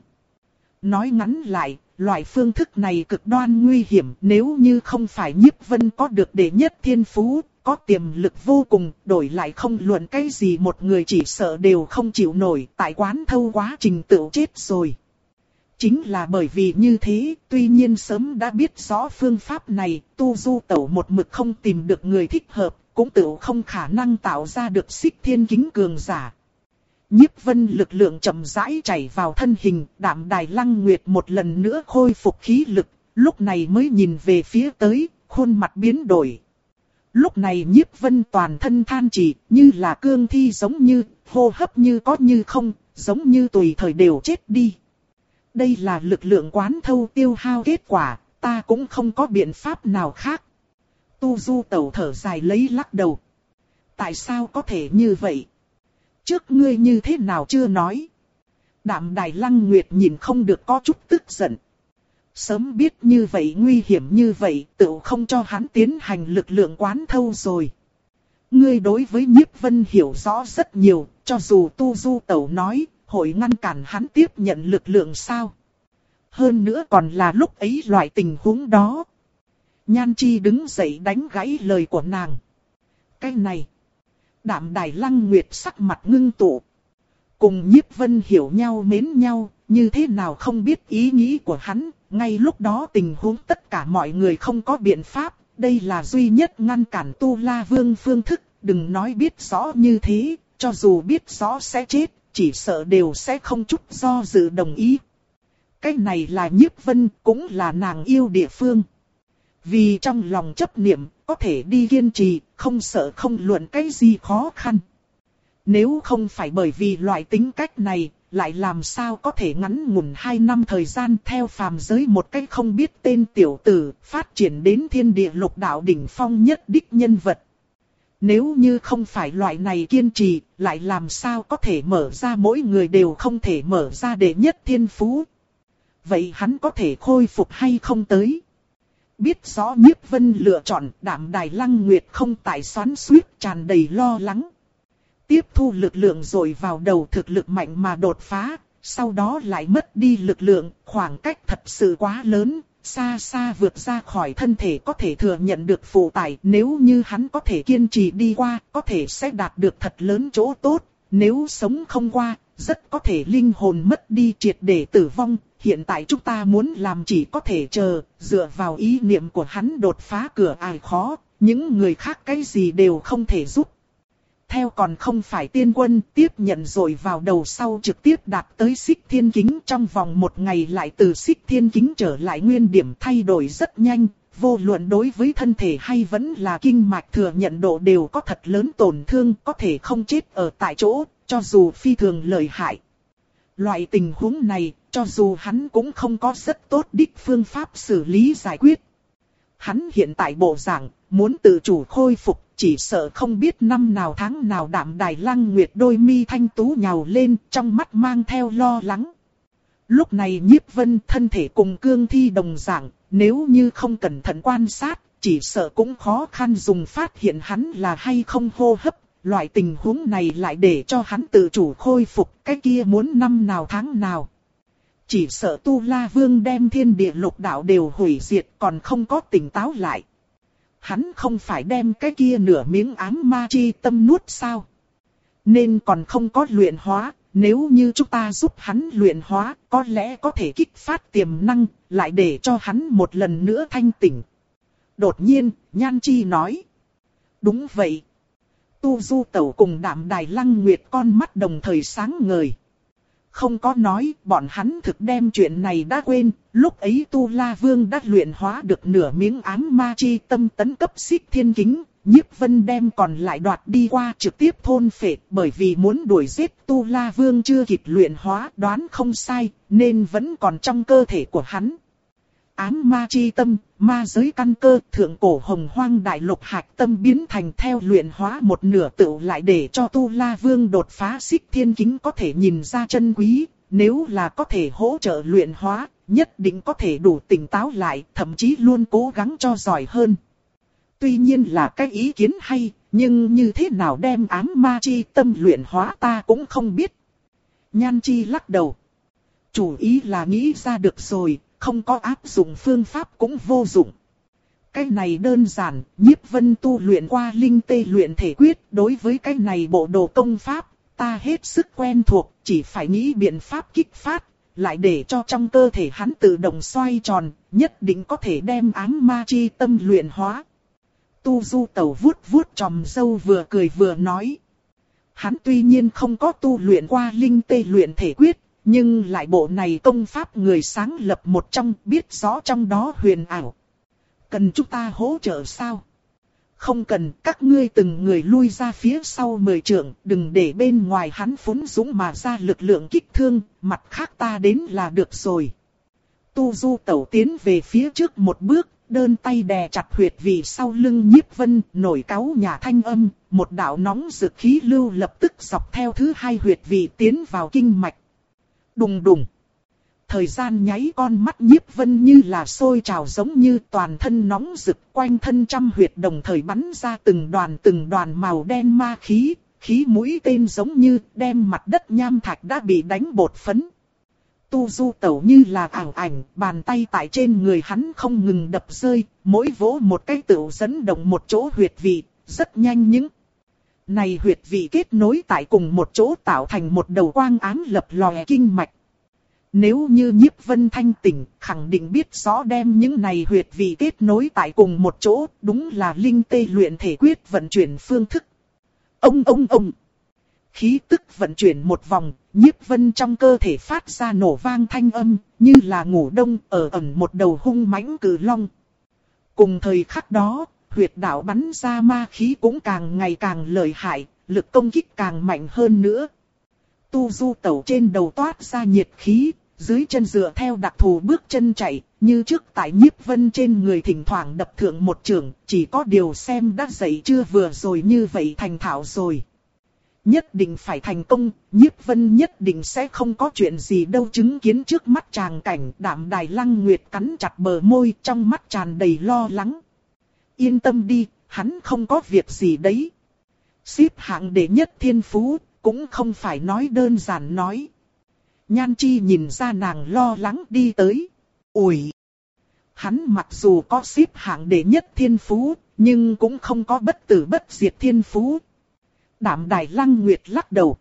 Nói ngắn lại, loại phương thức này cực đoan nguy hiểm, nếu như không phải Nhiếp Vân có được đệ nhất thiên phú, có tiềm lực vô cùng, đổi lại không luận cái gì một người chỉ sợ đều không chịu nổi, tại quán thâu quá trình tự chết rồi. Chính là bởi vì như thế, tuy nhiên sớm đã biết rõ phương pháp này, Tu Du Tẩu một mực không tìm được người thích hợp, cũng tự không khả năng tạo ra được xích thiên kính cường giả. Nhiếp Vân lực lượng chậm rãi chảy vào thân hình, Đạm Đài Lăng Nguyệt một lần nữa khôi phục khí lực, lúc này mới nhìn về phía tới, khuôn mặt biến đổi. Lúc này Nhiếp Vân toàn thân than chỉ, như là cương thi giống như, hô hấp như có như không, giống như tùy thời đều chết đi. Đây là lực lượng quán thâu tiêu hao kết quả, ta cũng không có biện pháp nào khác. Tu Du Tẩu thở dài lấy lắc đầu. Tại sao có thể như vậy? Trước ngươi như thế nào chưa nói? Đạm Đài Lăng Nguyệt nhìn không được có chút tức giận. Sớm biết như vậy nguy hiểm như vậy, tự không cho hắn tiến hành lực lượng quán thâu rồi. Ngươi đối với Nhiếp Vân hiểu rõ rất nhiều, cho dù Tu Du Tẩu nói, hội ngăn cản hắn tiếp nhận lực lượng sao? Hơn nữa còn là lúc ấy loại tình huống đó. Nhan Chi đứng dậy đánh gãy lời của nàng. Cái này, Đạm Đài Lăng Nguyệt sắc mặt ngưng tụ. Cùng Nhiếp Vân hiểu nhau mến nhau, như thế nào không biết ý nghĩ của hắn, ngay lúc đó tình huống tất cả mọi người không có biện pháp, đây là duy nhất ngăn cản Tu La Vương phương thức, đừng nói biết rõ như thế, cho dù biết rõ sẽ chết, chỉ sợ đều sẽ không chút do dự đồng ý. Cái này là Nhiếp Vân, cũng là nàng yêu địa phương. Vì trong lòng chấp niệm, có thể đi kiên trì, không sợ không luận cái gì khó khăn. Nếu không phải bởi vì loại tính cách này, lại làm sao có thể ngắn ngủn hai năm thời gian theo phàm giới một cách không biết tên tiểu tử, phát triển đến thiên địa lục đạo đỉnh phong nhất đích nhân vật. Nếu như không phải loại này kiên trì, lại làm sao có thể mở ra mỗi người đều không thể mở ra đệ nhất thiên phú. Vậy hắn có thể khôi phục hay không tới? Biết rõ Nhiếp Vân lựa chọn, Đạm Đài Lăng Nguyệt không tại xoắn xuýt, tràn đầy lo lắng. Tiếp thu lực lượng rồi vào đầu, thực lực mạnh mà đột phá, sau đó lại mất đi lực lượng, khoảng cách thật sự quá lớn, xa xa vượt ra khỏi thân thể có thể thừa nhận được phụ tải. Nếu như hắn có thể kiên trì đi qua, có thể sẽ đạt được thật lớn chỗ tốt, nếu sống không qua, rất có thể linh hồn mất đi triệt để tử vong. Hiện tại chúng ta muốn làm chỉ có thể chờ, dựa vào ý niệm của hắn đột phá cửa ải khó, những người khác cái gì đều không thể giúp. Theo còn không phải tiên quân, tiếp nhận rồi vào đầu sau trực tiếp đạt tới Xích Thiên Kính, trong vòng một ngày lại từ Xích Thiên Kính trở lại nguyên điểm, thay đổi rất nhanh, vô luận đối với thân thể hay vẫn là kinh mạch thừa nhận độ đều có thật lớn tổn thương, có thể không chết ở tại chỗ, cho dù phi thường lợi hại. Loại tình huống này, cho dù hắn cũng không có rất tốt đích phương pháp xử lý giải quyết. Hắn hiện tại bộ dạng, muốn tự chủ khôi phục, chỉ sợ không biết năm nào tháng nào. Đạm Đài Lăng Nguyệt đôi mi thanh tú nhào lên, trong mắt mang theo lo lắng. Lúc này Nhiếp Vân thân thể cùng cương thi đồng dạng, nếu như không cẩn thận quan sát, chỉ sợ cũng khó khăn dùng phát hiện hắn là hay không hô hấp. Loại tình huống này lại để cho hắn tự chủ khôi phục, cái kia muốn năm nào tháng nào. Chỉ sợ Tu La Vương đem thiên địa lục đạo đều hủy diệt, còn không có tỉnh táo lại. Hắn không phải đem cái kia nửa miếng ám ma chi tâm nuốt sao? Nên còn không có luyện hóa, nếu như chúng ta giúp hắn luyện hóa, có lẽ có thể kích phát tiềm năng, lại để cho hắn một lần nữa thanh tỉnh. Đột nhiên, Nhan Chi nói. Đúng vậy. Tu Du Tẩu cùng Đạm Đài Lăng Nguyệt con mắt đồng thời sáng ngời. Không có nói, bọn hắn thực đem chuyện này đã quên, lúc ấy Tu La Vương đã luyện hóa được nửa miếng ám ma chi tâm tấn cấp Xích Thiên Kính, Nhiếp Vân đem còn lại đoạt đi qua trực tiếp thôn phệ, bởi vì muốn đuổi giết Tu La Vương chưa kịp luyện hóa, đoán không sai, nên vẫn còn trong cơ thể của hắn. Ám ma chi tâm, ma giới căn cơ, thượng cổ hồng hoang đại lục hạch tâm biến thành theo luyện hóa một nửa tựu lại để cho Tu La Vương đột phá Xích Thiên Kính có thể nhìn ra chân quý, nếu là có thể hỗ trợ luyện hóa, nhất định có thể đủ tỉnh táo lại, thậm chí luôn cố gắng cho giỏi hơn. Tuy nhiên là cái ý kiến hay, nhưng như thế nào đem ám ma chi tâm luyện hóa ta cũng không biết. Nhan Chi lắc đầu. Chủ ý là nghĩ ra được rồi. Không có áp dụng phương pháp cũng vô dụng. Cái này đơn giản, Nhiếp Vân tu luyện qua linh tê luyện thể quyết, đối với cái này bộ đồ công pháp, ta hết sức quen thuộc, chỉ phải nghĩ biện pháp kích phát, lại để cho trong cơ thể hắn tự động xoay tròn, nhất định có thể đem ám ma chi tâm luyện hóa. Tu Du Tẩu vuốt vuốt chòm râu vừa cười vừa nói. Hắn tuy nhiên không có tu luyện qua linh tê luyện thể quyết, nhưng lại bộ này công pháp người sáng lập một trong, biết rõ trong đó huyền ảo. Cần chúng ta hỗ trợ sao? Không cần, các ngươi từng người lui ra phía sau mười trượng, đừng để bên ngoài hắn phúng dũng mà ra lực lượng kích thương, mặt khác ta đến là được rồi. Tu Du Tẩu tiến về phía trước một bước, đơn tay đè chặt huyệt vị sau lưng Nhiếp Vân, nổi cáu nhà thanh âm, một đạo nóng rực khí lưu lập tức dọc theo thứ hai huyệt vị tiến vào kinh mạch. Đùng đùng. Thời gian nháy, con mắt Nhiếp Vân như là sôi trào giống như toàn thân nóng rực, quanh thân trăm huyệt đồng thời bắn ra từng đoàn từng đoàn màu đen ma khí, khí mũi tên giống như đem mặt đất nham thạch đã bị đánh bột phấn. Tu Du Tẩu như là ảo ảnh, bàn tay tại trên người hắn không ngừng đập rơi, mỗi vỗ một cái tựu dẫn động một chỗ huyệt vị, rất nhanh những Này huyệt vị kết nối tại cùng một chỗ tạo thành một đầu quang ám lập lòe kinh mạch. Nếu như Nhiếp Vân thanh tỉnh, khẳng định biết rõ đem những này huyệt vị kết nối tại cùng một chỗ, đúng là linh tê luyện thể quyết vận chuyển phương thức. Ông ông ông. Khí tức vận chuyển một vòng, Nhiếp Vân trong cơ thể phát ra nổ vang thanh âm, như là ngủ đông ở ẩn một đầu hung mãnh cử long. Cùng thời khắc đó, huyệt đạo bắn ra ma khí cũng càng ngày càng lợi hại, lực công kích càng mạnh hơn nữa. Tu du tẩu trên đầu toát ra nhiệt khí, dưới chân dựa theo đặc thù bước chân chạy, như trước tại Nhiếp Vân trên người thỉnh thoảng đập thượng một trường, chỉ có điều xem đã dậy chưa vừa rồi như vậy thành thạo rồi. Nhất định phải thành công, Nhiếp Vân nhất định sẽ không có chuyện gì đâu. Chứng kiến trước mắt tràng cảnh, Đạm Đài Lăng Nguyệt cắn chặt bờ môi, trong mắt tràn đầy lo lắng. Yên tâm đi, hắn không có việc gì đấy. Xếp hạng đệ nhất thiên phú, cũng không phải nói đơn giản nói. Nhan Chi nhìn ra nàng lo lắng đi tới. Ủi! Hắn mặc dù có xếp hạng đệ nhất thiên phú, nhưng cũng không có bất tử bất diệt thiên phú. Đạm Đài Lăng Nguyệt lắc đầu.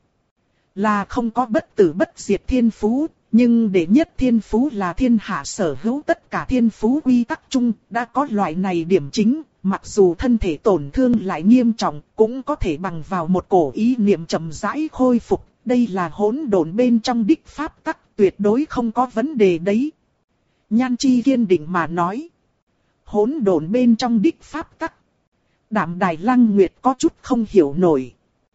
Là không có bất tử bất diệt thiên phú, nhưng đệ nhất thiên phú là thiên hạ sở hữu tất cả thiên phú quy tắc chung, đã có loại này điểm chính, mặc dù thân thể tổn thương lại nghiêm trọng, cũng có thể bằng vào một cổ ý niệm chậm rãi khôi phục, đây là hỗn độn bên trong đích pháp tắc, tuyệt đối không có vấn đề đấy. Nhan Chi kiên định mà nói. Hỗn độn bên trong đích pháp tắc. Đạm Đài Lăng Nguyệt có chút không hiểu nổi.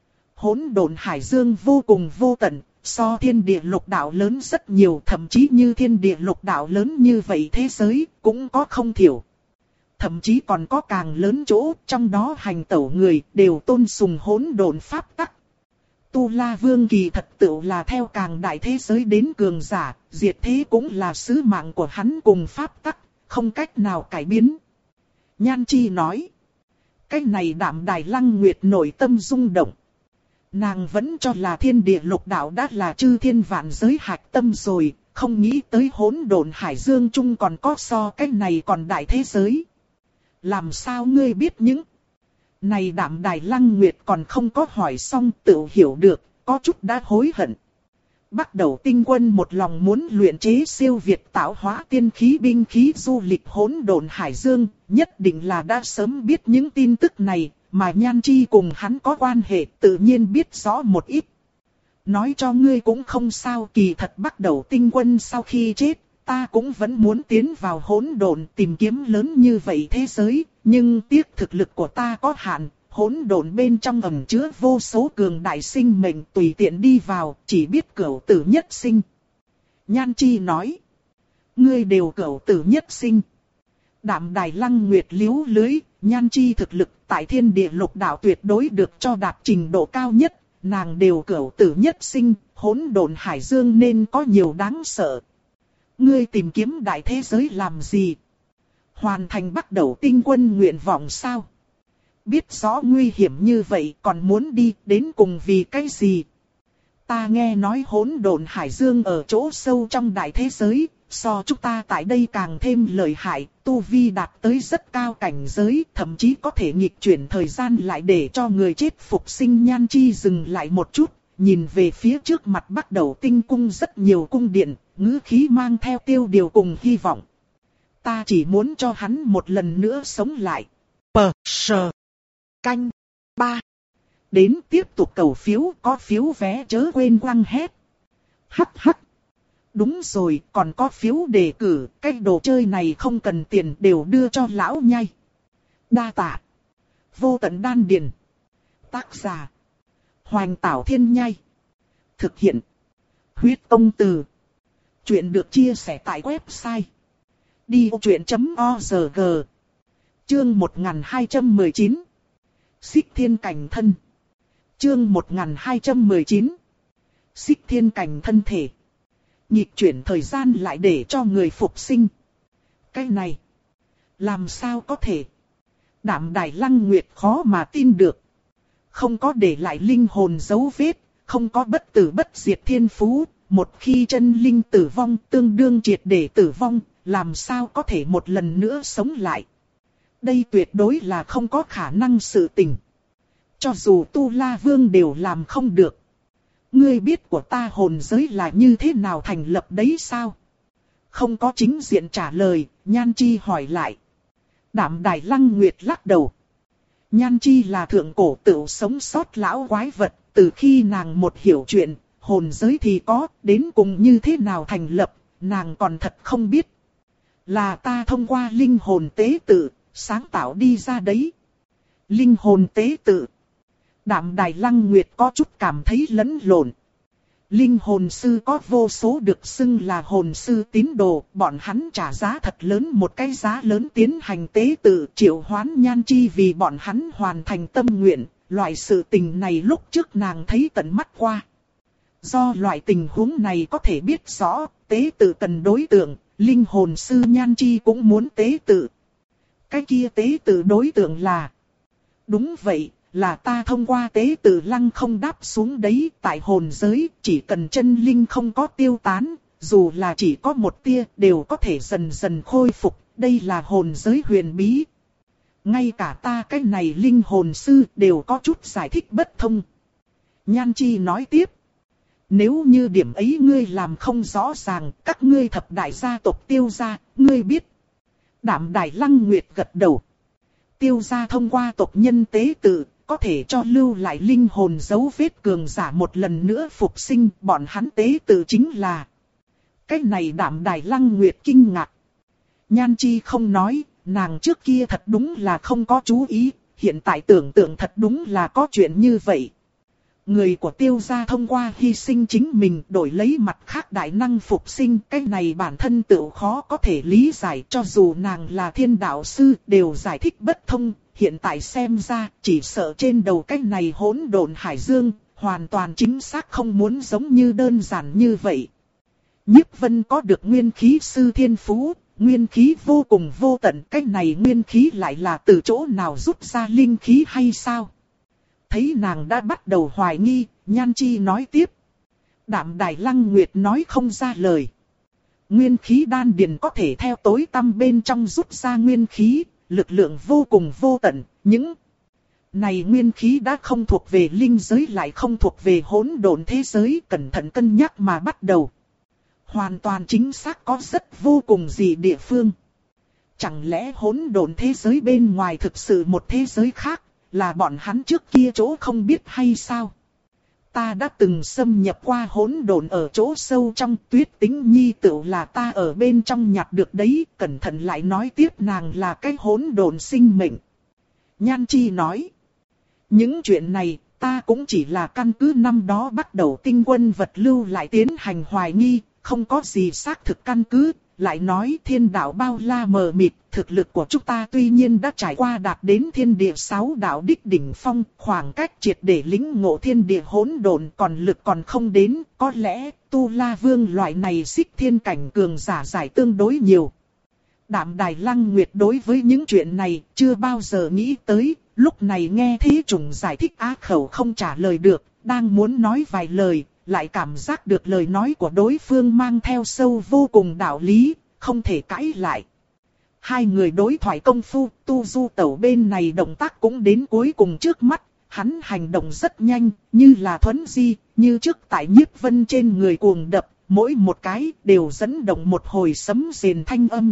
Hỗn độn hải dương vô cùng vô tận, so thiên địa lục đạo lớn rất nhiều, thậm chí như thiên địa lục đạo lớn như vậy thế giới cũng có không thiểu. Thậm chí còn có càng lớn chỗ, trong đó hành tẩu người đều tôn sùng hỗn độn pháp tắc. Tu La Vương kỳ thật tựu là theo càng đại thế giới đến cường giả, diệt thế cũng là sứ mạng của hắn cùng pháp tắc, không cách nào cải biến. Nhan Chi nói. Cái này Đạm Đài Lăng Nguyệt nội tâm rung động. Nàng vẫn cho là thiên địa lục đạo đã là chư thiên vạn giới hạch tâm rồi, không nghĩ tới hỗn độn hải dương chung còn có so cái này còn đại thế giới. Làm sao ngươi biết những này? Đạm Đài Lăng Nguyệt còn không có hỏi xong tự hiểu được, có chút đã hối hận. Bắt đầu Tinh Quân một lòng muốn luyện chế siêu việt tạo hóa tiên khí binh khí du lịch hỗn độn hải dương, nhất định là đã sớm biết những tin tức này, mà Nhan Chi cùng hắn có quan hệ tự nhiên biết rõ một ít. Nói cho ngươi cũng không sao, kỳ thật bắt đầu Tinh Quân sau khi chết, ta cũng vẫn muốn tiến vào hỗn độn tìm kiếm lớn như vậy thế giới, nhưng tiếc thực lực của ta có hạn, hỗn độn bên trong ẩn chứa vô số cường đại sinh mệnh, tùy tiện đi vào, chỉ biết cửu tử nhất sinh. Nhan Chi nói, ngươi đều cửu tử nhất sinh. Đạm Đài Lăng Nguyệt liếu lưới, Nhan Chi thực lực tại thiên địa lục đạo tuyệt đối được cho đạt trình độ cao nhất, nàng đều cửu tử nhất sinh, hỗn độn hải dương nên có nhiều đáng sợ. Ngươi tìm kiếm đại thế giới làm gì? Hoàn thành bắt đầu Tinh Quân nguyện vọng sao? Biết rõ nguy hiểm như vậy còn muốn đi đến cùng vì cái gì? Ta nghe nói hỗn độn hải dương ở chỗ sâu trong đại thế giới, so chúng ta tại đây càng thêm lợi hại, tu vi đạt tới rất cao cảnh giới, thậm chí có thể nghịch chuyển thời gian lại để cho người chết phục sinh. Nhan Chi dừng lại một chút, nhìn về phía trước mặt bắt đầu tinh cung rất nhiều cung điện, ngữ khí mang theo tiêu điều cùng hy vọng. Ta chỉ muốn cho hắn một lần nữa sống lại. Pờ sờ canh ba. Đến tiếp tục cầu phiếu, có phiếu vé chớ quên quăng hét. Hắc hắc. Đúng rồi, còn có phiếu đề cử, cái đồ chơi này không cần tiền đều đưa cho lão nhai. Đa tạ. Vô tận đan điền. Tác giả. Hoành Tảo Thiên Nhai. Thực hiện. Huyết Công Từ. Chuyện được chia sẻ tại website đi ô chuyện chấm org. Chương một nghìn hai trăm mười chín. Xích Thiên Cảnh Thân. Chương một nghìn hai trăm mười chín. Xích Thiên Cảnh Thân Thể. Nhịp chuyển thời gian lại để cho người phục sinh. Cái này, làm sao có thể? Đạm Đài Lăng Nguyệt khó mà tin được. Không có để lại linh hồn dấu vết, không có bất tử bất diệt thiên phú, một khi chân linh tử vong tương đương triệt để tử vong, làm sao có thể một lần nữa sống lại? Đây tuyệt đối là không có khả năng sự tình. Cho dù Tu La Vương đều làm không được. Ngươi biết của ta hồn giới là như thế nào thành lập đấy sao? Không có chính diện trả lời, Nhan Chi hỏi lại. Đạm Đài Lăng Nguyệt lắc đầu. Nhan Chi là thượng cổ tựu sống sót lão quái vật, từ khi nàng một hiểu chuyện, hồn giới thì có, đến cùng như thế nào thành lập, nàng còn thật không biết. Là ta thông qua linh hồn tế tự, sáng tạo đi ra đấy. Linh hồn tế tự. Đạm Đài Lăng Nguyệt có chút cảm thấy lẫn lộn. Linh hồn sư có vô số được xưng là hồn sư tín đồ, bọn hắn trả giá thật lớn, một cái giá lớn tiến hành tế tự triệu hoán Nhan Chi vì bọn hắn hoàn thành tâm nguyện. Loại sự tình này lúc trước nàng thấy tận mắt qua. Do loại tình huống này có thể biết rõ, tế tự cần đối tượng, linh hồn sư Nhan Chi cũng muốn tế tự. Cái kia tế tự đối tượng là... Đúng vậy, là ta thông qua tế tự lăng không đáp xuống đấy, tại hồn giới, chỉ cần chân linh không có tiêu tán, dù là chỉ có một tia, đều có thể dần dần khôi phục, đây là hồn giới huyền bí. Ngay cả ta cái này linh hồn sư đều có chút giải thích bất thông. Nhan Chi nói tiếp. Nếu như điểm ấy ngươi làm không rõ ràng, các ngươi thập đại gia tộc Tiêu gia, ngươi biết. Đạm Đài Lăng Nguyệt gật đầu. Tiêu gia thông qua tộc nhân tế tự, có thể cho lưu lại linh hồn dấu vết cường giả một lần nữa phục sinh, bọn hắn tế tự chính là. Cái này Đạm Đài Lăng Nguyệt kinh ngạc. Nhan Chi không nói, nàng trước kia thật đúng là không có chú ý, hiện tại tưởng tượng thật đúng là có chuyện như vậy. Người của Tiêu gia thông qua hy sinh chính mình đổi lấy mặt khác đại năng phục sinh, cái này bản thân tự khó có thể lý giải, cho dù nàng là thiên đạo sư đều giải thích bất thông, hiện tại xem ra chỉ sợ trên đầu cái này hỗn độn hải dương, hoàn toàn chính xác không muốn giống như đơn giản như vậy. Nhiếp Vân có được nguyên khí sư thiên phú, nguyên khí vô cùng vô tận, cái này nguyên khí lại là từ chỗ nào rút ra linh khí hay sao? Thấy nàng đã bắt đầu hoài nghi, Nhan Chi nói tiếp. Đạm Đài Lăng Nguyệt nói không ra lời. Nguyên khí đan điền có thể theo tối tăm bên trong rút ra nguyên khí, lực lượng vô cùng vô tận, những này nguyên khí đã không thuộc về linh giới lại không thuộc về hỗn độn thế giới, cẩn thận cân nhắc mà bắt đầu. Hoàn toàn chính xác có rất vô cùng gì địa phương. Chẳng lẽ hỗn độn thế giới bên ngoài thực sự một thế giới khác, là bọn hắn trước kia chỗ không biết hay sao? Ta đã từng xâm nhập qua hỗn độn ở chỗ sâu trong, Tuyết Tĩnh Nhi tựu là ta ở bên trong nhặt được đấy, cẩn thận lại nói tiếp nàng là cái hỗn độn sinh mệnh. Nhan Chi nói, những chuyện này ta cũng chỉ là căn cứ năm đó bắt đầu tinh quân vật lưu lại tiến hành hoài nghi, không có gì xác thực căn cứ. Lại nói thiên đạo bao la mờ mịt, thực lực của chúng ta tuy nhiên đã trải qua đạt đến thiên địa sáu đạo đích đỉnh phong, khoảng cách triệt để lĩnh ngộ thiên địa hỗn độn còn lực còn không đến, có lẽ Tu La Vương loại này xích thiên cảnh cường giả giải tương đối nhiều. Đạm Đài Lăng Nguyệt đối với những chuyện này chưa bao giờ nghĩ tới, lúc này nghe Thế Trùng giải thích á khẩu không trả lời được, đang muốn nói vài lời. Lại cảm giác được lời nói của đối phương mang theo sâu vô cùng đạo lý, không thể cãi lại. Hai người đối thoại công phu, Tu Du Tẩu bên này động tác cũng đến cuối cùng trước mắt, hắn hành động rất nhanh, như là thuấn di, như trước tại Nhiếp Vân trên người cuồng đập, mỗi một cái đều dẫn động một hồi sấm rền thanh âm.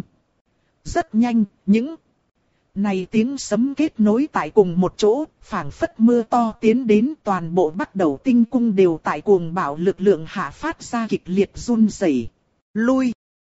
Rất nhanh, những này tiếng sấm kết nối tại cùng một chỗ, phảng phất mưa to tiến đến, toàn bộ bắt đầu tinh cung đều tại cuồng bạo lực lượng hạ phát ra kịch liệt run rẩy. Lui!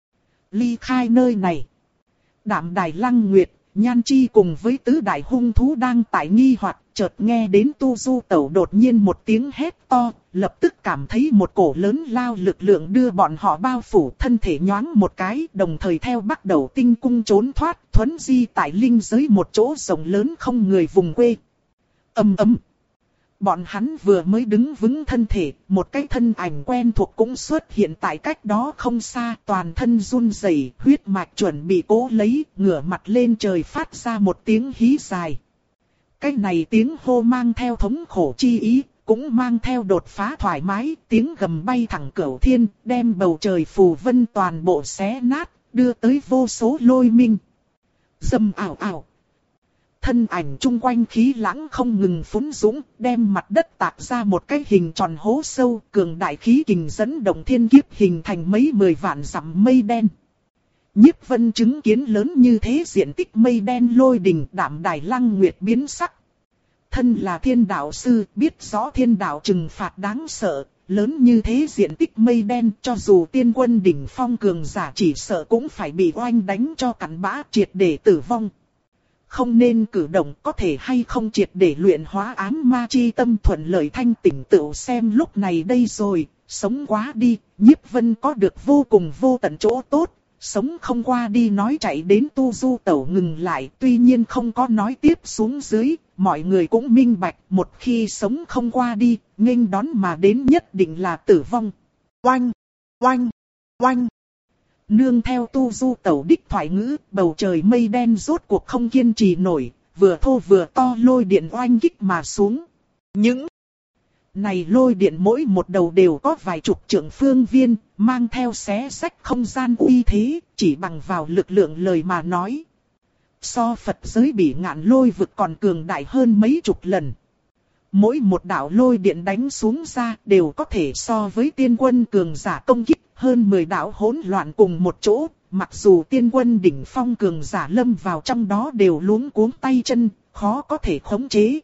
Ly khai nơi này! Đạm Đài Lăng Nguyệt, Nhan Chi cùng với tứ đại hung thú đang tại nghi hoặc, chợt nghe đến Tu Du Tẩu đột nhiên một tiếng hét to, lập tức cảm thấy một cổ lớn lao lực lượng đưa bọn họ bao phủ, thân thể nhoáng một cái, đồng thời theo bắt đầu tinh cung trốn thoát, thuấn di tại linh giới một chỗ rộng lớn không người vùng quê. Ầm ầm. Bọn hắn vừa mới đứng vững thân thể, một cái thân ảnh quen thuộc cũng xuất hiện tại cách đó không xa, toàn thân run rẩy, huyết mạch chuẩn bị cố lấy, ngửa mặt lên trời phát ra một tiếng hí dài. Cái này tiếng hô mang theo thống khổ chi ý, cũng mang theo đột phá thoải mái, tiếng gầm bay thẳng cửu thiên, đem bầu trời phù vân toàn bộ xé nát, đưa tới vô số lôi minh. Dầm ảo ảo. thân ảnh chung quanh khí lãng không ngừng phún dũng, đem mặt đất tạc ra một cái hình tròn hố sâu, cường đại khí kình dẫn động thiên kiếp hình thành mấy mười vạn dặm mây đen. Nhiếp Vân chứng kiến lớn như thế diện tích mây đen lôi đình, Đạm Đài Lăng Nguyệt biến sắc. Thân là thiên đạo sư, biết rõ thiên đạo trừng phạt đáng sợ, lớn như thế diện tích mây đen, cho dù tiên quân đỉnh phong cường giả chỉ sợ cũng phải bị oanh đánh cho cắn bã, triệt để tử vong. Không nên cử động, có thể hay không triệt để luyện hóa ám ma chi tâm, thuận lợi thanh tỉnh tựu xem lúc này đây rồi, sống quá đi, Nhiếp Vân có được vô cùng vô tận chỗ tốt. Sống không qua đi nói chạy đến Tu Du Tẩu ngừng lại, tuy nhiên không có nói tiếp xuống dưới, mọi người cũng minh bạch, một khi sống không qua đi, nghênh đón mà đến nhất định là tử vong. Oanh, oanh, oanh. Nương theo Tu Du Tẩu đích thoại ngữ, bầu trời mây đen rốt cuộc không kiên trì nổi, vừa thô vừa to lôi điện oanh kích mà xuống. Những này lôi điện mỗi một đầu đều có vài chục trượng phương viên, mang theo xé rách không gian uy thế, chỉ bằng vào lực lượng lời mà nói. So Phật giới Bỉ Ngạn lôi vực còn cường đại hơn mấy chục lần. Mỗi một đạo lôi điện đánh xuống ra đều có thể so với tiên quân cường giả công kích, hơn mười đạo hỗn loạn cùng một chỗ, mặc dù tiên quân đỉnh phong cường giả lâm vào trong đó đều luống cuống tay chân, khó có thể khống chế.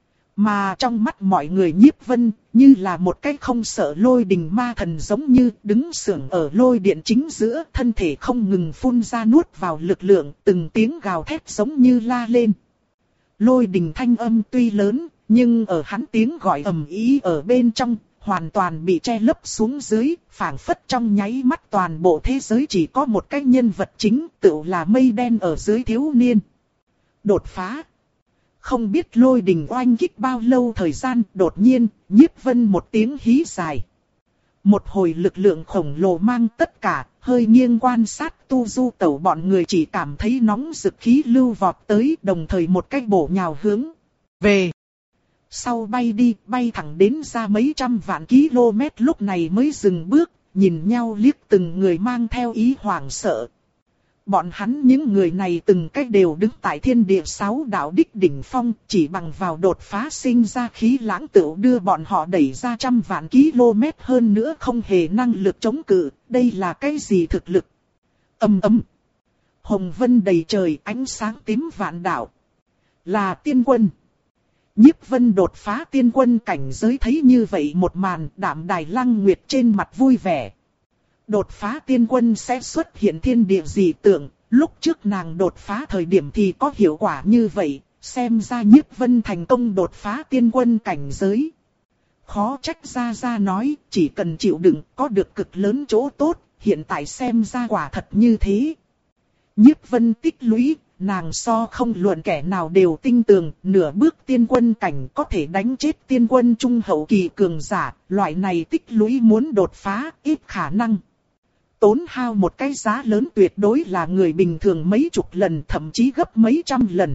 Mà trong mắt mọi người Nhiếp Vân, như là một cái không sợ lôi đình ma thần giống như đứng sưởng ở lôi điện chính giữa, thân thể không ngừng phun ra nuốt vào lực lượng, từng tiếng gào thét giống như la lên. Lôi đình thanh âm tuy lớn, nhưng ở hắn tiếng gọi ầm ĩ ở bên trong, hoàn toàn bị che lấp xuống dưới, phảng phất trong nháy mắt toàn bộ thế giới chỉ có một cái nhân vật chính, tựu là mây đen ở dưới thiếu niên. Đột phá. Không biết lôi đình oanh kích bao lâu thời gian, đột nhiên, Nhiếp Vân một tiếng hí dài. Một hồi lực lượng khổng lồ mang tất cả, hơi nghiêng quan sát Tu Du Tẩu bọn người chỉ cảm thấy nóng rực khí lưu vọt tới, đồng thời một cái bổ nhào hướng về. Sau bay đi, bay thẳng đến ra mấy trăm vạn km lúc này mới dừng bước, nhìn nhau liếc từng người mang theo ý hoảng sợ. Bọn hắn những người này từng cách đều đứng tại thiên địa sáu đạo đích đỉnh phong, chỉ bằng vào đột phá sinh ra khí lãng tựu đưa bọn họ đẩy ra trăm vạn km hơn nữa không hề năng lực chống cự, đây là cái gì thực lực? Ầm ầm. Hồng vân đầy trời, ánh sáng tím vạn đạo. Là tiên quân. Nhiếp Vân đột phá tiên quân cảnh giới, thấy như vậy một màn, Đạm Đài Lăng Nguyệt trên mặt vui vẻ. Đột phá tiên quân sẽ xuất hiện thiên địa dị tượng, lúc trước nàng đột phá thời điểm thì có hiệu quả như vậy, xem ra Nhiếp Vân thành công đột phá tiên quân cảnh giới. Khó trách Gia Gia nói, chỉ cần chịu đựng có được cực lớn chỗ tốt, hiện tại xem ra quả thật như thế. Nhiếp Vân tích lũy, nàng so không luận kẻ nào đều tinh tường, nửa bước tiên quân cảnh có thể đánh chết tiên quân trung hậu kỳ cường giả, loại này tích lũy muốn đột phá, ít khả năng. Tốn hao một cái giá lớn tuyệt đối là người bình thường mấy chục lần, thậm chí gấp mấy trăm lần.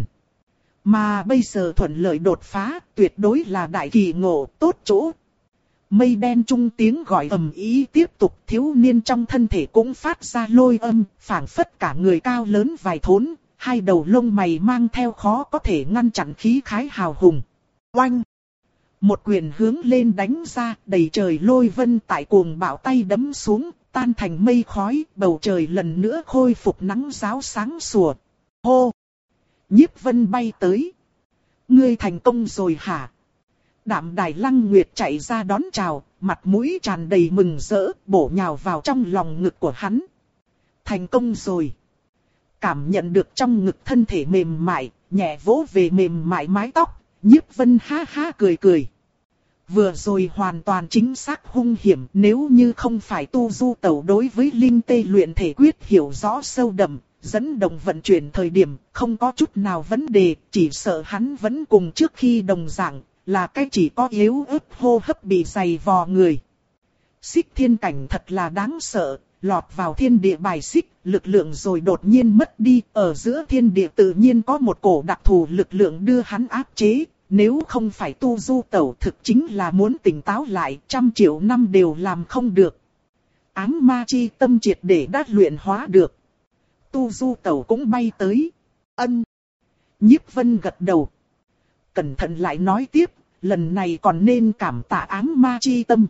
Mà bây giờ thuận lợi đột phá, tuyệt đối là đại kỳ ngộ, tốt chỗ. Mây đen trung tiếng gọi ầm ĩ tiếp tục, thiếu niên trong thân thể cũng phát ra lôi âm, phảng phất cả người cao lớn vài thốn, hai đầu lông mày mang theo khó có thể ngăn chặn khí khái hào hùng. Oanh! Một quyền hướng lên đánh ra, đầy trời lôi vân tại cuồng bão tay đấm xuống, tan thành mây khói, bầu trời lần nữa khôi phục nắng ráo sáng sủa. Hô! Nhiếp Vân bay tới. Ngươi thành công rồi hả? Đạm Đài Lăng Nguyệt chạy ra đón chào, mặt mũi tràn đầy mừng rỡ, bổ nhào vào trong lòng ngực của hắn. Thành công rồi. Cảm nhận được trong ngực thân thể mềm mại, nhẹ vỗ về mềm mại mái tóc, Nhiếp Vân ha ha cười cười. Vừa rồi hoàn toàn chính xác hung hiểm, nếu như không phải Tu Du Tẩu đối với linh tê luyện thể quyết hiểu rõ sâu đậm, dẫn động vận chuyển thời điểm không có chút nào vấn đề, chỉ sợ hắn vẫn cùng trước khi đồng dạng, là cái chỉ có yếu ớt hô hấp bị dày vò người. Xích thiên cảnh thật là đáng sợ, lọt vào thiên địa bài xích, lực lượng rồi đột nhiên mất đi, ở giữa thiên địa tự nhiên có một cổ đặc thù lực lượng đưa hắn áp chế. Nếu không phải Tu Du Tẩu thực chính là muốn tỉnh táo lại, trăm triệu năm đều làm không được. Ám ma chi tâm triệt để đã luyện hóa được. Tu Du Tẩu cũng bay tới. Ân. Nhiếp Vân gật đầu. Cẩn thận lại nói tiếp, lần này còn nên cảm tạ áng ma chi tâm.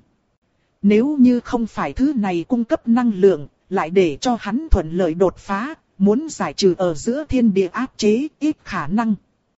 Nếu như không phải thứ này cung cấp năng lượng, lại để cho hắn thuận lợi đột phá, muốn giải trừ ở giữa thiên địa áp chế, ít khả năng.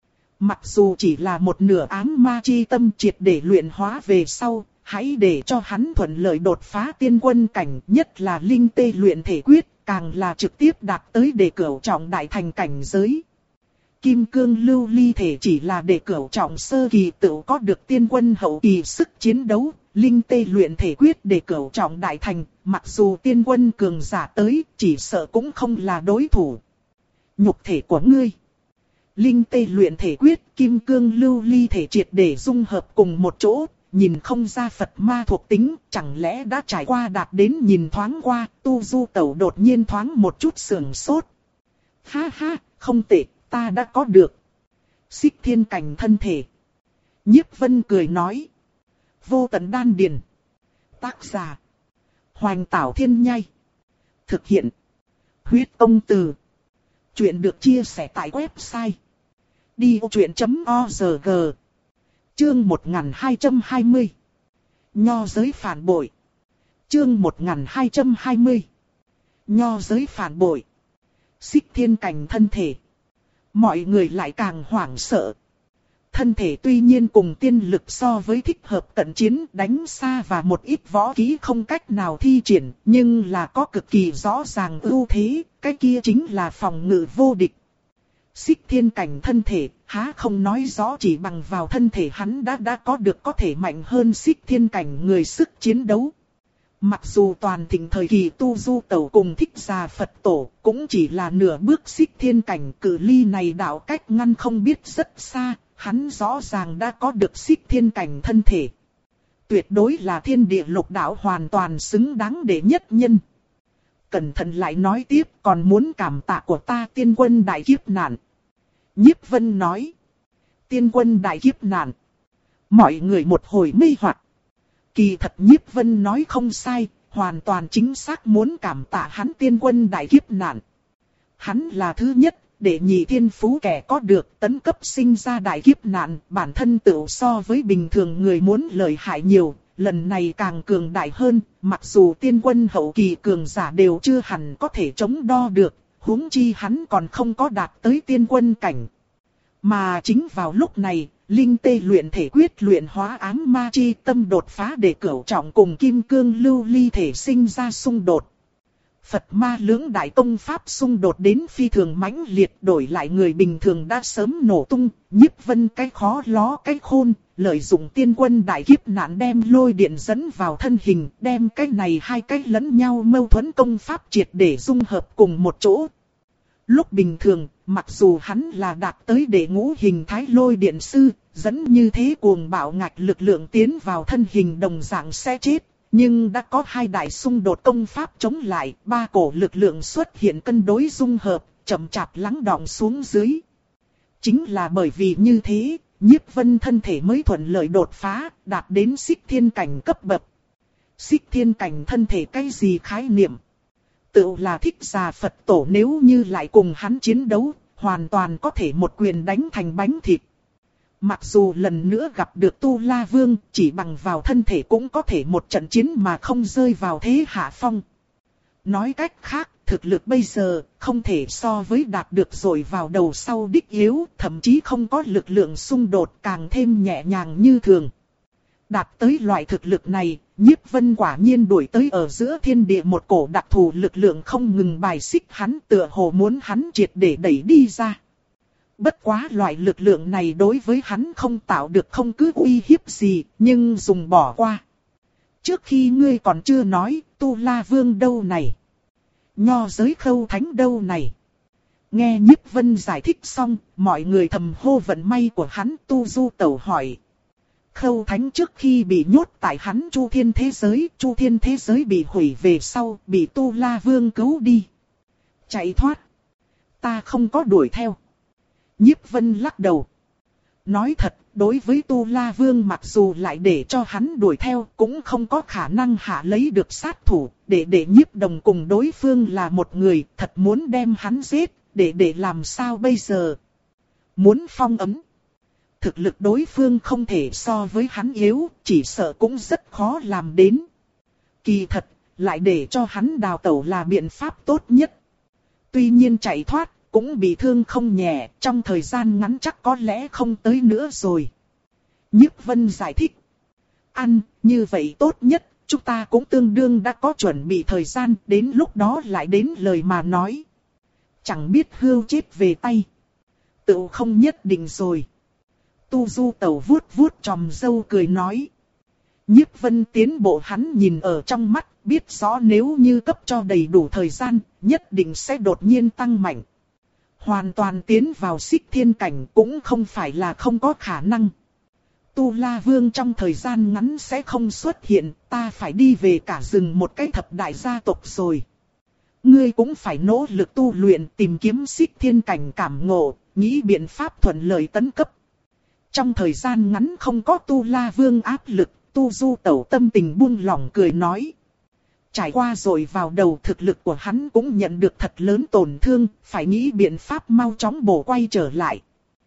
Mặc dù chỉ là một nửa áng ma chi tâm triệt để luyện hóa về sau, hãy để cho hắn thuận lợi đột phá tiên quân cảnh, nhất là linh tê luyện thể quyết, càng là trực tiếp đạt tới để cửu trọng đại thành cảnh giới. Kim cương lưu ly thể chỉ là để cửu trọng sơ kỳ tự có được tiên quân hậu kỳ sức chiến đấu, linh tê luyện thể quyết để cửu trọng đại thành, mặc dù tiên quân cường giả tới, chỉ sợ cũng không là đối thủ. Nhục thể của ngươi. Linh tê luyện thể quyết, kim cương lưu ly thể triệt để dung hợp cùng một chỗ, nhìn không ra Phật ma thuộc tính, chẳng lẽ đã trải qua đạt đến nhìn thoáng qua, tu du tẩu đột nhiên thoáng một chút sườn sốt. Ha ha, không tệ, ta đã có được. Xích thiên cảnh thân thể. Nhiếp Vân cười nói. Vô tận đan điền. Tác giả. Hoành Tảo Thiên Nhai. Thực hiện. Huyết Công Từ. Chuyện được chia sẻ tại website. đi ô chuyện chấm org. Chương một nghìn hai trăm hai mươi. Nho giới phản bội. Chương một nghìn hai trăm hai mươi. Nho giới phản bội. Xích thiên cảnh thân thể. Mọi người lại càng hoảng sợ. Thân thể tuy nhiên cùng tiên lực so với thích hợp cận chiến đánh xa và một ít võ kỹ không cách nào thi triển, nhưng là có cực kỳ rõ ràng ưu thế, cái kia chính là phòng ngự vô địch. Xích thiên cảnh thân thể, há không nói rõ chỉ bằng vào thân thể hắn đã đã có được có thể mạnh hơn xích thiên cảnh người sức chiến đấu. Mặc dù toàn thịnh thời kỳ tu du tẩu cùng thích già Phật tổ, cũng chỉ là nửa bước xích thiên cảnh, cự ly này đạo cách ngăn không biết rất xa, hắn rõ ràng đã có được xích thiên cảnh thân thể. Tuyệt đối là thiên địa lục đạo hoàn toàn xứng đáng đệ nhất nhân. Cẩn thận lại nói tiếp, còn muốn cảm tạ của ta tiên quân đại kiếp nạn. Nhiếp Vân nói. Tiên quân đại kiếp nạn. Mọi người một hồi mê hoặc. Kỳ thật Nhiếp Vân nói không sai, hoàn toàn chính xác muốn cảm tạ hắn tiên quân đại kiếp nạn. Hắn là thứ nhất, để nhị thiên phú kẻ có được tấn cấp sinh ra đại kiếp nạn, bản thân tự so với bình thường người muốn lợi hại nhiều, lần này càng cường đại hơn, mặc dù tiên quân hậu kỳ cường giả đều chưa hẳn có thể chống đo được, huống chi hắn còn không có đạt tới tiên quân cảnh. Mà chính vào lúc này, linh tê luyện thể quyết luyện hóa áng ma chi tâm đột phá để cửu trọng cùng kim cương lưu ly thể sinh ra xung đột. Phật ma lưỡng đại công pháp xung đột đến phi thường mãnh liệt, đổi lại người bình thường đã sớm nổ tung, Nhiếp Vân cái khó ló cái khôn, lợi dụng tiên quân đại kiếp nạn đem lôi điện dẫn vào thân hình, đem cái này hai cái lẫn nhau mâu thuẫn công pháp triệt để dung hợp cùng một chỗ. Lúc bình thường, mặc dù hắn là đạt tới đệ ngũ hình thái lôi điện sư, dẫn như thế cuồng bạo ngạch lực lượng tiến vào thân hình đồng dạng sẽ chết. Nhưng đã có hai đại xung đột công pháp chống lại, ba cổ lực lượng xuất hiện cân đối dung hợp, chậm chạp lắng đọng xuống dưới. Chính là bởi vì như thế, Nhiếp Vân thân thể mới thuận lợi đột phá, đạt đến xích thiên cảnh cấp bậc. Xích thiên cảnh thân thể cái gì khái niệm? Tự là thích già Phật tổ nếu như lại cùng hắn chiến đấu, hoàn toàn có thể một quyền đánh thành bánh thịt. Mặc dù lần nữa gặp được Tu La Vương, chỉ bằng vào thân thể cũng có thể một trận chiến mà không rơi vào thế hạ phong. Nói cách khác, thực lực bây giờ không thể so với đạt được rồi vào đầu sau đích yếu, thậm chí không có lực lượng xung đột càng thêm nhẹ nhàng như thường. Đạt tới loại thực lực này, Nhiếp Vân quả nhiên đuổi tới ở giữa thiên địa một cổ đặc thù lực lượng không ngừng bài xích hắn, tựa hồ muốn hắn triệt để đẩy đi ra. Bất quá loại lực lượng này đối với hắn không tạo được không cứ uy hiếp gì, nhưng dùng bỏ qua. Trước khi ngươi còn chưa nói, Tu La Vương đâu này? Nho giới Khâu Thánh đâu này? Nghe Nhiếp Vân giải thích xong, mọi người thầm hô vận may của hắn. Tu Du Tẩu hỏi. Khâu Thánh trước khi bị nhốt tại hắn Chu Thiên thế giới, Chu Thiên thế giới bị hủy về sau, bị Tu La Vương cứu đi. Chạy thoát. Ta không có đuổi theo. Nhiếp Vân lắc đầu. Nói thật, đối với Tu La Vương mặc dù lại để cho hắn đuổi theo, cũng không có khả năng hạ lấy được sát thủ, để để Nhiếp Đồng cùng đối phương là một người, thật muốn đem hắn giết, để để làm sao bây giờ? muốn phong ấn. Thực lực đối phương không thể so với hắn yếu, chỉ sợ cũng rất khó làm đến. Kỳ thật, lại để cho hắn đào tẩu là biện pháp tốt nhất. Tuy nhiên chạy thoát, cũng bị thương không nhẹ, trong thời gian ngắn chắc có lẽ không tới nữa rồi. Nhiếp Vân giải thích. Ăn, như vậy tốt nhất, chúng ta cũng tương đương đã có chuẩn bị thời gian, đến lúc đó lại đến lời mà nói. Chẳng biết hươu chết về tay. Tự không nhất định rồi. Tu Du Tẩu vuốt vuốt chòm râu cười nói. Nhiếp Vân tiến bộ hắn nhìn ở trong mắt, biết rõ nếu như cấp cho đầy đủ thời gian, nhất định sẽ đột nhiên tăng mạnh. Hoàn toàn tiến vào xích thiên cảnh cũng không phải là không có khả năng. Tu La Vương trong thời gian ngắn sẽ không xuất hiện, ta phải đi về cả rừng một cái thập đại gia tộc rồi. Ngươi cũng phải nỗ lực tu luyện tìm kiếm xích thiên cảnh cảm ngộ, nghĩ biện pháp thuận lợi tấn cấp. Trong thời gian ngắn không có Tu La Vương áp lực, Tu Du Tẩu tâm tình buông lỏng cười nói. Trải qua rồi vào đầu thực lực của hắn cũng nhận được thật lớn tổn thương, phải nghĩ biện pháp mau chóng bổ quay trở lại.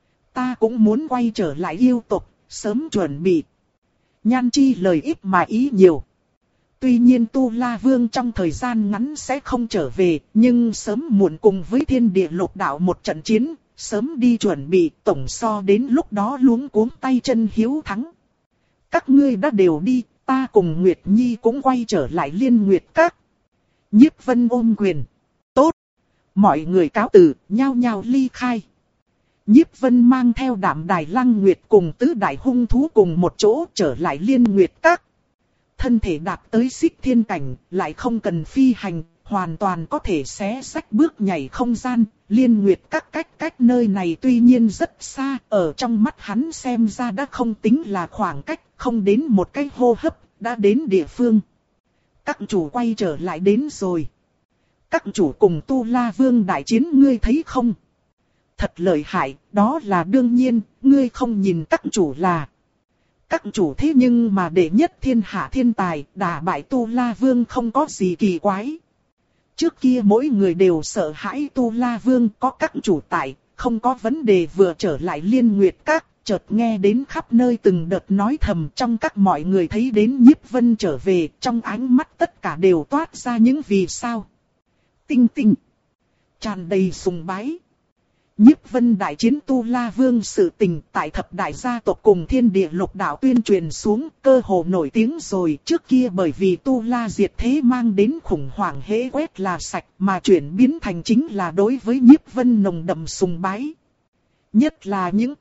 Ta cũng muốn quay trở lại yêu tộc, sớm chuẩn bị. Nhan Chi lời ít mà ý nhiều. Tuy nhiên Tu La Vương trong thời gian ngắn sẽ không trở về, nhưng sớm muộn cùng với thiên địa lục đạo một trận chiến, sớm đi chuẩn bị tổng so đến lúc đó luống cuống tay chân hiếu thắng. Các ngươi đã đều đi, ta cùng Nguyệt Nhi cũng quay trở lại Liên Nguyệt Các. Nhiếp Vân ôm quyền. Tốt. Mọi người cáo từ, nhao nhao ly khai. Nhiếp Vân mang theo Đạm Đài Lăng Nguyệt cùng tứ đại hung thú cùng một chỗ trở lại Liên Nguyệt Các. Thân thể đạt tới xích thiên cảnh, lại không cần phi hành, hoàn toàn có thể xé xách bước nhảy không gian. Liên Nguyệt Các cách cách nơi này tuy nhiên rất xa, ở trong mắt hắn xem ra đã không tính là khoảng cách, không đến một cái hô hấp, đã đến địa phương. Các chủ quay trở lại đến rồi. Các chủ cùng Tu La Vương đại chiến ngươi thấy không? Thật lợi hại, đó là đương nhiên, ngươi không nhìn các chủ là. Các chủ thế nhưng mà đệ nhất thiên hạ thiên tài, đả bại Tu La Vương không có gì kỳ quái. Trước kia mỗi người đều sợ hãi Tu La Vương, có các chủ tại, không có vấn đề. Vừa trở lại Liên Nguyệt Các, chợt nghe đến khắp nơi từng đợt nói thầm, trong các mọi người thấy đến Nhiếp Vân trở về, trong ánh mắt tất cả đều toát ra những vì sao. Tinh tinh, tràn đầy sùng bái. Nhiếp Vân đại chiến Tu La Vương sự tình tại thập đại gia tộc cùng thiên địa lục đạo tuyên truyền xuống, cơ hồ nổi tiếng rồi. Trước kia bởi vì Tu La diệt thế mang đến khủng hoảng hễ quét là sạch, mà chuyển biến thành chính là đối với Nhiếp Vân nồng đậm sùng bái. Nhất là những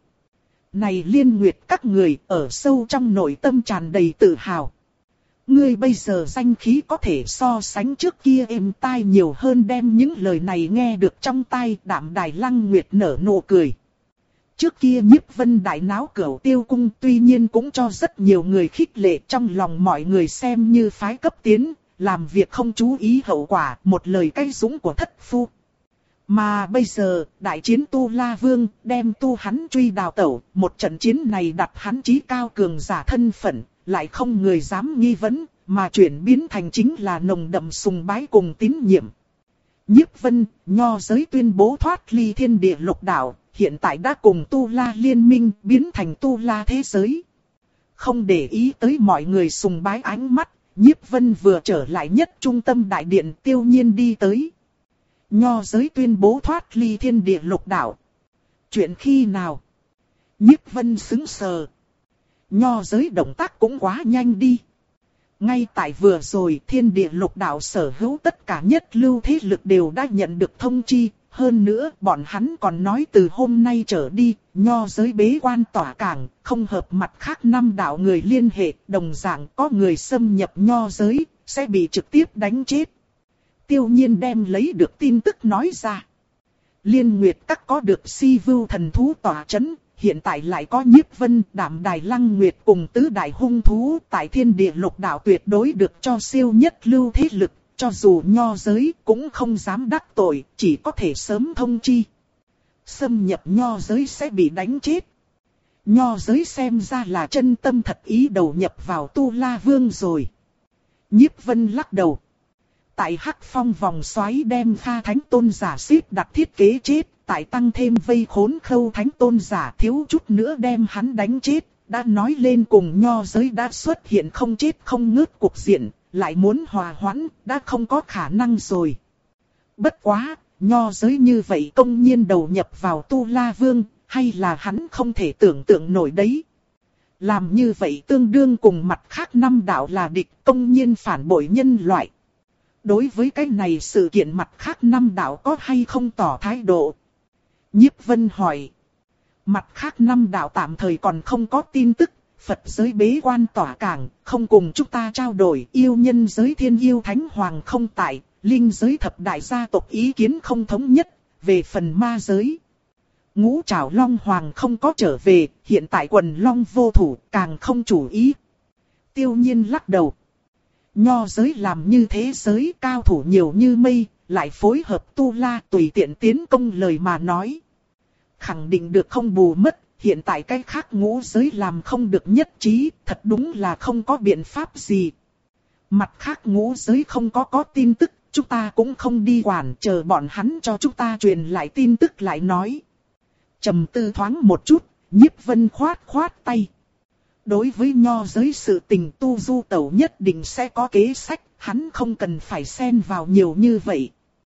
này Liên Nguyệt các người ở sâu trong nội tâm tràn đầy tự hào. Ngươi bây giờ danh khí có thể so sánh trước kia êm tai nhiều hơn. Đem những lời này nghe được trong tai, Đạm Đài Lăng Nguyệt nở nụ cười. Trước kia Nhiếp Vân đại náo Cửu Tiêu Cung, tuy nhiên cũng cho rất nhiều người khích lệ, trong lòng mọi người xem như phái cấp tiến, làm việc không chú ý hậu quả, một lời cay dũng của thất phu. Mà bây giờ, đại chiến Tu La Vương, đem tu hắn truy đào tẩu, một trận chiến này đặt hắn chí cao cường giả thân phận, lại không người dám nghi vấn, mà chuyển biến thành chính là nồng đậm sùng bái cùng tín nhiệm. Nhiếp Vân, nho giới tuyên bố thoát ly thiên địa lục đạo, hiện tại đã cùng Tu La liên minh, biến thành Tu La thế giới. Không để ý tới mọi người sùng bái ánh mắt, Nhiếp Vân vừa trở lại nhất trung tâm đại điện Tiêu Nhiên đi tới. Nho giới tuyên bố thoát ly thiên địa lục đạo. Chuyện khi nào? Nhiếp Vân sững sờ. Nho giới động tác cũng quá nhanh đi. Ngay tại vừa rồi, thiên địa lục đạo sở hữu tất cả nhất lưu thế lực đều đã nhận được thông chi. Hơn nữa, bọn hắn còn nói từ hôm nay trở đi, nho giới bế quan tỏa cảng, không hợp mặt khác năm đạo người liên hệ, đồng dạng có người xâm nhập nho giới, sẽ bị trực tiếp đánh chết. Tiêu Nhiên đem lấy được tin tức nói ra. Liên Nguyệt Các có được Si Vưu thần thú tỏa chấn, hiện tại lại có Nhiếp Vân, Đạm Đài Lăng Nguyệt cùng tứ đại hung thú tại thiên địa lục đạo tuyệt đối được cho siêu nhất lưu thế lực, cho dù nho giới cũng không dám đắc tội, chỉ có thể sớm thông chi. Xâm nhập nho giới sẽ bị đánh chết. Nho giới xem ra là chân tâm thật ý đầu nhập vào Tu La Vương rồi. Nhiếp Vân lắc đầu. Tại Hắc Phong vòng xoáy đem Pha Thánh Tôn giả xếp đặt thiết kế chết, tại tăng thêm vây khốn Khâu thánh tôn giả, thiếu chút nữa đem hắn đánh chết, đã nói lên cùng nho giới đã xuất hiện không chết không ngớt cục diện, lại muốn hòa hoãn, đã không có khả năng rồi. Bất quá, nho giới như vậy công nhiên đầu nhập vào Tu La Vương, hay là hắn không thể tưởng tượng nổi đấy. Làm như vậy tương đương cùng mặt khác năm đạo là địch, công nhiên phản bội nhân loại. Đối với cái này sự kiện mặt khác năm đạo có hay không tỏ thái độ? Nhiếp Vân hỏi. Mặt khác năm đạo tạm thời còn không có tin tức, Phật giới bế quan tỏa cảng, không cùng chúng ta trao đổi, yêu nhân giới thiên yêu thánh hoàng không tại, linh giới thập đại gia tộc ý kiến không thống nhất, về phần ma giới. Ngũ Trảo Long Hoàng không có trở về, hiện tại quần long vô thủ, càng không chủ ý. Tiêu Nhiên lắc đầu. Nho giới làm như thế giới cao thủ nhiều như mây, lại phối hợp Tu La tùy tiện tiến công lời mà nói. Khẳng định được không bù mất, hiện tại cái khác ngũ giới làm không được nhất trí, thật đúng là không có biện pháp gì. Mặt khác ngũ giới không có có tin tức, chúng ta cũng không đi quản, chờ bọn hắn cho chúng ta truyền lại tin tức lại nói. Trầm tư thoáng một chút, Nhiếp Vân khoát khoát tay. Đối với nho giới sự tình tu du tẩu nhất định sẽ có kế sách, hắn không cần phải xen vào nhiều như vậy.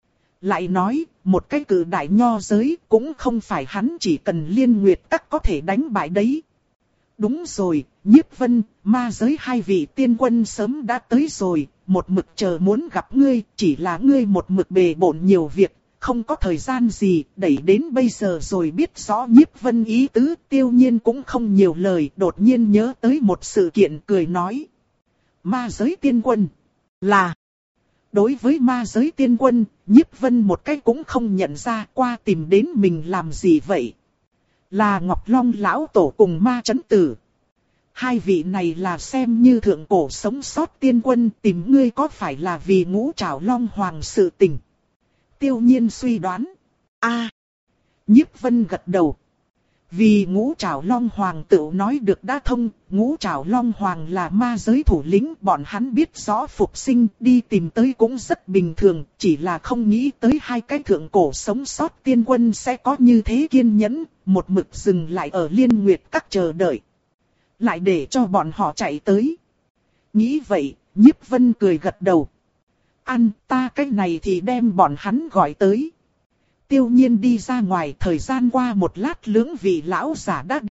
Lại nói, một cái cử đại nho giới cũng không phải hắn chỉ cần liên nguyệt các có thể đánh bại đấy. Đúng rồi, Nhiếp Vân, ma giới hai vị tiên quân sớm đã tới rồi, một mực chờ muốn gặp ngươi, chỉ là ngươi một mực bề bộn nhiều việc, không có thời gian gì, đẩy đến bây giờ rồi biết rõ Nhiếp Vân ý tứ. Tiêu Nhiên cũng không nhiều lời, đột nhiên nhớ tới một sự kiện cười nói. Ma giới tiên quân, là... Đối với ma giới tiên quân, Nhiếp Vân một cái cũng không nhận ra, qua tìm đến mình làm gì vậy. Là Ngọc Long lão tổ cùng ma chấn tử. Hai vị này là xem như thượng cổ sống sót tiên quân, tìm ngươi có phải là vì Ngũ Trảo Long Hoàng sự tình. Tiêu Nhiên suy đoán. A. À, Nhiếp Vân gật đầu. Vì Ngũ Trảo Long Hoàng tự nói được đã thông, Ngũ Trảo Long Hoàng là ma giới thủ lĩnh, bọn hắn biết rõ phục sinh, đi tìm tới cũng rất bình thường, chỉ là không nghĩ tới hai cái thượng cổ sống sót tiên quân sẽ có như thế kiên nhẫn, một mực dừng lại ở Liên Nguyệt các chờ đợi. Lại để cho bọn họ chạy tới. Nghĩ vậy, Nhiếp Vân cười gật đầu. Ăn ta cái này thì đem bọn hắn gọi tới. Tiêu Nhiên đi ra ngoài, thời gian qua một lát lưỡng vị lão giả đã